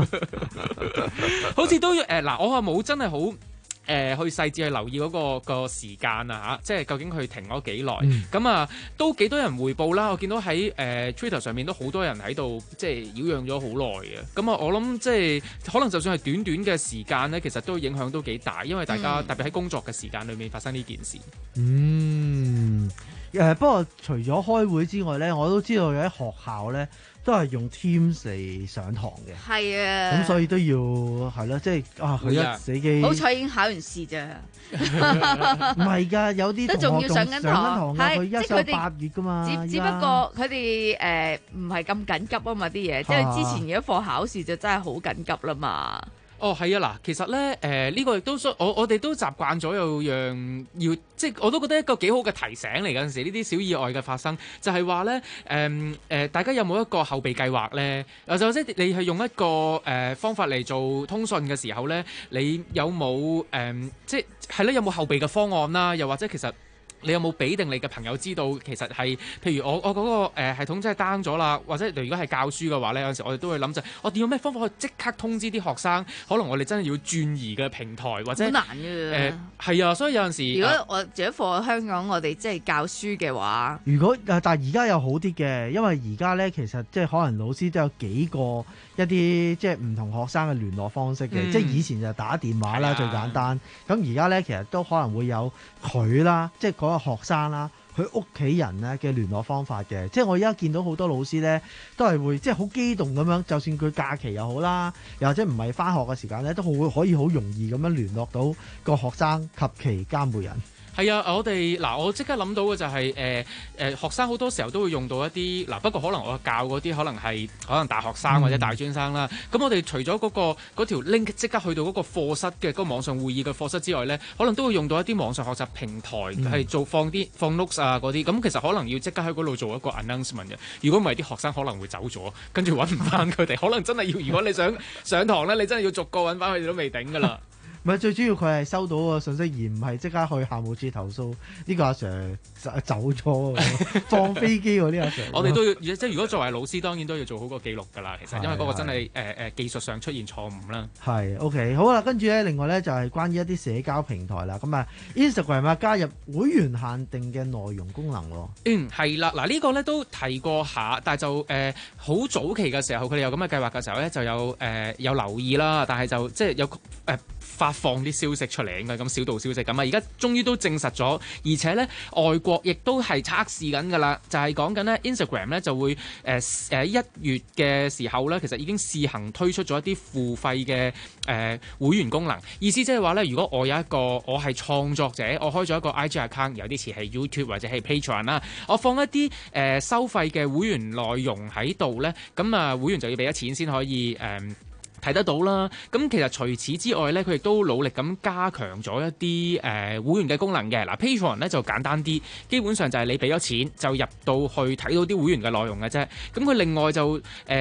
好似都誒嗱、呃，我係冇真係好誒去細緻去留意嗰、那個、那個時間啊嚇，即係究竟佢停咗幾耐？咁、嗯、啊都幾多人回報啦。我見到喺誒、呃、Twitter 上面都好多人喺度即係擾攘咗好耐嘅。咁啊，我諗即係可能就算係短短嘅時間咧，其實都影響都幾大，因為大家、嗯、特別喺工作嘅時間裏面發生呢件事。 嗯，誒、呃、不過除咗開會之外咧，我都知道有啲學校咧，都係用 Teams 嚟上堂嘅， 係啊， 咁所以都要係咯，即係啊，佢一死機， 好彩已經考完試咋， 唔係㗎，有啲都仲要上緊堂， 係即係佢哋八月㗎嘛， 只只不過佢哋誒唔係咁緊急啊嘛啲嘢，即係之前有一課考試就真係好緊急啦嘛。 哦，係啊，嗱，其實咧，誒、呃、呢、這個亦都我我哋都習慣咗有樣要，即係我都覺得一個幾好嘅提醒嚟。嗰陣時呢啲小意外嘅發生，就係話咧，誒、呃、誒、呃，大家有冇一個後備計劃咧？或者即係你係用一個誒、呃、方法嚟做通訊嘅時候咧，你有冇誒、呃、即係係咧有冇後備嘅方案啦？又或者其實你有冇俾定你嘅朋友知道，其實係譬如我我嗰、那個誒、呃、系統真係 down 咗啦，或者如果係教書嘅話咧，有陣時我哋都會諗就我哋有咩方法可以即刻通知啲學生，可能我哋真係要轉移嘅平台或者好難嘅。誒係、呃、啊，所以有陣時如果我住一課香港，我哋即係教書嘅話， 如果但係而家有好啲嘅，因為而家咧其實即係可能老師都有幾個一啲即係唔同學生嘅聯絡方式嘅，嗯、即係以前就打電話啦、啊、最簡單，咁而家咧其實都可能會有佢啦，即係嗰個學生啦，佢屋企人咧嘅聯絡方法嘅，即係我而家見到好多老師咧，都係會即係好激動咁樣，就算佢假期又好啦，又或者唔係返學嘅時間咧，都會可以好容易咁樣聯絡到個學生及其監護人。 係啊，我哋嗱，我即刻諗到嘅就係誒誒學生好多時候都會用到一啲嗱，不過可能我教嗰啲可能係可能大學生或者大專生啦。咁、嗯、我哋除咗嗰、嗰個嗰條 link 即刻去到嗰個課室嘅嗰、嗰個網上會議嘅課室之外咧，可能都會用到一啲網上學習平台係、嗯、做放啲放 notes 啊嗰啲。咁其實可能要即刻喺嗰度做一個 announcement 嘅。如果唔係，啲學生可能會走咗，跟住揾唔翻佢哋。可能真係要，如果你想上堂咧，你真係要逐個揾翻佢哋都未定㗎啦。 唔係，最主要佢係收到個信息，而唔係即刻去校務處投訴呢、呢個阿 Sir 走咗放飛機喎，呢阿 Sir。我哋都要即係如果作為老師，當然都要做好個記錄㗎啦。其實因為嗰個真係誒誒技術上出現錯誤啦。係 OK 好啦，跟住咧，另外咧就係關於一啲社交平台啦。咁啊 Instagram 啊加入會員限定嘅內容功能喎。嗯，係啦，嗱、呢個、呢個咧都提過下，但係就誒好、呃、早期嘅時候，佢哋有咁嘅計劃嘅時候咧，就有誒、呃、有留意啦，但係就即係有誒。呃發放啲消息出嚟，應該咁小道消息咁啊！而家終於都證實咗，而且咧外國亦都係測試緊㗎啦，就係講緊咧 Instagram 咧就會誒誒一月嘅時候咧，其實已經試行推出咗一啲付費嘅誒、呃、會員功能。意思即係話咧，如果我有一個我係創作者，我開咗一個 I G account， 有啲似係 YouTube 或者係 Patreon 啦，我放一啲誒、呃、收費嘅會員內容喺度咧，咁啊會員就要俾咗錢先可以誒。呃睇得到啦，咁其實除此之外咧，佢亦都努力咁加強咗一啲誒、呃、會員嘅功能嘅。嗱 Patreon 咧就簡單啲，基本上就係你俾咗錢就入到去睇到啲會員嘅內容嘅啫。咁佢另外就誒。呃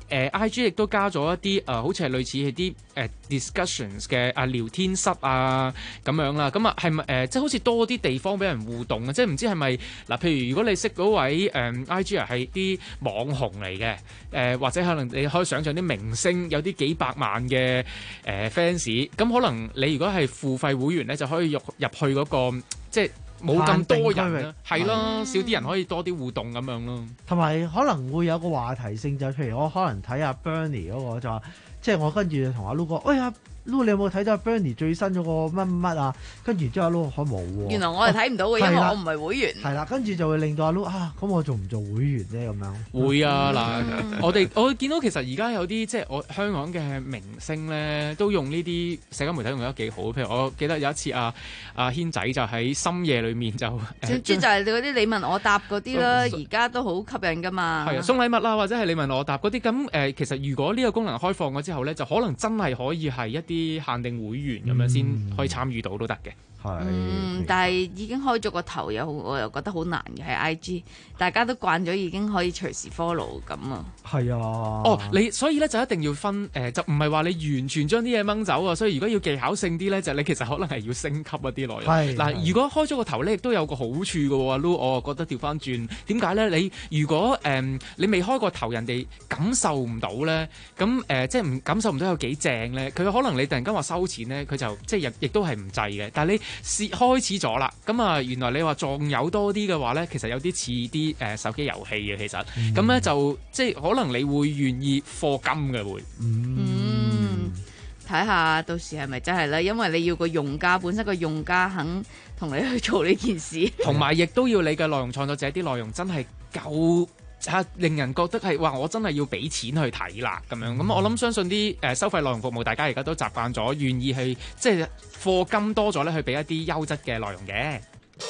誒 I G 亦都加咗一啲誒、呃，好似係類似係啲誒 discussions 嘅啊聊天室啊咁樣啦。咁啊係咪誒即係好似多啲地方俾人互動啊？即係唔知係咪嗱？譬如如果你識嗰位誒、呃、I G 係啲網紅嚟嘅，誒、呃、或者可能你可以想象啲明星有啲幾百萬嘅誒 fans，咁可能你如果係付費會員咧，就可以入入去嗰、那個即係。冇咁多人啦，係咯，少啲人可以多啲互動咁樣咯。 同埋可能會有個話題性，就譬如我可能睇下 Bernie 嗰個就話，即係我跟住同阿 Lu 講，喂啊 Lu 你有冇睇到 Bernie 最新嗰個乜乜啊？跟住之後阿 Lu 可冇喎。 原來我係睇唔到嘅，因為我唔係會員。係啦， 跟住就會令到阿 Lu 啊，咁我做唔做會員咧？咁樣會啊嗱，我哋我見到其實而家有啲即係我香港嘅明星咧，都用呢啲社交媒體用得幾好。譬如我記得有一次啊。阿軒仔就喺深夜裏面就， 總之就係嗰啲你問我答嗰啲啦，而家都好吸引噶嘛。 係啊，送禮物啦，或者係你問我答嗰啲咁誒，其實如果呢個功能開放咗之後咧，就可能真係可以係一啲限定會員咁樣先可以參與到都得嘅。係、 嗯，但係已經開咗個頭又我又覺得好難嘅喺 I G， 大家都慣咗已經可以隨時 follow 咁啊。 係啊。 哦，你所以咧就一定要分誒、呃，就唔係話你完全將啲嘢掹走啊。所以如果要技巧性啲咧，就你其實可能係要升級一啲內容。係嗱，如果開咗個頭咧，亦都有個好處嘅喎。Lu，我覺得調翻轉點解咧？你如果誒、呃、你未開個頭，人哋感受唔到咧，咁誒、呃、即係唔感受唔到有幾正咧？佢可能你突然間話收錢咧，佢就即係亦亦都係唔制嘅。但係你試開始咗啦，咁啊原來你話仲有多啲嘅話咧，其實有啲似啲誒手機遊戲嘅，其實咁咧、嗯、就即係可能你會願意課金嘅會。 嗯，睇下到時係咪真係咧？因為你要個用家本身個用家肯同你去做呢件事， 同埋亦都要你嘅內容創作者啲內容真係夠。嚇！令人覺得係哇，我真係要俾錢去睇啦咁樣。咁、嗯、我諗相信啲誒、呃、收費內容服務，大家而家都習慣咗，願意去即係課金多咗咧，去俾一啲優質嘅內容嘅。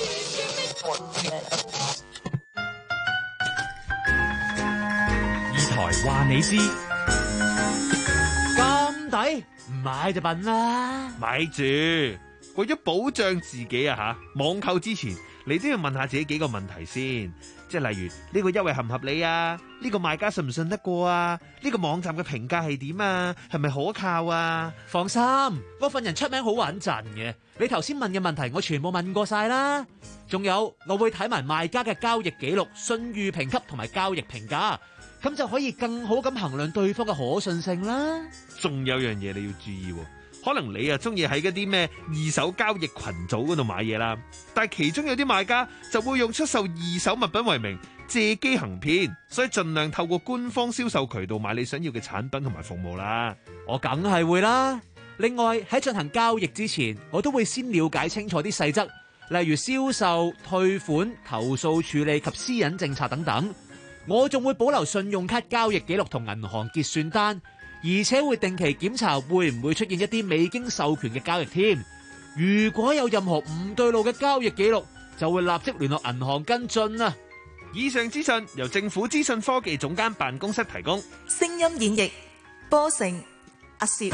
二台話你知， 咁抵唔買就笨啦。 買住，為咗保障自己啊嚇，網購之前你都要問下自己幾個問題先。即係例如呢、呢個優惠合唔合理啊？呢、呢個賣家信唔信得過啊？呢、呢個網站嘅評價係點啊？係咪可靠啊？ 放心，我份人出名好穩陣嘅。你頭先問嘅問題我全部問過晒啦。仲有我會睇埋賣家嘅交易記錄、信譽評級同埋交易評價，咁就可以更好咁衡量對方嘅可信性啦。 仲有樣嘢你要注意喎。可能你啊中意喺嗰啲咩二手交易群組嗰度買嘢啦，但係其中有啲賣家就會用出售二手物品為名借機行騙，所以盡量透過官方銷售渠道買你想要嘅產品同埋服務啦。 我梗係會啦。另外喺進行交易之前，我都會先了解清楚啲細則，例如銷售、退款、投訴處理及私隱政策等等。我仲會保留信用卡交易記錄同銀行結算單。而且會定期檢查會唔會出現一啲未經授權嘅交易添。如果有任何唔對路嘅交易記錄，就會立即聯絡銀行跟進啊。 以上資訊由政府資訊科技總監辦公室提供。 聲音演繹波成阿攝。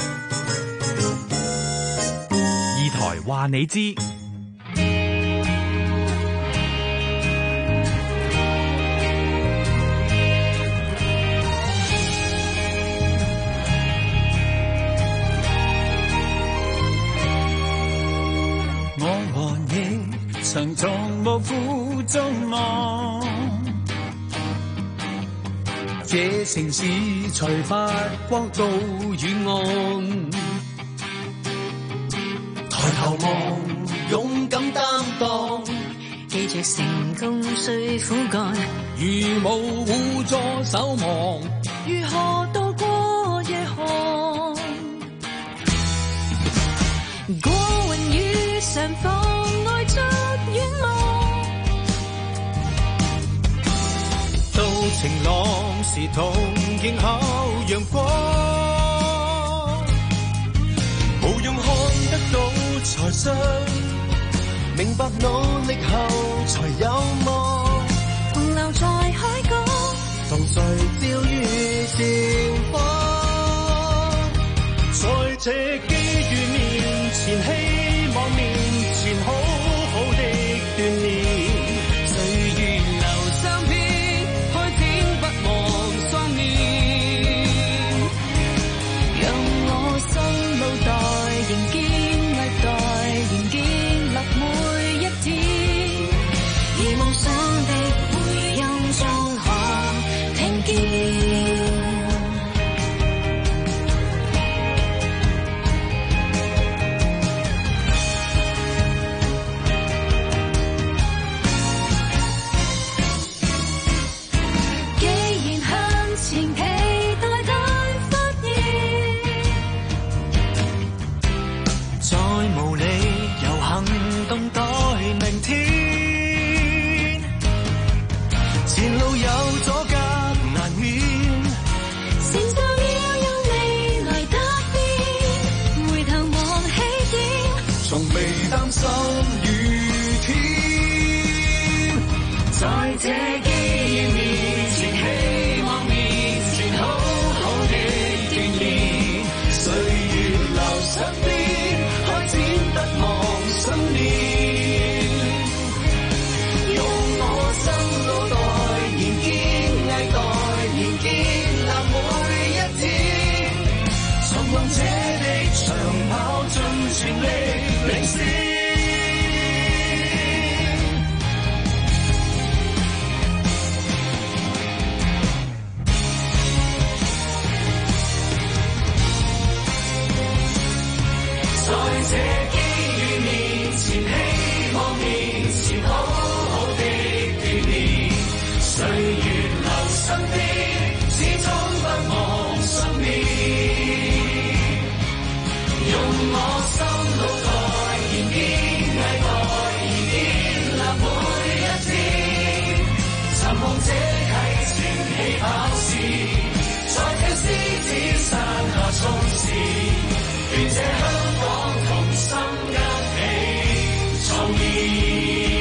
二台話你知。 曾從無負眾望，這城市才發光到遠岸。抬頭望，勇敢擔當， 記着成功需苦幹。 如無互助守望， 如何渡過夜寒？過雲雨上方。 晴朗時同迎候陽光，無用看得到才信，明白努力後才有望。 同留在海港， 同誰照於前方，在這機遇面前，希望面前好好的鍛鍊。歲月留三篇，開展不忘雙面。 未擔心雨天，在這機遇面前，希望面前好好的鍛鍊，歲月留身邊，開展不忘信念，用我心腦袋燃堅毅代然建立每一天，尋夢者的長跑盡全力領先。在這機遇面前，希望面前好好的鍛鍊，歲月留身邊，始終不忘信念，用我心腦袋燃堅毅代然建立每一天，尋夢者啟程起跑線，在這獅子山下衝刺，願這香港同心一起創意。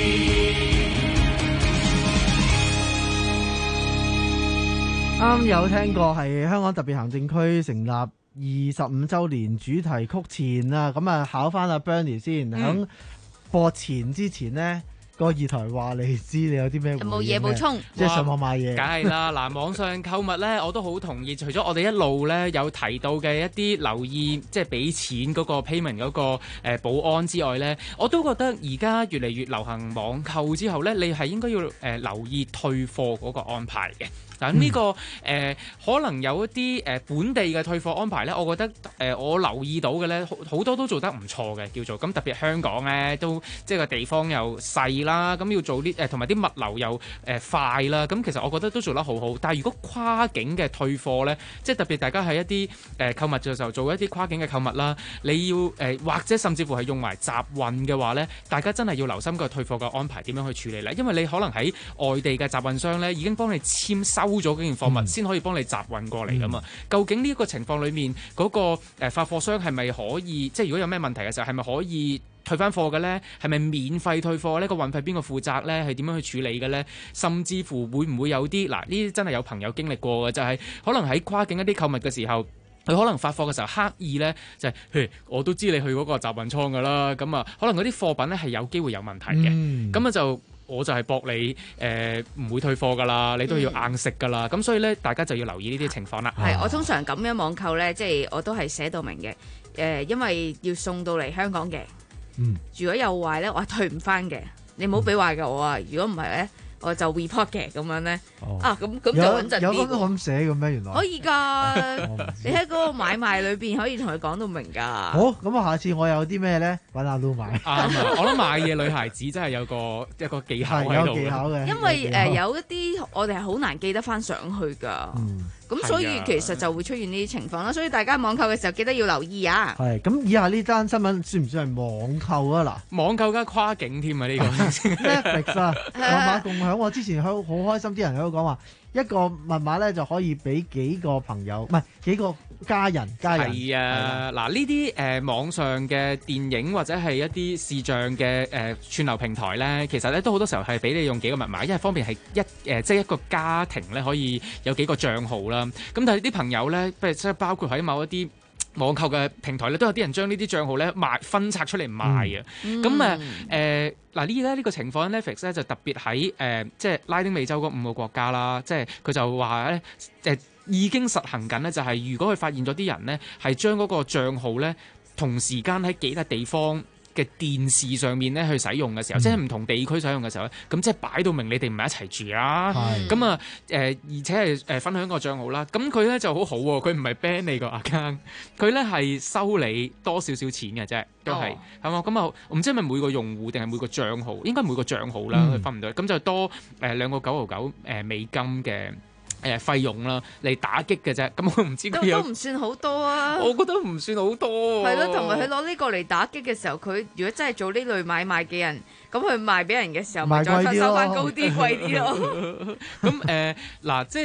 啱有聽過係香港特別行政區成立二十五週年主題曲前啦，咁啊考翻阿 Bernie 先，響、嗯、播前之前呢，個二台話你知你有啲咩？有冇嘢補充？ 即係上網買嘢， 梗係啦！嗱，網上購物咧，我都好同意。除咗我哋一路咧有提到嘅一啲留意，即係俾錢嗰個 payment 嗰個誒保安之外咧，我都覺得而家越嚟越流行網購之後咧，你係應該要誒留意退貨嗰個安排嘅。嗱、這、呢個誒、呃、可能有一啲誒、呃、本地嘅退貨安排咧，我覺得誒、呃、我留意到嘅咧，好多都做得唔錯嘅，叫做咁特別香港咧，都即係個地方又細啦，咁要做啲誒同埋啲物流又誒、呃、快啦，咁其實我覺得都做得好好。但係如果跨境嘅退貨咧，即係特別大家喺一啲誒、呃、購物嘅時候做一啲跨境嘅購物啦，你要誒、呃、或者甚至乎係用埋集運嘅話咧，大家真係要留心個退貨嘅安排點樣去處理咧，因為你可能喺外地嘅集運商咧已經幫你簽收咗嗰件貨物，先可以幫你集運過嚟噶嘛、嗯？究竟呢一個情況裏面嗰、那個誒、呃、發貨商係咪可以，即係如果有咩問題嘅時候，係咪可以退翻貨嘅咧？係咪免費退貨呢？個運費邊個負責咧？係點樣去處理嘅咧？甚至乎會唔會有啲嗱？呢啲真係有朋友經歷過嘅，就係、是、可能喺跨境一啲購物嘅時候，佢可能發貨嘅時候刻意咧就係、是，我都知你去嗰個集運倉噶啦，咁啊，可能嗰啲貨品咧係有機會有問題嘅，咁啊、嗯、就。我就係駁你誒唔、呃、會退貨㗎啦，你都要硬食㗎啦，咁、嗯、所以咧大家就要留意呢啲情況啦。 係，我通常咁樣網購咧，即係我都係寫到明嘅，誒、呃，因為要送到嚟香港嘅，嗯，如果有壞咧，我係退唔翻嘅，你唔好俾壞嘅我啊，如果唔係咧。我就 report 嘅咁樣咧，哦、啊咁咁就穩陣啲。有有咁寫嘅咩？原來可以㗎，你喺嗰個買賣裏邊可以同佢講到明㗎。 好，咁啊，下次我有啲咩咧，揾阿 Lu 買。啱啊！我諗買嘢女孩子真係有個一個技巧喺度。 有技巧嘅。 因為誒、呃、有一啲我哋係好難記得翻上去㗎。嗯。咁所以其實就會出現呢啲情況啦，所以大家網購嘅時候記得要留意啊。 係，咁以下呢單新聞算唔算係網購啊？ 嗱，網購加跨境添啊呢個。 Netflix 啊，密碼共享，我之前好好開心，啲人喺度講話。一個密碼咧就可以俾幾個朋友，唔係幾個家人，家人係啊！嗱，呢啲誒網上嘅電影或者係一啲視像嘅誒、呃、串流平台咧，其實咧都好多時候係俾你用幾個密碼，因為方便係一誒、呃、即係一個家庭咧可以有幾個賬號啦。咁但係啲朋友咧，譬如即係包括喺某一啲網購嘅平台咧，都有啲人將呢啲賬號咧賣分拆出嚟賣啊！咁誒誒嗱呢咧呢個情況 Netflix 咧就特別喺誒、呃、即係拉丁美洲嗰五個國家啦，即係佢就話咧誒已經實行緊咧，就係如果佢發現咗啲人咧係將嗰個賬號咧同時間喺幾笪地方嘅電視上面咧去使用嘅時候，嗯、即係唔同地區使用嘅時候咧，咁即係擺到明你哋唔係一齊住啊！咁啊誒，而且係誒分享個賬號啦。咁佢咧就好好、啊、喎，佢唔係 ban 你個 account，佢咧係收你多少少錢嘅啫，都係係嘛？咁啊唔知係咪每個用戶定係每個賬號？應該每個賬號啦，佢、嗯、分唔到。咁就多誒兩個九毫九誒美金嘅。誒費用啦，嚟打擊嘅啫，咁我唔知佢有都唔算好多啊。 我覺得唔算好多、啊。 係咯，同埋佢攞呢個嚟打擊嘅時候，佢如果真係做呢類買賣嘅人，咁佢賣俾人嘅時候，咪再收翻高啲、貴啲咯。 咁誒嗱，即係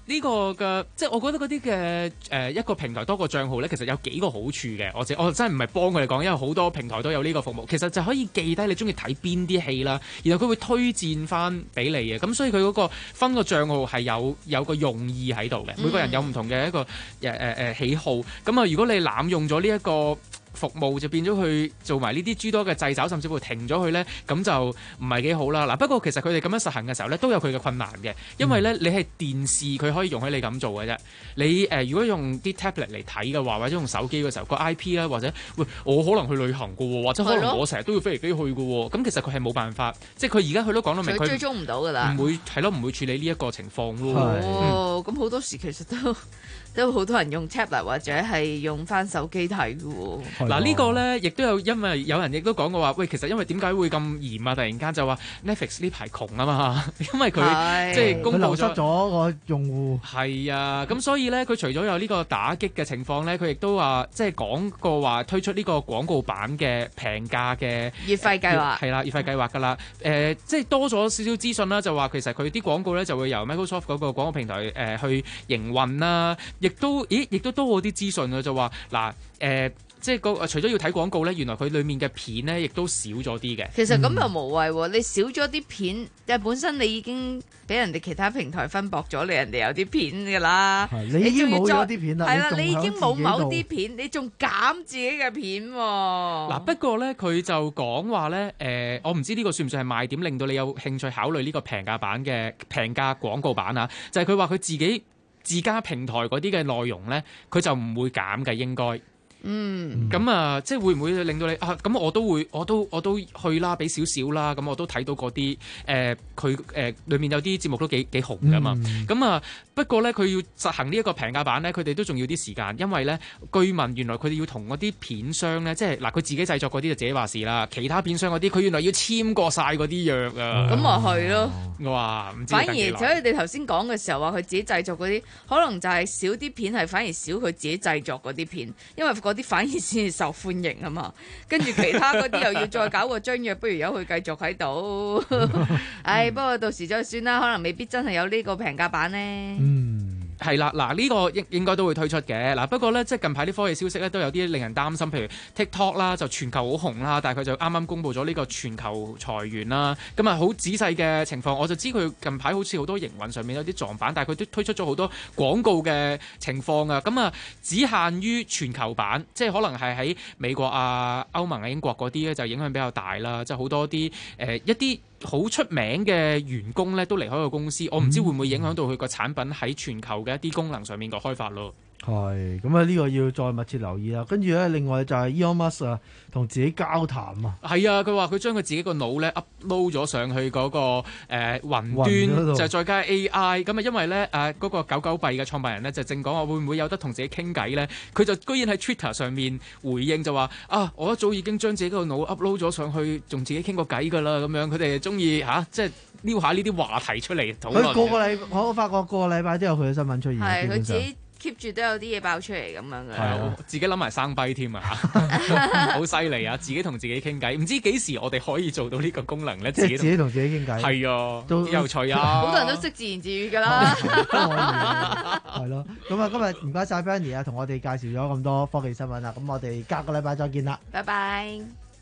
呢個嘅，即係我覺得嗰啲嘅誒一個平台多個帳號咧，其實有幾個好處嘅。我我真係唔係幫佢哋講，因為好多平台都有呢個服務。其實就可以記低你中意睇邊啲戲啦，然後佢會推薦翻俾你嘅。咁所以佢嗰個分個帳號係有有個用意喺度嘅。每個人有唔同嘅一個誒誒誒喜好。咁啊，如果你濫用咗呢一個服務就變咗去做埋呢啲諸多嘅掣肘，甚至乎停咗佢呢，咁就唔係幾好啦。嗱，不過其實佢哋咁樣實行嘅時候呢，都有佢嘅困難嘅，因為呢，你係電視佢可以容許你咁做嘅啫。你誒、呃、如果用啲 tablet 嚟睇嘅話，或者用手機嘅時候個 I P 啦，或者喂我可能去旅行嘅喎，或者可能我成日都要飛嚟飛去嘅喎，咁其實佢係冇辦法，即係佢而家佢都講到明，佢追蹤唔到㗎啦， 唔會係咯，唔會處理呢一個情況咯。 哦，咁好、嗯、多時其實都都好多人用 tablet 或者係用翻手機睇嘅喎。 嗱呢個咧，亦都有，因為有人亦都講過話，喂，其實因為點解會咁嚴啊？突然間就話 Netflix 呢排窮啊嘛，因為佢即係公佈咗流失咗個用戶。 係啊，咁所以咧，佢除咗有呢個打擊嘅情況咧，佢亦都話即係講過話推出呢個廣告版嘅平價嘅月費計劃。 係啦，月費計劃㗎啦。誒、呃，即係多咗少少資訊啦，就話其實佢啲廣告咧就會由 Microsoft 嗰個廣告平台誒、呃、去營運啦，亦都咦，亦都多咗啲資訊啊，就話嗱誒。即係個除咗要睇廣告咧，原來佢裡面嘅片咧，亦都少咗啲嘅。 其實咁又無謂喎，你少咗啲片，但係本身你已經俾人哋其他平台分薄咗你，人哋有啲片㗎啦。 你已經冇咗啲片啦， 係啦，你已經冇某啲片，你仲減自己嘅片喎。 嗱，不過咧，佢就講話咧，誒，我唔知呢個算唔算係賣點，令到你有興趣考慮呢個平價版嘅平價廣告版啊？就係佢話佢自己自家平台嗰啲嘅內容咧，佢就唔會減嘅，應該。 嗯， 咁啊，即係會唔會令到你啊？咁我都會，我都我都去啦，俾少少啦。咁我都睇到嗰啲誒，佢誒裏面有啲節目都幾幾紅㗎嘛。咁、嗯、啊，不過咧，佢要實行呢一個平價版咧，佢哋都仲要啲時間，因為咧，據聞原來佢哋要同嗰啲片商咧，即係嗱，佢自己製作嗰啲就自己話事啦。其他片商嗰啲，佢原來要簽過晒嗰啲約啊。 咁咪係咯。 我話唔知。 反而就好似你頭先講嘅時候話，佢自己製作嗰啲，可能就係少啲片係反而少佢自己製作嗰啲片，因為嗰啲反而先至受歡迎啊嘛，跟住其他嗰啲又要再搞個張約，不如由佢繼續喺度。唉、哎，不過到時再算啦，可能未必真係有呢個平價版呢。 嗯。 係啦，嗱、這、呢個應應該都會推出嘅。嗱不過咧，即係近排啲科技消息咧都有啲令人擔心，譬如 TikTok 啦，就全球好紅啦，但係佢就啱啱公布咗呢個全球裁員啦。咁啊好仔細嘅情況，我就知佢近排好似好多營運上面有啲撞板，但係佢都推出咗好多廣告嘅情況啊。咁啊只限於全球版，即係可能係喺美國啊、歐盟啊、英國嗰啲咧就影響比較大啦，即係好多啲誒、呃、一啲好出名嘅員工咧都離開個公司，我唔知會唔會影響到佢個產品喺全球嘅一啲功能上面個開發咯。 係咁啊！呢個要再密切留意啦。跟住咧，另外就係 Elon Musk 啊，同自己交談啊。 係啊，佢話佢將佢自己個腦咧 upload 咗上去嗰、那個誒、呃、雲端，就再加 A I。咁啊，因為咧誒嗰個九九幣嘅創辦人咧就正講話會唔會有得同自己傾偈咧？佢就居然喺 Twitter 上面回應就話啊，我一早已經將自己個腦 upload 咗上去，同自己傾過偈㗎啦。咁樣佢哋中意嚇，即係撩下呢啲話題出嚟討論。 佢個個禮，我發覺個個禮拜都有佢嘅新聞出現。 係佢自己 keep 住都有啲嘢爆出嚟咁樣嘅。 係啊，自己諗埋生跛添啊，好犀利啊！自己同自己傾偈，唔知幾時我哋可以做到呢個功能咧？ 即係自己同自己傾偈。 係啊，都有趣啊！ 好多人都識自言自語㗎啦。 係咯，咁啊，今日唔該晒 Benny 啊，同我哋介紹咗咁多科技新聞啦。咁我哋隔個禮拜再見啦。 拜拜。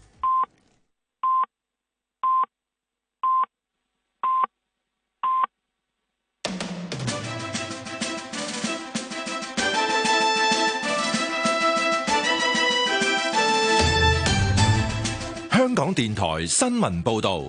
香港電台新聞報道，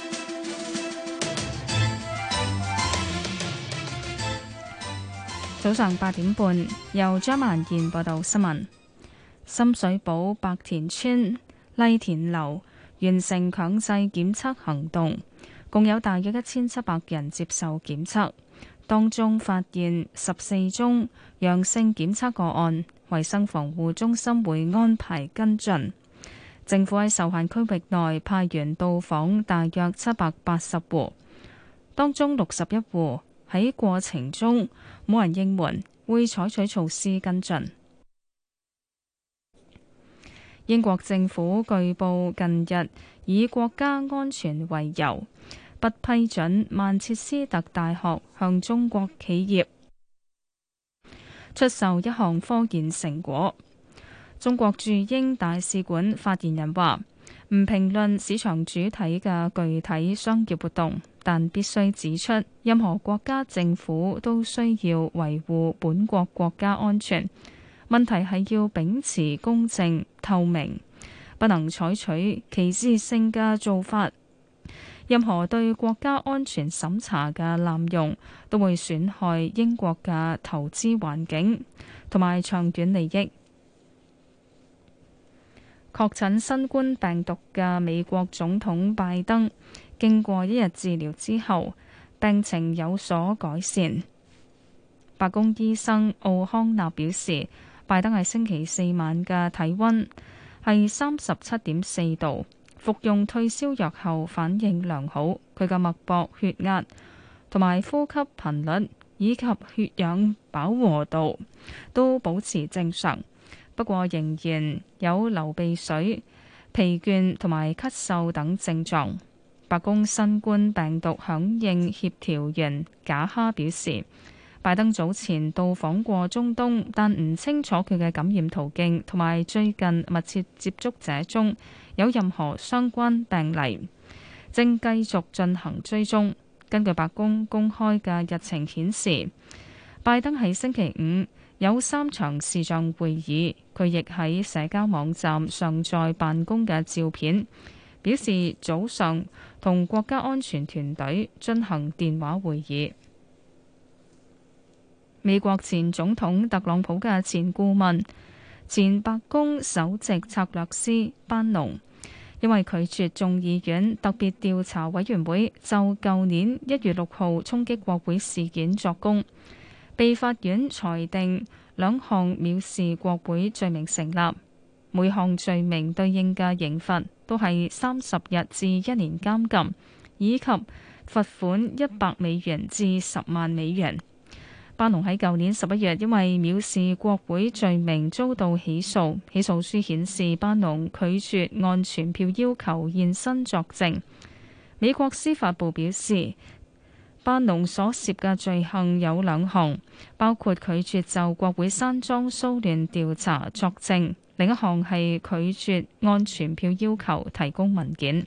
早上八點半，由張萬燕報道新聞。深水埗白田村麗田樓完成強制檢測行動，共有大約一千七百人接受檢測，當中發現十四宗陽性檢測個案，衛生防護中心會安排跟進。政府喺受限區域內派員到訪大約七百八十戶，當中六十一戶喺過程中冇人應門，會採取措施跟進。英國政府據報近日以國家安全為由，不批准曼徹斯特大學向中國企業出售一項科研成果。中國駐英大使館發言人話：唔評論市場主體嘅具體商業活動，但必須指出，任何國家政府都需要維護本國國家安全。問題係要秉持公正透明，不能採取歧視性嘅做法。任何對國家安全審查嘅濫用，都會損害英國嘅投資環境同埋長遠利益。確診新冠病毒嘅美國總統拜登，經過一日治療之後，病情有所改善。白宮醫生奧康納表示，拜登喺星期四晚嘅體溫係三十七點四度，服用退燒藥後反應良好。佢嘅脈搏、血壓同埋呼吸頻率以及血氧飽和度都保持正常，不過仍然有流鼻水、疲倦同埋咳嗽等症狀。白宮新冠病毒響應協調員賈哈表示，拜登早前到訪過中東，但唔清楚佢嘅感染途徑同埋最近密切接觸者中有任何相關病例，正繼續進行追蹤。根據白宮公開嘅日程顯示，拜登喺星期五有三場視像會議，佢亦喺社交網站上載辦公嘅照片，表示早上同國家安全團隊進行電話會議。美國前總統特朗普嘅前顧問、前白宮首席策略師班農，因為拒絕眾議院特別調查委員會就舊年一月六號衝擊國會事件作供，被法院裁定兩項藐視國會罪名成立，每項罪名對應嘅刑罰都係三十日至一年監禁，以及罰款一百美元至十萬美元。班農喺舊年十一月因為藐視國會罪名遭到起訴，起訴書顯示班農拒絕按傳票要求現身作證。美國司法部表示，班農所涉嘅罪行有兩項，包括拒絕就國會山莊騷亂調查作證，另一項係拒絕按傳票要求提供文件。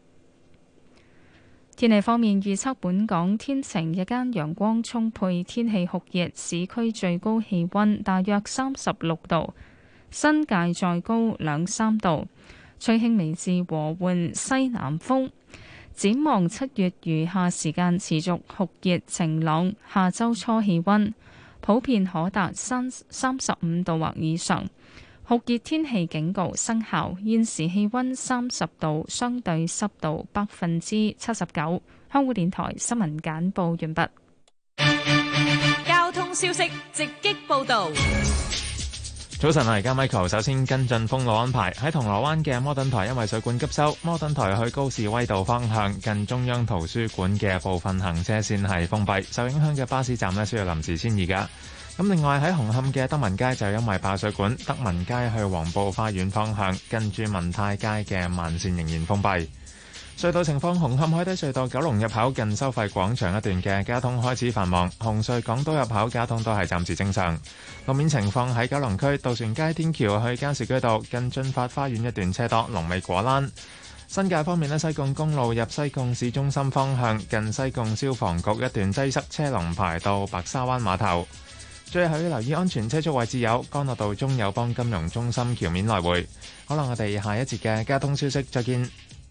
天氣方面預測，本港天晴，日間陽光充沛，天氣酷熱，市區最高氣溫大約三十六度，新界再高兩三度，吹輕微至和緩西南風。展望七月餘下時間持續酷熱晴朗，下周初氣溫普遍可達三三十五度或以上。酷熱天氣警告生效，現時氣溫三十度，相對濕度百分之七十九。香港電台新聞簡報完畢。 交通消息直擊報道。 早晨啊，而家 Michael 首先跟進封路安排。喺銅鑼灣嘅摩頓台因為水管急修，摩頓台去高士威道方向近中央圖書館嘅部分行車線係封閉，受影響嘅巴士站呢需要臨時遷移㗎。咁另外喺紅磡嘅德民街就因為爆水管，德民街去黃埔花園方向近住民泰街嘅慢線仍然封閉。隧道情況，紅磡海底隧道九龍入口近收費廣場一段嘅交通開始繁忙，紅隧港島入口交通都係暫時正常。路面情況喺九龍區渡船街天橋去加士居道近駿發花園一段車多，龍尾果欄。新界方面咧，西貢公路入西貢市中心方向近西貢消防局一段擠塞，車龍排到白沙灣碼頭。最後要留意安全車速位置有干諾道中友邦金融中心橋面來回。好啦，我哋下一節嘅交通消息再見。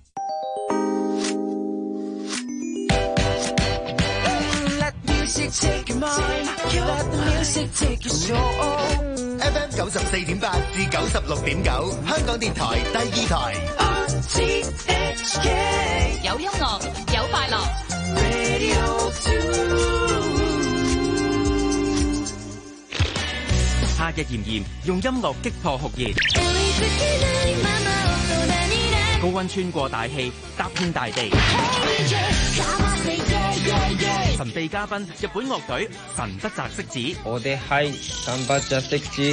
F M 九十四點八至九十六點九，香港電台第二台。 有音樂，有快樂。 夏日炎炎，用音樂擊破酷熱。高溫穿過大氣，踏遍大地。神秘嘉賓，日本樂隊神不擇色子。 我哋係神不擇色子。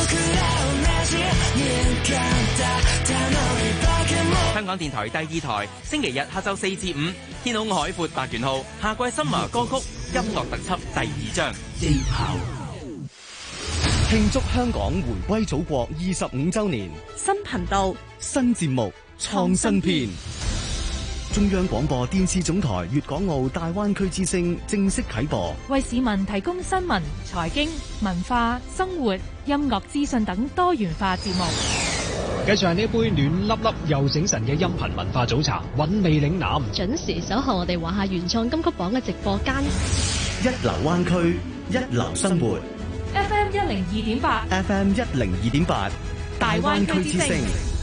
香港電台第二台，星期日下晝四至五，天空海闊百元號，夏季森華歌曲音樂特輯第二章。 慶祝香港回歸祖國二十五週年， 新頻道、 新節目、創新篇。中央廣播電視總台粵港澳大灣區之聲正式啟播， 為市民提供新聞、財經、文化、生活、音樂資訊等多元化節目。 繼續係呢一杯暖粒粒又醒神嘅音頻文化早茶，韻味嶺南， 準時守候我哋華夏原創金曲榜嘅直播間。 一流灣區，一流生活。 F M 一零二點八 ，F M 一零二點八，大灣區之聲。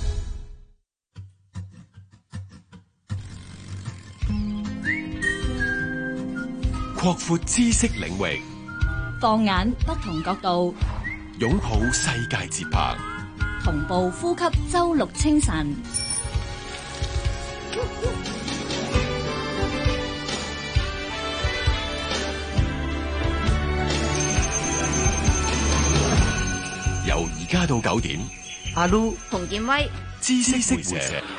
擴闊知識領域， 放眼不同角度， 擁抱世界節拍， 同步呼吸周六清晨。 由而家到九點， 阿 Lu 洪建威， 知識識社。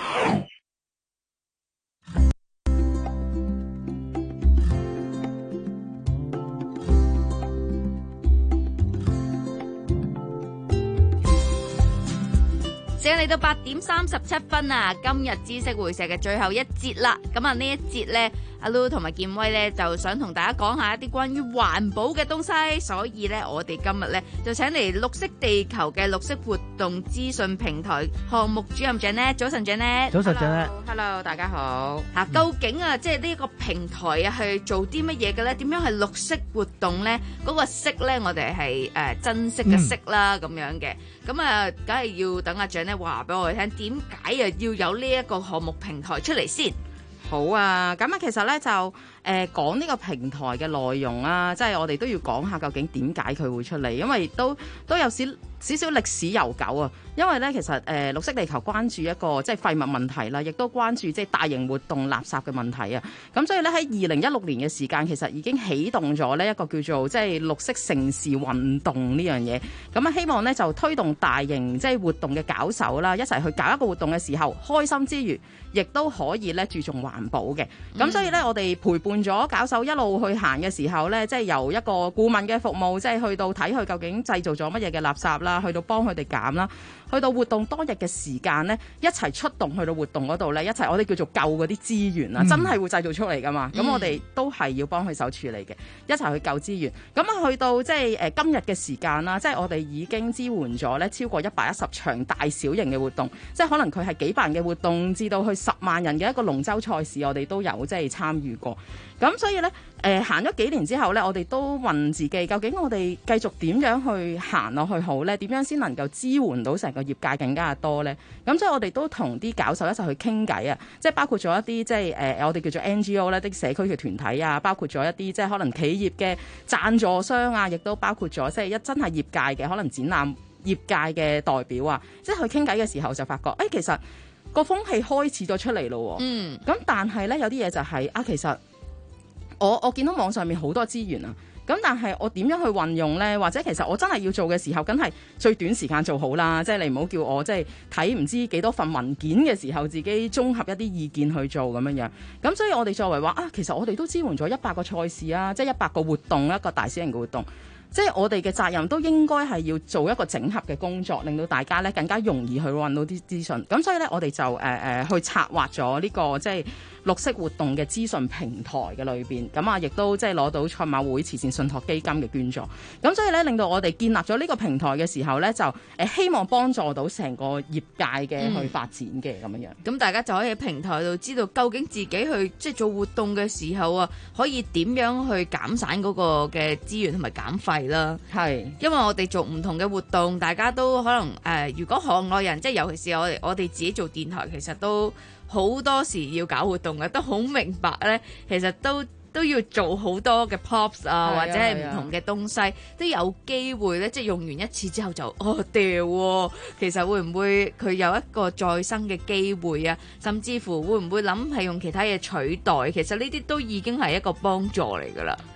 正嚟到八點三十七分啊！今日知識會社嘅最後一節啦，咁啊呢一節呢，阿 Lu 同埋建威呢，就想同大家講下一啲關於環保嘅東西，所以呢，我哋今日呢，就請嚟綠惜地球嘅綠色活動資訊平台項目主任 Janet，早晨 Janet， 早晨 Janet， Hello， 大家好。吓、嗯，究竟啊，即係呢個平台啊，係做啲乜嘢嘅呢？點樣係綠色活動呢？嗰、那個色呢，我哋係誒珍惜嘅色啦，咁、嗯、樣嘅。咁啊，梗係要等阿 Janet話俾我哋聽，點解啊要有呢一個項目平台出嚟先？ 好啊，咁啊，其實咧就誒、呃、講呢個平台嘅內容啊，即係我哋都要講下究竟點解佢會出嚟，因為都都有少少少歷史悠久啊。因為咧其實誒、呃、綠惜地球關注一個即係廢物問題啦，亦都關注即係大型活動垃圾嘅問題啊。咁所以咧喺二零一六年嘅時間，其實已經啟動咗呢一個叫做即係綠色城市運動呢樣嘢。咁啊希望咧就推動大型即係活動嘅搞手啦，一齊去搞一個活動嘅時候，開心之餘，亦都可以咧注重環保嘅。咁所以咧我哋陪伴咗搞手一路去行嘅時候咧，即係由一個顧問嘅服務，即係去到睇佢究竟製造咗乜嘢嘅垃圾啦，去到幫佢哋減啦。去到活動當日嘅時間呢，一齊出動去到活動嗰度呢，一齊我哋叫做救嗰啲資源啊，嗯、真係會製造出嚟噶嘛。咁、嗯、我哋都係要幫佢手處理嘅，一齊去救資源。咁啊，去到即係誒今日嘅時間啦，即係我哋已經支援咗呢超過一百一十場大小型嘅活動，即係可能佢係幾百人嘅活動，至到去十萬人嘅一個龍舟賽事，我哋都有即係參與過。咁所以呢，誒行咗幾年之後呢，我哋都問自己，究竟我哋繼續點樣去行落去好呢？點樣先能夠支援到成個業界更加多呢？咁所以我哋都同啲搞手一齊去傾偈啊！即係包括咗一啲即係誒、呃、我哋叫做 N G O 咧，啲社區嘅團體啊，包括咗一啲即係可能企業嘅贊助商啊，亦都包括咗即係一真係業界嘅可能展覽業界嘅代表啊，即係去傾偈嘅時候就發覺，誒、哎、其實個風氣開始咗出嚟咯。嗯。咁但係呢，有啲嘢就係、是、啊，其實我我見到網上面好多資源啊。咁但係我點樣去運用呢？或者其實我真係要做嘅時候，梗係最短時間做好啦。即係你唔好叫我即係睇唔知幾多份文件嘅時候，自己綜合一啲意見去做咁樣樣。咁所以我哋作為話啊，其實我哋都支援咗一百個賽事啊，即係一百個活動，一個大小型嘅活動。即係我哋嘅責任都應該係要做一個整合嘅工作，令到大家咧更加容易去揾到啲資訊。咁所以咧，我哋就誒誒、呃、去策劃咗呢個即係綠色活動嘅資訊平台嘅裏邊。咁啊，亦都即係攞到賽馬會慈善信託基金嘅捐助。咁所以咧，令到我哋建立咗呢個平台嘅時候咧，就誒、呃、希望幫助到成個業界嘅去發展嘅咁樣樣。 咁大家就可以喺平台度知道究竟自己去即係做活動嘅時候啊，可以點樣去減散嗰個嘅資源同埋減廢啦。係，因為我哋做唔同嘅活動，大家都可能誒、呃，如果行內人，即係尤其是我哋，我哋自己做電台，其實都好多時要搞活動嘅，都好明白咧，其實都都要做好多嘅 props 啊，或者係唔同嘅東西，都有機會咧，即係用完一次之後就哦掉喎，其實會唔會佢有一個再生嘅機會啊？甚至乎會唔會諗係用其他嘢取代？其實呢啲都已經係一個幫助嚟㗎啦。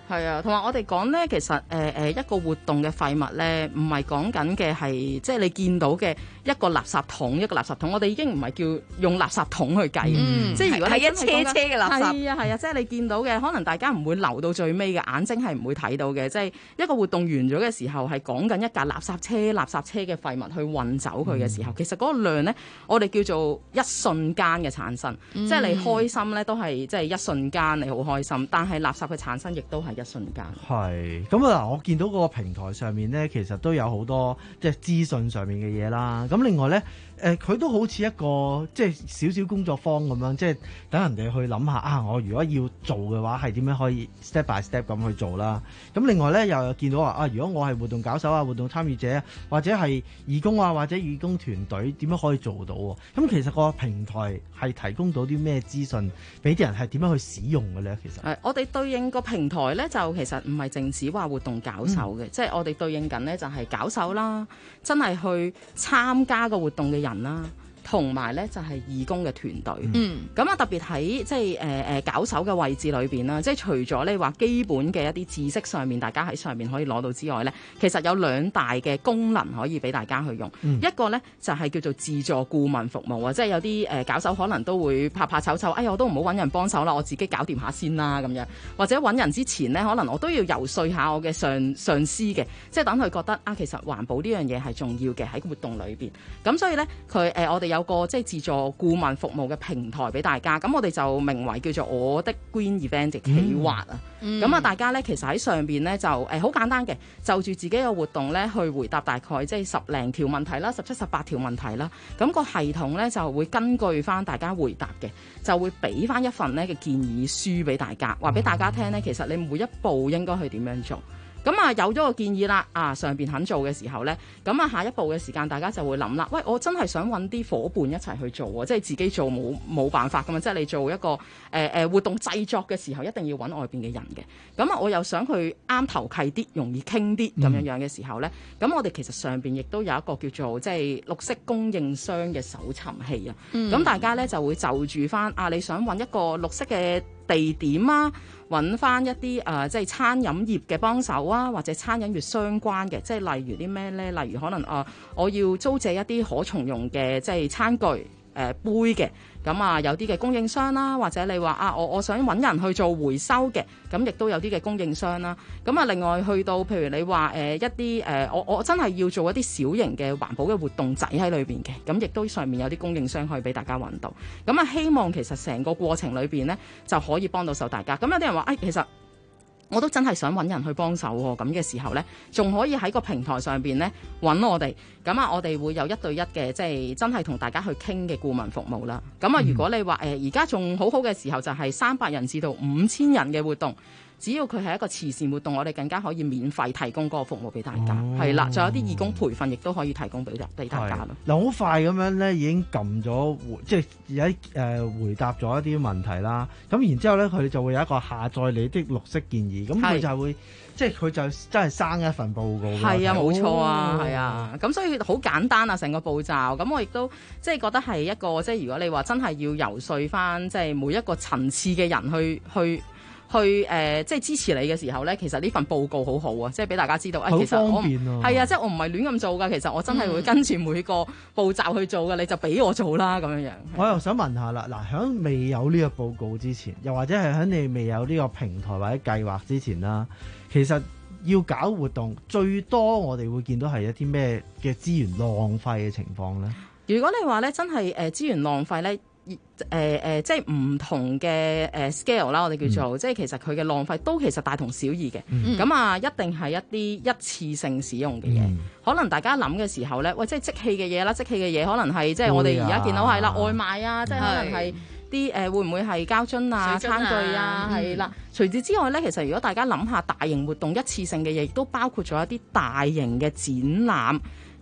係啊，同埋我哋講咧，其實誒誒、呃、一個活動嘅廢物咧，唔係講緊嘅係即係你見到嘅一個垃圾桶一個垃圾桶，我哋已經唔係叫用垃圾桶去計， 嗯、 即係如果你係一車車嘅垃圾， 係啊係啊，即係你見到嘅，可能大家唔會留到最尾嘅，眼睛係唔會睇到嘅，即係一個活動完咗嘅時候，係講緊一架垃圾車垃圾車嘅廢物去運走佢嘅時候，嗯、其實嗰個量咧，我哋叫做一瞬間嘅產生，嗯、即係你開心咧都係即係一瞬間你好開心，但係垃圾嘅產生亦都係一瞬間。 係咁啊！嗱，我見到嗰個平台上面咧，其實都有好多即係資訊上面嘅嘢啦。咁另外咧，誒、呃、佢都好似一個即係少少工作坊咁樣，即係等人哋去諗下啊！我如果要做嘅話，係點樣可以 step by step 咁去做啦？咁另外咧，又有見到話啊，如果我係活動搞手啊、活動參與者，或者係義工啊，或者義工團隊，點樣可以做到？咁其實個平台係提供到啲咩資訊俾啲人係點樣去使用嘅咧？其實係我哋對應個平台咧，就其實唔係淨止話活動搞手嘅，嗯、即係我哋對應緊咧就係搞手啦，真係去參加個活動嘅人啦。同埋咧就係、是、義工嘅團隊，嗯，咁啊特別喺即係誒誒搞手嘅位置裏邊啦，即係除咗你話基本嘅一啲知識上面，大家喺上面可以攞到之外咧，其實有兩大嘅功能可以俾大家去用，嗯、一個咧就係、是、叫做自助顧問服務啊，即係有啲誒、呃、搞手可能都會怕怕醜醜，哎呀我都唔好揾人幫手啦，我自己搞掂下先啦咁樣，或者揾人之前咧，可能我都要游說下我嘅上上司嘅，即係等佢覺得啊，其實環保呢樣嘢係重要嘅喺活動裏邊，咁所以咧佢誒我哋有個即係自助顧問服務嘅平台俾大家，咁我哋就名為叫做我的 Green Event 嘅企劃啊。咁啊、嗯，大家咧其實喺上邊咧就誒好、呃、簡單嘅，就住自己嘅活動咧去回答大概即係十零條問題啦，十七十八條問題啦。咁、那個系統咧就會根據翻大家回答嘅，就會俾翻一份咧嘅建議書俾大家，話俾大家聽咧，其實你每一步應該去點樣做。咁啊有咗個建議啦，啊上邊肯做嘅時候呢，咁啊下一步嘅時間大家就會諗啦，喂我真係想揾啲伙伴一齊去做喎，即係自己做冇冇辦法噶嘛，即係你做一個誒誒、呃、活動製作嘅時候，一定要揾外邊嘅人嘅，咁啊我又想佢啱頭契啲，容易傾啲咁樣樣嘅時候呢，咁、嗯、我哋其實上邊亦都有一個叫做即係綠色供應商嘅搜尋器啊，咁、嗯、大家呢就會就住翻啊你想揾一個綠色嘅地點啊，揾翻一啲誒、呃、即係餐飲業嘅幫手啊，或者餐飲業相關嘅，即係例如啲咩咧？例如可能啊、呃，我要租借一啲可重用嘅即係餐具誒、呃、杯嘅，咁啊有啲嘅供應商啦，或者你話啊我我想揾人去做回收嘅，咁亦都有啲嘅供應商啦。咁啊另外去到譬如你話誒、呃、一啲誒、呃、我我真係要做一啲小型嘅環保嘅活動仔喺裏邊嘅，咁亦都上面有啲供應商可以俾大家揾到。咁啊希望其實成個過程裏邊呢，就可以幫到手大家。咁有啲人話誒、哎、其實我都真係想揾人去幫手喎，咁嘅時候呢，仲可以喺個平台上邊呢揾我哋，咁啊我哋會有一對一嘅，即係真係同大家去傾嘅顧問服務啦。咁啊如果你話誒而家仲好好嘅時候，就係三百人至到五千人嘅活動。只要佢係一個慈善活動，我哋更加可以免費提供嗰個服務俾大家，係啦、哦，仲有啲義工培訓亦都可以提供俾俾大家咯。 嗱，好快咁樣咧，已經撳咗，即係有誒回答咗一啲問題啦。咁然之後咧，佢哋就會有一個下載你的綠色建議，咁佢就會即係佢就真係生一份報告。 係啊，冇錯啊，係啊。咁所以好簡單啊，成個步驟。咁我亦都即係覺得係一個即係如果你話真係要游說翻，即係每一個層次嘅人去去。去誒、呃，即係支持你嘅時候咧，其實呢份報告好好啊，即係俾大家知道，誒，其實我係啊，即係我唔係亂咁做㗎，其實我真係會跟住每個步驟去做㗎，嗯、你就俾我做啦咁樣樣。 我又想問下啦，嗱，喺未有呢個報告之前，又或者係喺你未有呢個平台或者計劃之前啦，其實要搞活動最多我哋會見到係一啲咩嘅資源浪費嘅情況咧？ 如果你話咧真係誒資源浪費咧。誒誒、呃呃，即係唔同嘅誒、呃、scale 啦，我哋叫做，嗯、即係其實佢嘅浪費都其實大同小異嘅。咁、嗯、啊，一定係一啲一次性使用嘅嘢。嗯、可能大家諗嘅時候咧，喂，即係即棄嘅嘢啦，即棄嘅嘢可能係即係我哋而家見到係啦，外賣啊，即係可能係啲誒會唔會係膠樽啊、啊餐具啊，係啦、嗯。除此之外咧，其實如果大家諗下大型活動一次性嘅嘢，亦都包括咗一啲大型嘅展覽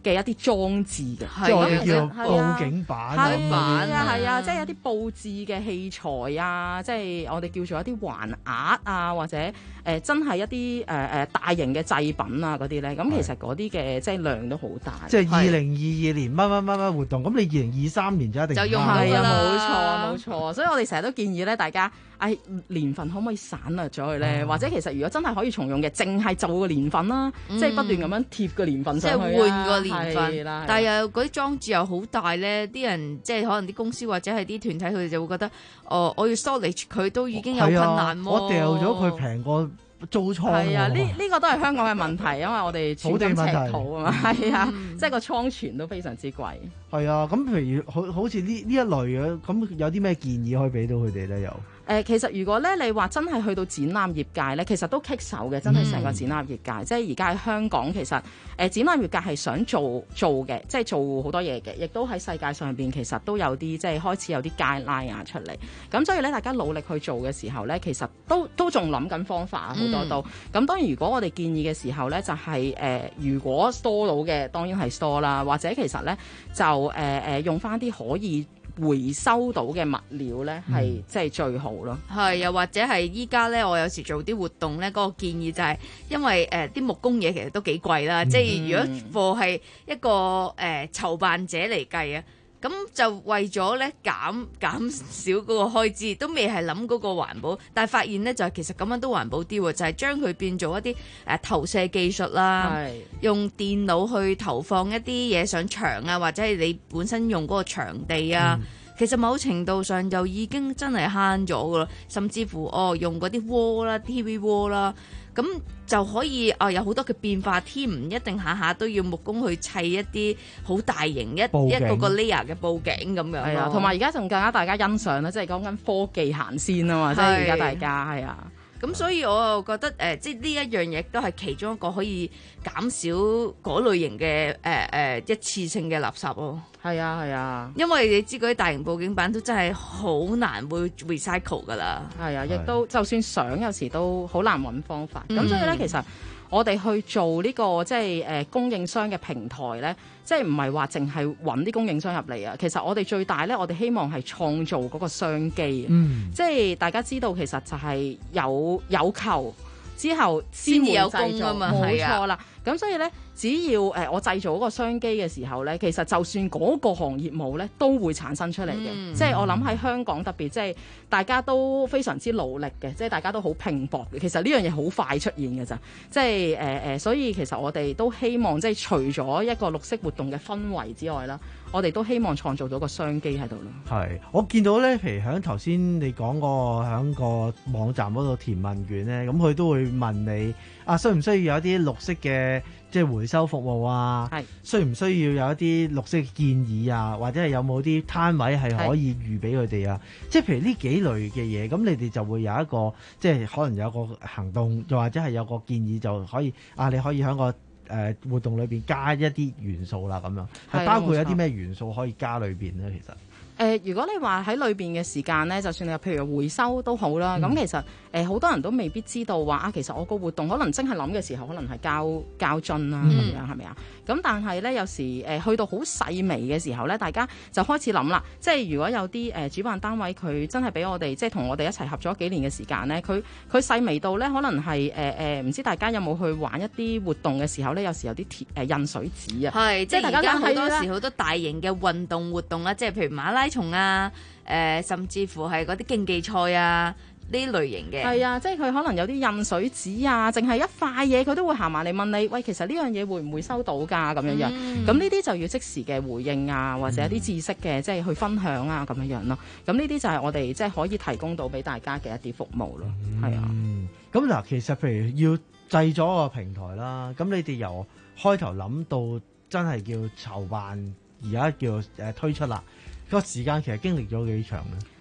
嘅一啲裝置嘅， 即係我哋叫係啊報警板咁係嗰啲啊係啊，即係一啲佈置嘅器材啊，即係我哋叫做一啲橫額啊，或者誒、呃、真係一啲誒誒大型嘅祭品啊嗰啲咧，咁其實嗰啲嘅即係量都好大。 即係二零二二年乜乜乜乜活動，咁你二零二三年就一定就用係係啊，冇錯冇錯，所以我哋成日都建議咧，大家誒年份可唔可以省略咗佢咧？ 嗯或者其實如果真係可以重用嘅，淨係就個年份啦， 嗯即係不斷咁樣貼個年份即係上去啊換個年係份啦， 但係又嗰啲裝置又好大咧，啲人即係可能啲公司或者係啲團體，佢哋就會覺得，哦，我要 storage 佢都已經有困係難喎。 啊我掉咗佢平過租倉喎。 係啊，呢呢個都係香港嘅問題，因為我哋寸金尺土啊嘛，係啊，即係個倉存都非常之貴。 係啊，咁譬如好好似呢呢一類嘅，咁有啲咩建議可以俾到佢哋咧？又？ 誒、呃，其實如果咧你話真係去到展覽業界咧，其實都棘手嘅，真係成個展覽業界。嗯、即係而家喺香港，其實誒、呃、展覽業界係想做做嘅，即係做好多嘢嘅，亦都喺世界上邊其實都有啲即係開始有啲 guideline 啊出嚟。咁所以咧，大家努力去做嘅時候咧，其實都都仲諗緊方法啊，好多都。咁、嗯、當然，如果我哋建議嘅時候咧，就係、是、誒、呃，如果 store 到嘅，當然係 store 啦，或者其實咧就誒誒、呃、用翻啲可以回收到嘅物料咧，係即係最好咯。 係，又或者係依家咧，我有時做啲活動咧，嗰、那個建議就係、是，因為誒啲、呃、木工嘢其實都幾貴啦，嗯、即係如果貨係一個誒、呃、籌辦者嚟計啊，咁就為咗咧減減少嗰個開支，都未係諗嗰個環保，但係發現咧就係、是、其實咁樣都環保啲喎，就係、是、將佢變做一啲誒、呃、投射技術啦，用電腦去投放一啲嘢上牆啊，或者係你本身用嗰個場地啊。嗯其實某程度上就已經真係慳咗噶啦，甚至乎哦用嗰啲鍋啦、T V 鍋啦，咁就可以啊、哦、有好多嘅變化添，唔一定下下都要木工去砌一啲好大型一一個個 layer 嘅佈景咁樣。 係啊，同埋而家仲更加大家欣賞啦，即係講緊科技行先啊嘛，即係而家大家係啊。 咁所以我又覺得誒、呃，即係呢一樣嘢都係其中一個可以減少嗰類型嘅誒誒一次性嘅垃圾咯。 係啊係啊， 因為你知嗰啲大型佈景板都真係好難會 recycle 噶啦。 係啊，亦都就算想有時都好難揾方法。咁、嗯、所以咧，其實我哋去做呢、這個即係誒、呃、供應商嘅平台咧，即係唔係話淨係揾啲供應商入嚟啊。其實我哋最大咧，我哋希望係創造嗰個商機。嗯，即係大家知道其實就係有有求之後先會有供啊嘛，冇錯啦。咁所以咧，只要誒、呃、我製造嗰個商機嘅時候咧，其實就算嗰個行業冇咧，都會產生出嚟嘅。嗯、即係我諗喺香港特別，即係大家都非常之努力嘅，即係大家都好拼搏嘅。其實呢樣嘢好快出現嘅咋，即係誒誒，所以其實我哋都希望即係除咗一個綠色活動嘅氛圍之外啦，我哋都希望創造到個商機喺度咯。 係，我見到咧，譬如喺頭先你講個喺個網站嗰度填問卷咧，咁佢都會問你啊，需唔需要有一啲綠色嘅即係回收服務啊？係，需唔需要有一啲綠色嘅建議啊？或者係有冇啲攤位係可以預俾佢哋啊？即係譬如呢幾類嘅嘢，咁你哋就會有一個即係可能有個行動，又或者係有個建議就可以啊，你可以喺個誒、呃、活動裏邊加一啲元素啦，咁樣係包括有啲咩元素可以加裏邊咧？其實。 誒、呃，如果你話喺裏邊嘅時間咧，就算你譬如回收都好啦，咁、嗯、其實誒好、呃、多人都未必知道話啊，其實我個活動可能真係諗嘅時候，可能係膠膠樽啦咁樣，係咪啊？咁但係咧，有時誒、呃、去到好細微嘅時候咧，大家就開始諗啦。即係如果有啲誒、呃、主辦單位佢真係俾我哋，即係同我哋一齊合作幾年嘅時間咧，佢佢細微到咧，可能係誒誒唔知大家有冇去玩一啲活動嘅時候咧，有時有啲鐵誒印水紙啊， 係即係大家好多時好多大型嘅運動活動啦，即係譬如馬拉松啊，誒、呃、甚至乎係嗰啲競技賽啊呢類型嘅， 係啊，即係佢可能有啲印水紙啊，淨係一塊嘢佢都會行埋嚟問你，喂，其實呢樣嘢會唔會收到㗎？咁樣樣，咁呢啲就要即時嘅回應啊，或者一啲知識嘅，即係去分享啊，咁樣樣咯。咁呢啲就係我哋即係可以提供到俾大家嘅一啲服務咯。係、嗯、 啊，咁嗱，其實譬如要製咗個平台啦，咁你哋由開頭諗到真係叫籌辦，而家叫誒推出啦。個時間其實經歷咗幾長咧？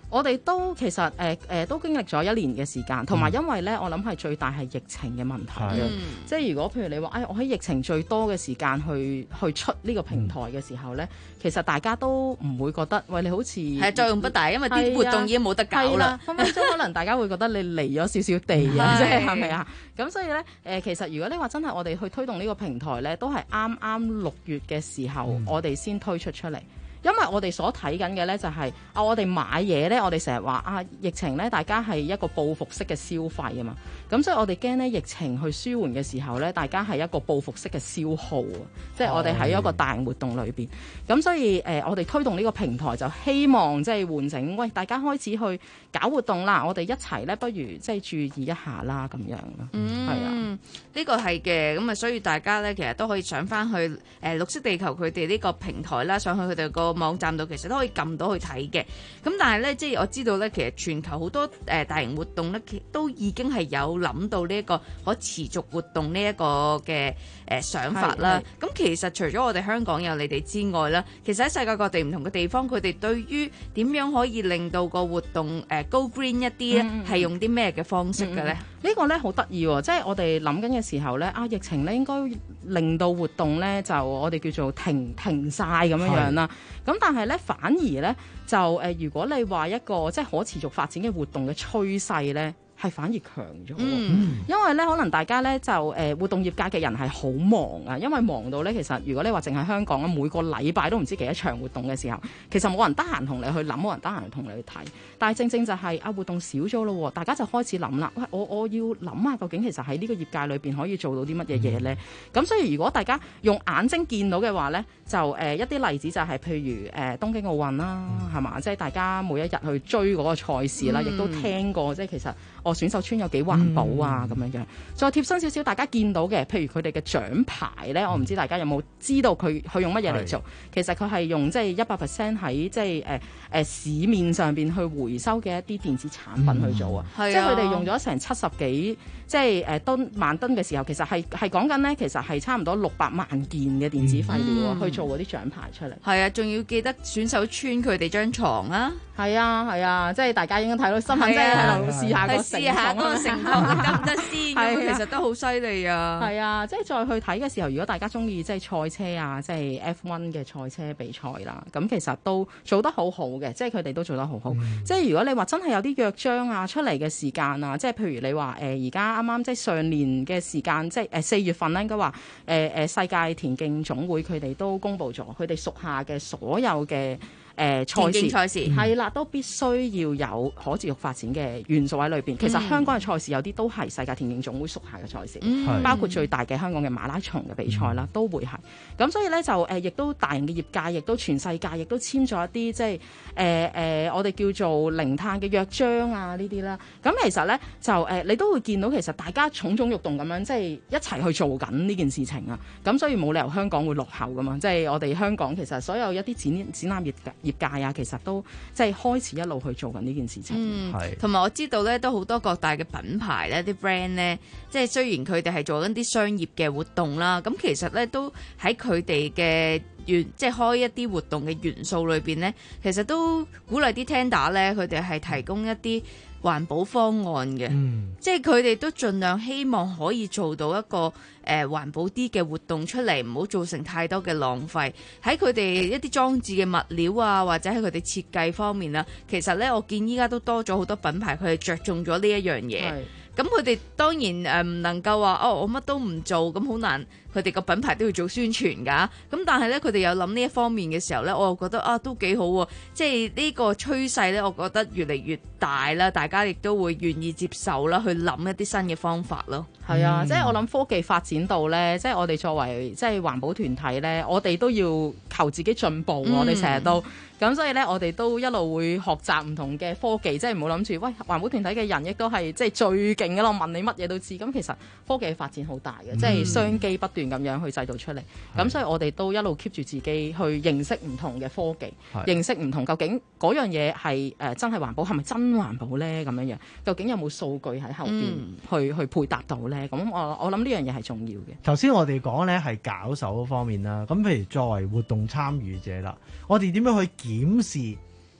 我哋都其實誒誒、呃、都經歷咗一年嘅時間，同埋因為咧，我諗係最大係疫情嘅問題嘅。 嗯、 即係如果譬如你話，誒、哎、我喺疫情最多嘅時間去去出呢個平台嘅時候咧，嗯、其實大家都唔會覺得，喂，你好似係作用不大，因為啲活動已經冇得搞啦。 分分鐘可能大家會覺得你離咗少少地啊，即係係咪啊？咁所以咧誒、呃，其實如果你話真係我哋去推動呢個平台咧，都係啱啱六月嘅時候，嗯、我哋先推出出嚟。因為我哋所睇緊嘅咧就係、是、啊，我哋買嘢咧，我哋成日話啊，疫情咧，大家係一個報復式嘅消費啊嘛，咁所以我哋驚咧疫情去舒緩嘅時候咧，大家係一個報復式嘅消耗啊，即係我哋喺一個大型活動裏邊，咁所以誒、呃，我哋推動呢個平台就希望即係喚醒，喂，大家開始去搞活動啦，我哋一齊咧，不如即係注意一下啦，咁樣咯， 嗯， 係啊， 呢個係嘅，咁啊，所以大家咧其實都可以上翻去誒、呃、綠惜地球佢哋呢個平台啦，上去佢哋個網站度其實都可以撳到去睇嘅，咁但係咧，即係我知道咧，其實全球好多誒、呃、大型活動咧，都已經係有諗到呢一個可持續活動呢一個嘅誒、呃、想法啦。咁其實除咗我哋香港有你哋之外啦，其實喺世界各地唔同嘅地方，佢哋對於點樣可以令到個活動誒、呃、go green 一啲咧，係、嗯、用啲咩嘅方式嘅咧？嗯嗯、呢個咧好得意喎，即係我哋諗緊嘅時候咧，啊疫情咧應該令到活動咧就我哋叫做停停曬咁樣樣啦。咁但係咧反而咧就誒、呃，如果你話一個即係可持續發展嘅活動嘅趨勢咧，係反而強咗，嗯、因為咧可能大家咧就誒、呃、活動業界嘅人係好忙啊，因為忙到咧其實如果你話淨係香港啊，每個禮拜都唔知幾多場活動嘅時候，其實冇人得閒同你去諗，冇人得閒同你去睇。但係正正就係、是、啊活動少咗咯，大家就開始諗啦，喂，我我要諗下究竟其實喺呢個業界裏邊可以做到啲乜嘢嘢咧？咁、嗯、所以如果大家用眼睛見到嘅話咧，就誒、呃、一啲例子就係、是、譬如誒、呃、東京奧運啦，係嘛、嗯？即係大家每一日去追嗰個賽事啦，亦、嗯、都聽過即係其實。我選手村有幾環保啊咁樣樣，再貼身少少，大家見到嘅，譬如佢哋嘅獎牌咧，我唔知大家有冇知道佢佢用乜嘢嚟做？其實佢係用即係一百 percent 喺即係誒誒市面上邊去回收嘅一啲電子產品去做啊，即係佢哋用咗成七十幾即係誒噸萬噸嘅時候，其實係係講緊咧，其實係差唔多六百萬件嘅電子廢料啊，去做嗰啲獎牌出嚟。 係啊，仲要記得選手村佢哋張床啊， 係啊係啊，即係大家應該睇到新聞，即係喺度試下個。試下嗰個成績得唔得先？咁其實都好犀利啊！係啊，即係再去睇嘅時候，如果大家中意即係賽車啊，即係 F 一 嘅賽車比賽啦，咁其實都做得好好嘅，即係佢哋都做得好好。嗯、即係如果你話真係有啲約章啊出嚟嘅時間啊，即係譬如你話誒而家啱啱即係上年嘅時間，即係誒四月份咧，應該話誒誒世界田徑總會佢哋都公布咗，佢哋屬下嘅所有嘅。誒、呃、賽事賽事係啦，都必須要有可持續發展嘅元素喺裏邊。嗯、其實香港嘅賽事有啲都係世界田徑總會屬下嘅賽事，嗯、包括最大嘅香港嘅馬拉松嘅比賽啦，嗯、都會係。咁所以咧就誒，亦、呃、都大型嘅業界，亦都全世界，亦都簽咗一啲即係誒誒，我哋叫做零碳嘅約章啊呢啲啦。咁其實咧就誒、呃，你都會見到其實大家蠢蠢欲動咁樣，即係一齊去做緊呢件事情啊。咁所以冇理由香港會落後噶嘛。即係我哋香港其實所有一啲展展覽業業界啊，其實都即係開始一路去做緊呢件事情。 嗯，係。同埋我知道咧，都好多各大嘅品牌咧，啲 brand 咧，即係雖然佢哋係做緊啲商業嘅活動啦，咁其實咧都喺佢哋嘅元，即係開一啲活動嘅元素裏邊咧，其實都鼓勵啲 tender 咧，佢哋係提供一啲環保方案嘅，嗯、即係佢哋都盡量希望可以做到一個誒、呃、環保啲嘅活動出嚟，唔好造成太多嘅浪費。喺佢哋一啲裝置嘅物料啊，或者喺佢哋設計方面啊，其實咧我見依家都多咗好多品牌，佢係着重咗呢一樣嘢。咁佢哋當然誒唔能夠話哦，我乜都唔做，咁好難。佢哋個品牌都要做宣傳㗎，咁但係咧佢哋有諗呢一方面嘅時候咧，我又覺得啊都幾好喎，即係呢個趨勢咧，我覺得越嚟越大啦，大家亦都會願意接受啦，去諗一啲新嘅方法咯。 係啊，嗯、即係我諗科技發展到咧，即係我哋作為即係環保團體咧，我哋都要求自己進步，嗯、我哋成日都咁，所以咧我哋都一路會學習唔同嘅科技，即係唔好諗住喂環保團體嘅人亦都係即係最勁嘅咯，問你乜嘢都知。咁其實科技發展好大嘅，嗯、即係商機不斷咁樣去製造出嚟。咁是所以我哋都一路 keep 住自己去認識唔同嘅科技，是認識唔同究竟嗰樣嘢係誒真係環保，係咪真環保咧？咁樣樣究竟有冇數據喺後邊去、嗯、去配搭到咧？咁我我諗呢樣嘢係重要嘅。 頭先我哋講咧係搞手方面啦，咁譬如作為活動參與者啦，我哋點樣去檢視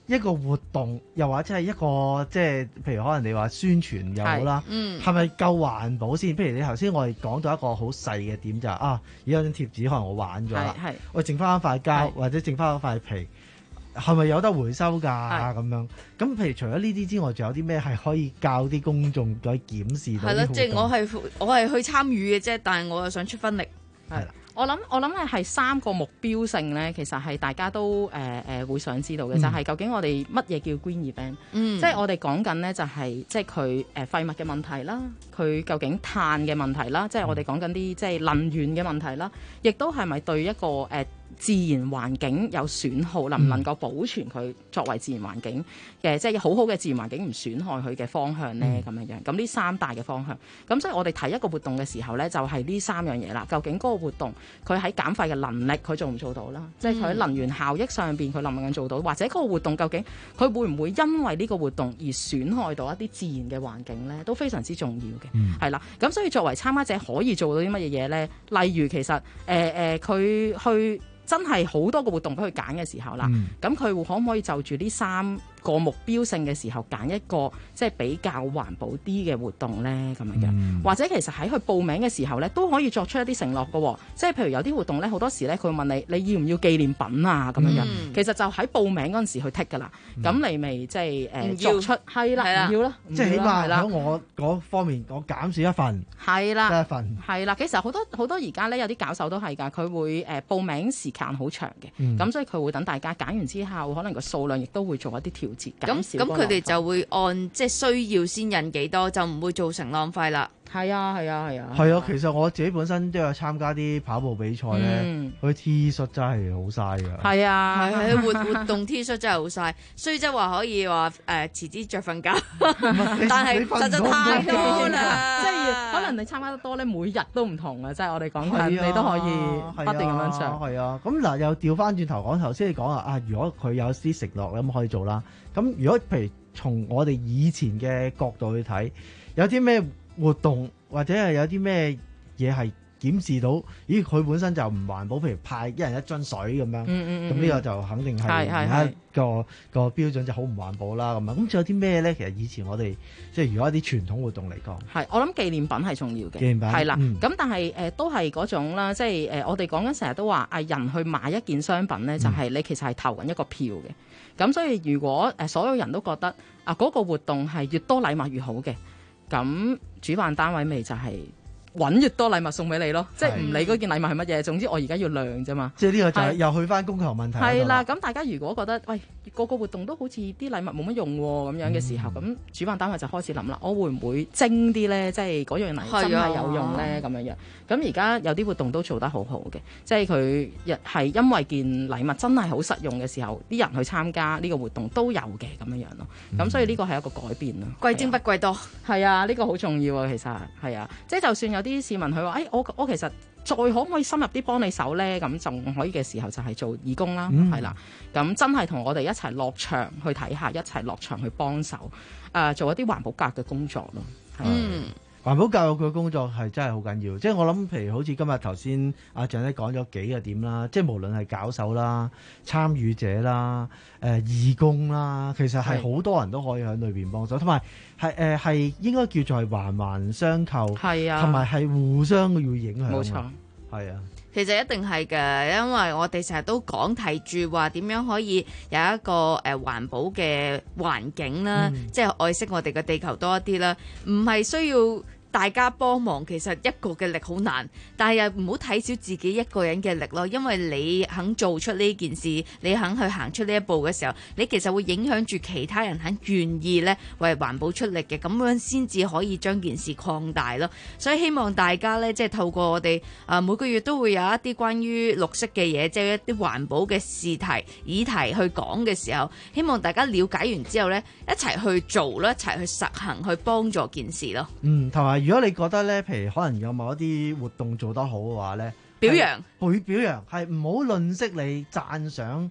一個活動，又或者係一個即係譬如可能你話宣傳又好啦，係咪、嗯、夠環保先？譬如你頭先我哋講到一個好細嘅點就係、是、啊，而家張貼紙可能我玩咗啦，我剩翻一塊膠或者剩翻一塊皮，係咪有得回收㗎咁樣？咁譬如除咗呢啲之外，仲有啲咩係可以教啲公眾再檢視到？係啦，即係我係我係去參與嘅啫，但係我又想出分力。 係啦。 我諗我諗係係三個目標性咧，其實係大家都誒誒、呃、會想知道嘅，嗯、就係究竟我哋乜嘢叫 green event？、嗯、即係我哋講緊咧就係即係佢誒廢物嘅問題啦，佢究竟碳嘅問題啦，即係我哋講緊啲即係能源嘅問題啦，亦都係咪對一個誒、呃、自然環境有損耗，能唔能夠保存佢作為自然環境嘅，即係好好嘅自然環境唔損害佢嘅方向咧咁樣樣。咁呢三大嘅方向，咁所以我哋睇一個活動嘅時候咧，就係、是、呢三樣嘢啦。究竟嗰個活動佢喺減廢嘅能力，佢做唔做到啦？嗯、即係佢喺能源效益上邊，佢能唔能夠做到？或者嗰個活動究竟佢會唔會因為呢個活動而損害到一啲自然嘅環境咧？都非常之重要嘅，係啦、嗯。咁所以作為參加者可以做到啲乜嘢嘢咧？例如其實誒誒，佢、呃、去真係好多個活動俾佢揀嘅時候啦，咁佢、嗯、可唔可以就住呢三個目標性嘅時候揀一個即係比較環保啲嘅活動咧咁樣樣，嗯、或者其實喺佢報名嘅時候咧都可以作出一啲承諾嘅，即係譬如有啲活動咧好多時咧佢會問你你要唔要紀念品啊咁樣樣，嗯、其實就喺報名嗰陣時去剔㗎啦，咁、嗯、你咪即係誒作出係啦，唔要啦，即係起碼喺我嗰方面我減少一份，係啦，一份係啦，其實好多好多而家咧有啲教授都係㗎，佢會誒報名時間好長嘅，咁、嗯、所以佢會等大家揀完之後，可能個數量亦都會做一啲調。咁咁佢哋就會按即係需要先印幾多，就唔會造成浪費啦。係啊係啊係啊。係啊，其實我自己本身都有參加啲跑步比賽咧，佢 T 恤真係好嘥㗎。係啊，係活活動 T 恤真係好嘥。雖則話可以話誒遲啲着瞓覺，但係實在太多啦。即係可能你參加得多咧，每日都唔同啊！即係我哋講緊，你都可以不斷咁樣着。係啊，咁嗱又調翻轉頭講頭先你講啊，啊如果佢有啲承諾咁可以做啦。咁如果譬如從我哋以前嘅角度去睇，有啲咩活動或者係有啲咩嘢係檢視到，咦佢本身就唔環保，譬如派一人一樽水咁樣，咁呢、嗯嗯、個就肯定係而家個個標準就好唔環保啦。咁啊，咁仲有啲咩咧？其實以前我哋即係如果一啲傳統活動嚟講，係我諗紀念品係重要嘅，紀念品係啦。咁、嗯、但係誒、呃、都係嗰種啦，即係誒、呃、我哋講緊成日都話啊人去買一件商品咧，就係、是、你其實係投緊一個票嘅。咁所以如果誒、呃、所有人都覺得啊嗰、那個活動係越多禮物越好嘅，咁主辦單位咪就係、是。揾越多禮物送俾你咯，即係唔理嗰件禮物係乜嘢，總之我而家要量啫嘛。即係呢個就係又去翻供求問題。係啦，咁大家如果覺得喂個個活動都好似啲禮物冇乜用喎咁樣嘅時候，咁、嗯、主辦單位就開始諗啦，我會唔會徵啲咧？即係嗰樣禮真係有用咧咁樣樣。咁而家有啲活動都做得好好嘅，即係佢係因為件禮物真係好實用嘅時候，啲人去參加呢個活動都有嘅咁樣樣咯。咁、嗯、所以呢個係一個改變咯。貴精不貴多，係啊，呢、呢個好重要啊，其實係啊，即係就算有啲市民佢話，誒、哎，我我其實再可唔可以深入啲幫你手咧？咁仲可以嘅時候就係做義工啦，係啦、嗯。咁真係同我哋一齊落場去睇下，一齊落場去幫手，誒、呃，做一啲環保格嘅工作咯。嗯。環保教育嘅工作係真係好緊要，即係我諗，譬如好似今日頭先阿鄭咧講咗幾個點啦，即係無論係搞手啦、參與者啦、誒、呃、義工啦，其實係好多人都可以喺裏邊幫手，同埋係誒係應該叫做係環環相扣，係啊，同埋係互相要影響，冇錯，係啊。其實一定係嘅，因為我哋成日都講提住話點樣可以有一個誒、呃、環保嘅環境啦，嗯、即係愛惜我哋嘅地球多一啲啦，唔係需要大家幫忙，其實一個嘅力好難，但係又唔好睇小自己一個人嘅力咯，因為你肯做出呢件事，你肯去行出呢一步嘅時候，你其實會影響住其他人肯願意咧為環保出力嘅，咁樣先至可以將件事擴大咯。所以希望大家咧，即係透過我哋啊、呃、每個月都會有一啲關於綠色嘅嘢，即係一啲環保嘅試題議題去講嘅時候，希望大家了解完之後咧，一齊去做啦，一齊去實行，去幫助件事咯。嗯，同埋。如果你覺得咧，譬如可能有某一啲活動做得好嘅話咧，表揚，會表揚，係唔好吝嗇你讚賞嗰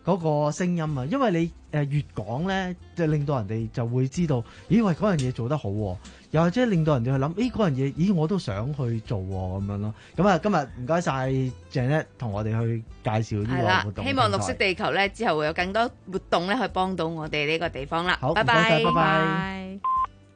嗰個聲音啊，因為你誒、呃、越講咧，就令到人哋就會知道，咦喂嗰樣嘢做得好喎、啊，又或者令到人哋去諗，咦嗰樣嘢，咦我都想去做喎、啊、咁樣咯。咁啊，今日唔該晒 Janet 同我哋去介紹呢個活動。 希望綠色地球咧之後會有更多活動咧，去幫到我哋呢個地方啦。 好， 拜拜， 唔該晒，拜拜。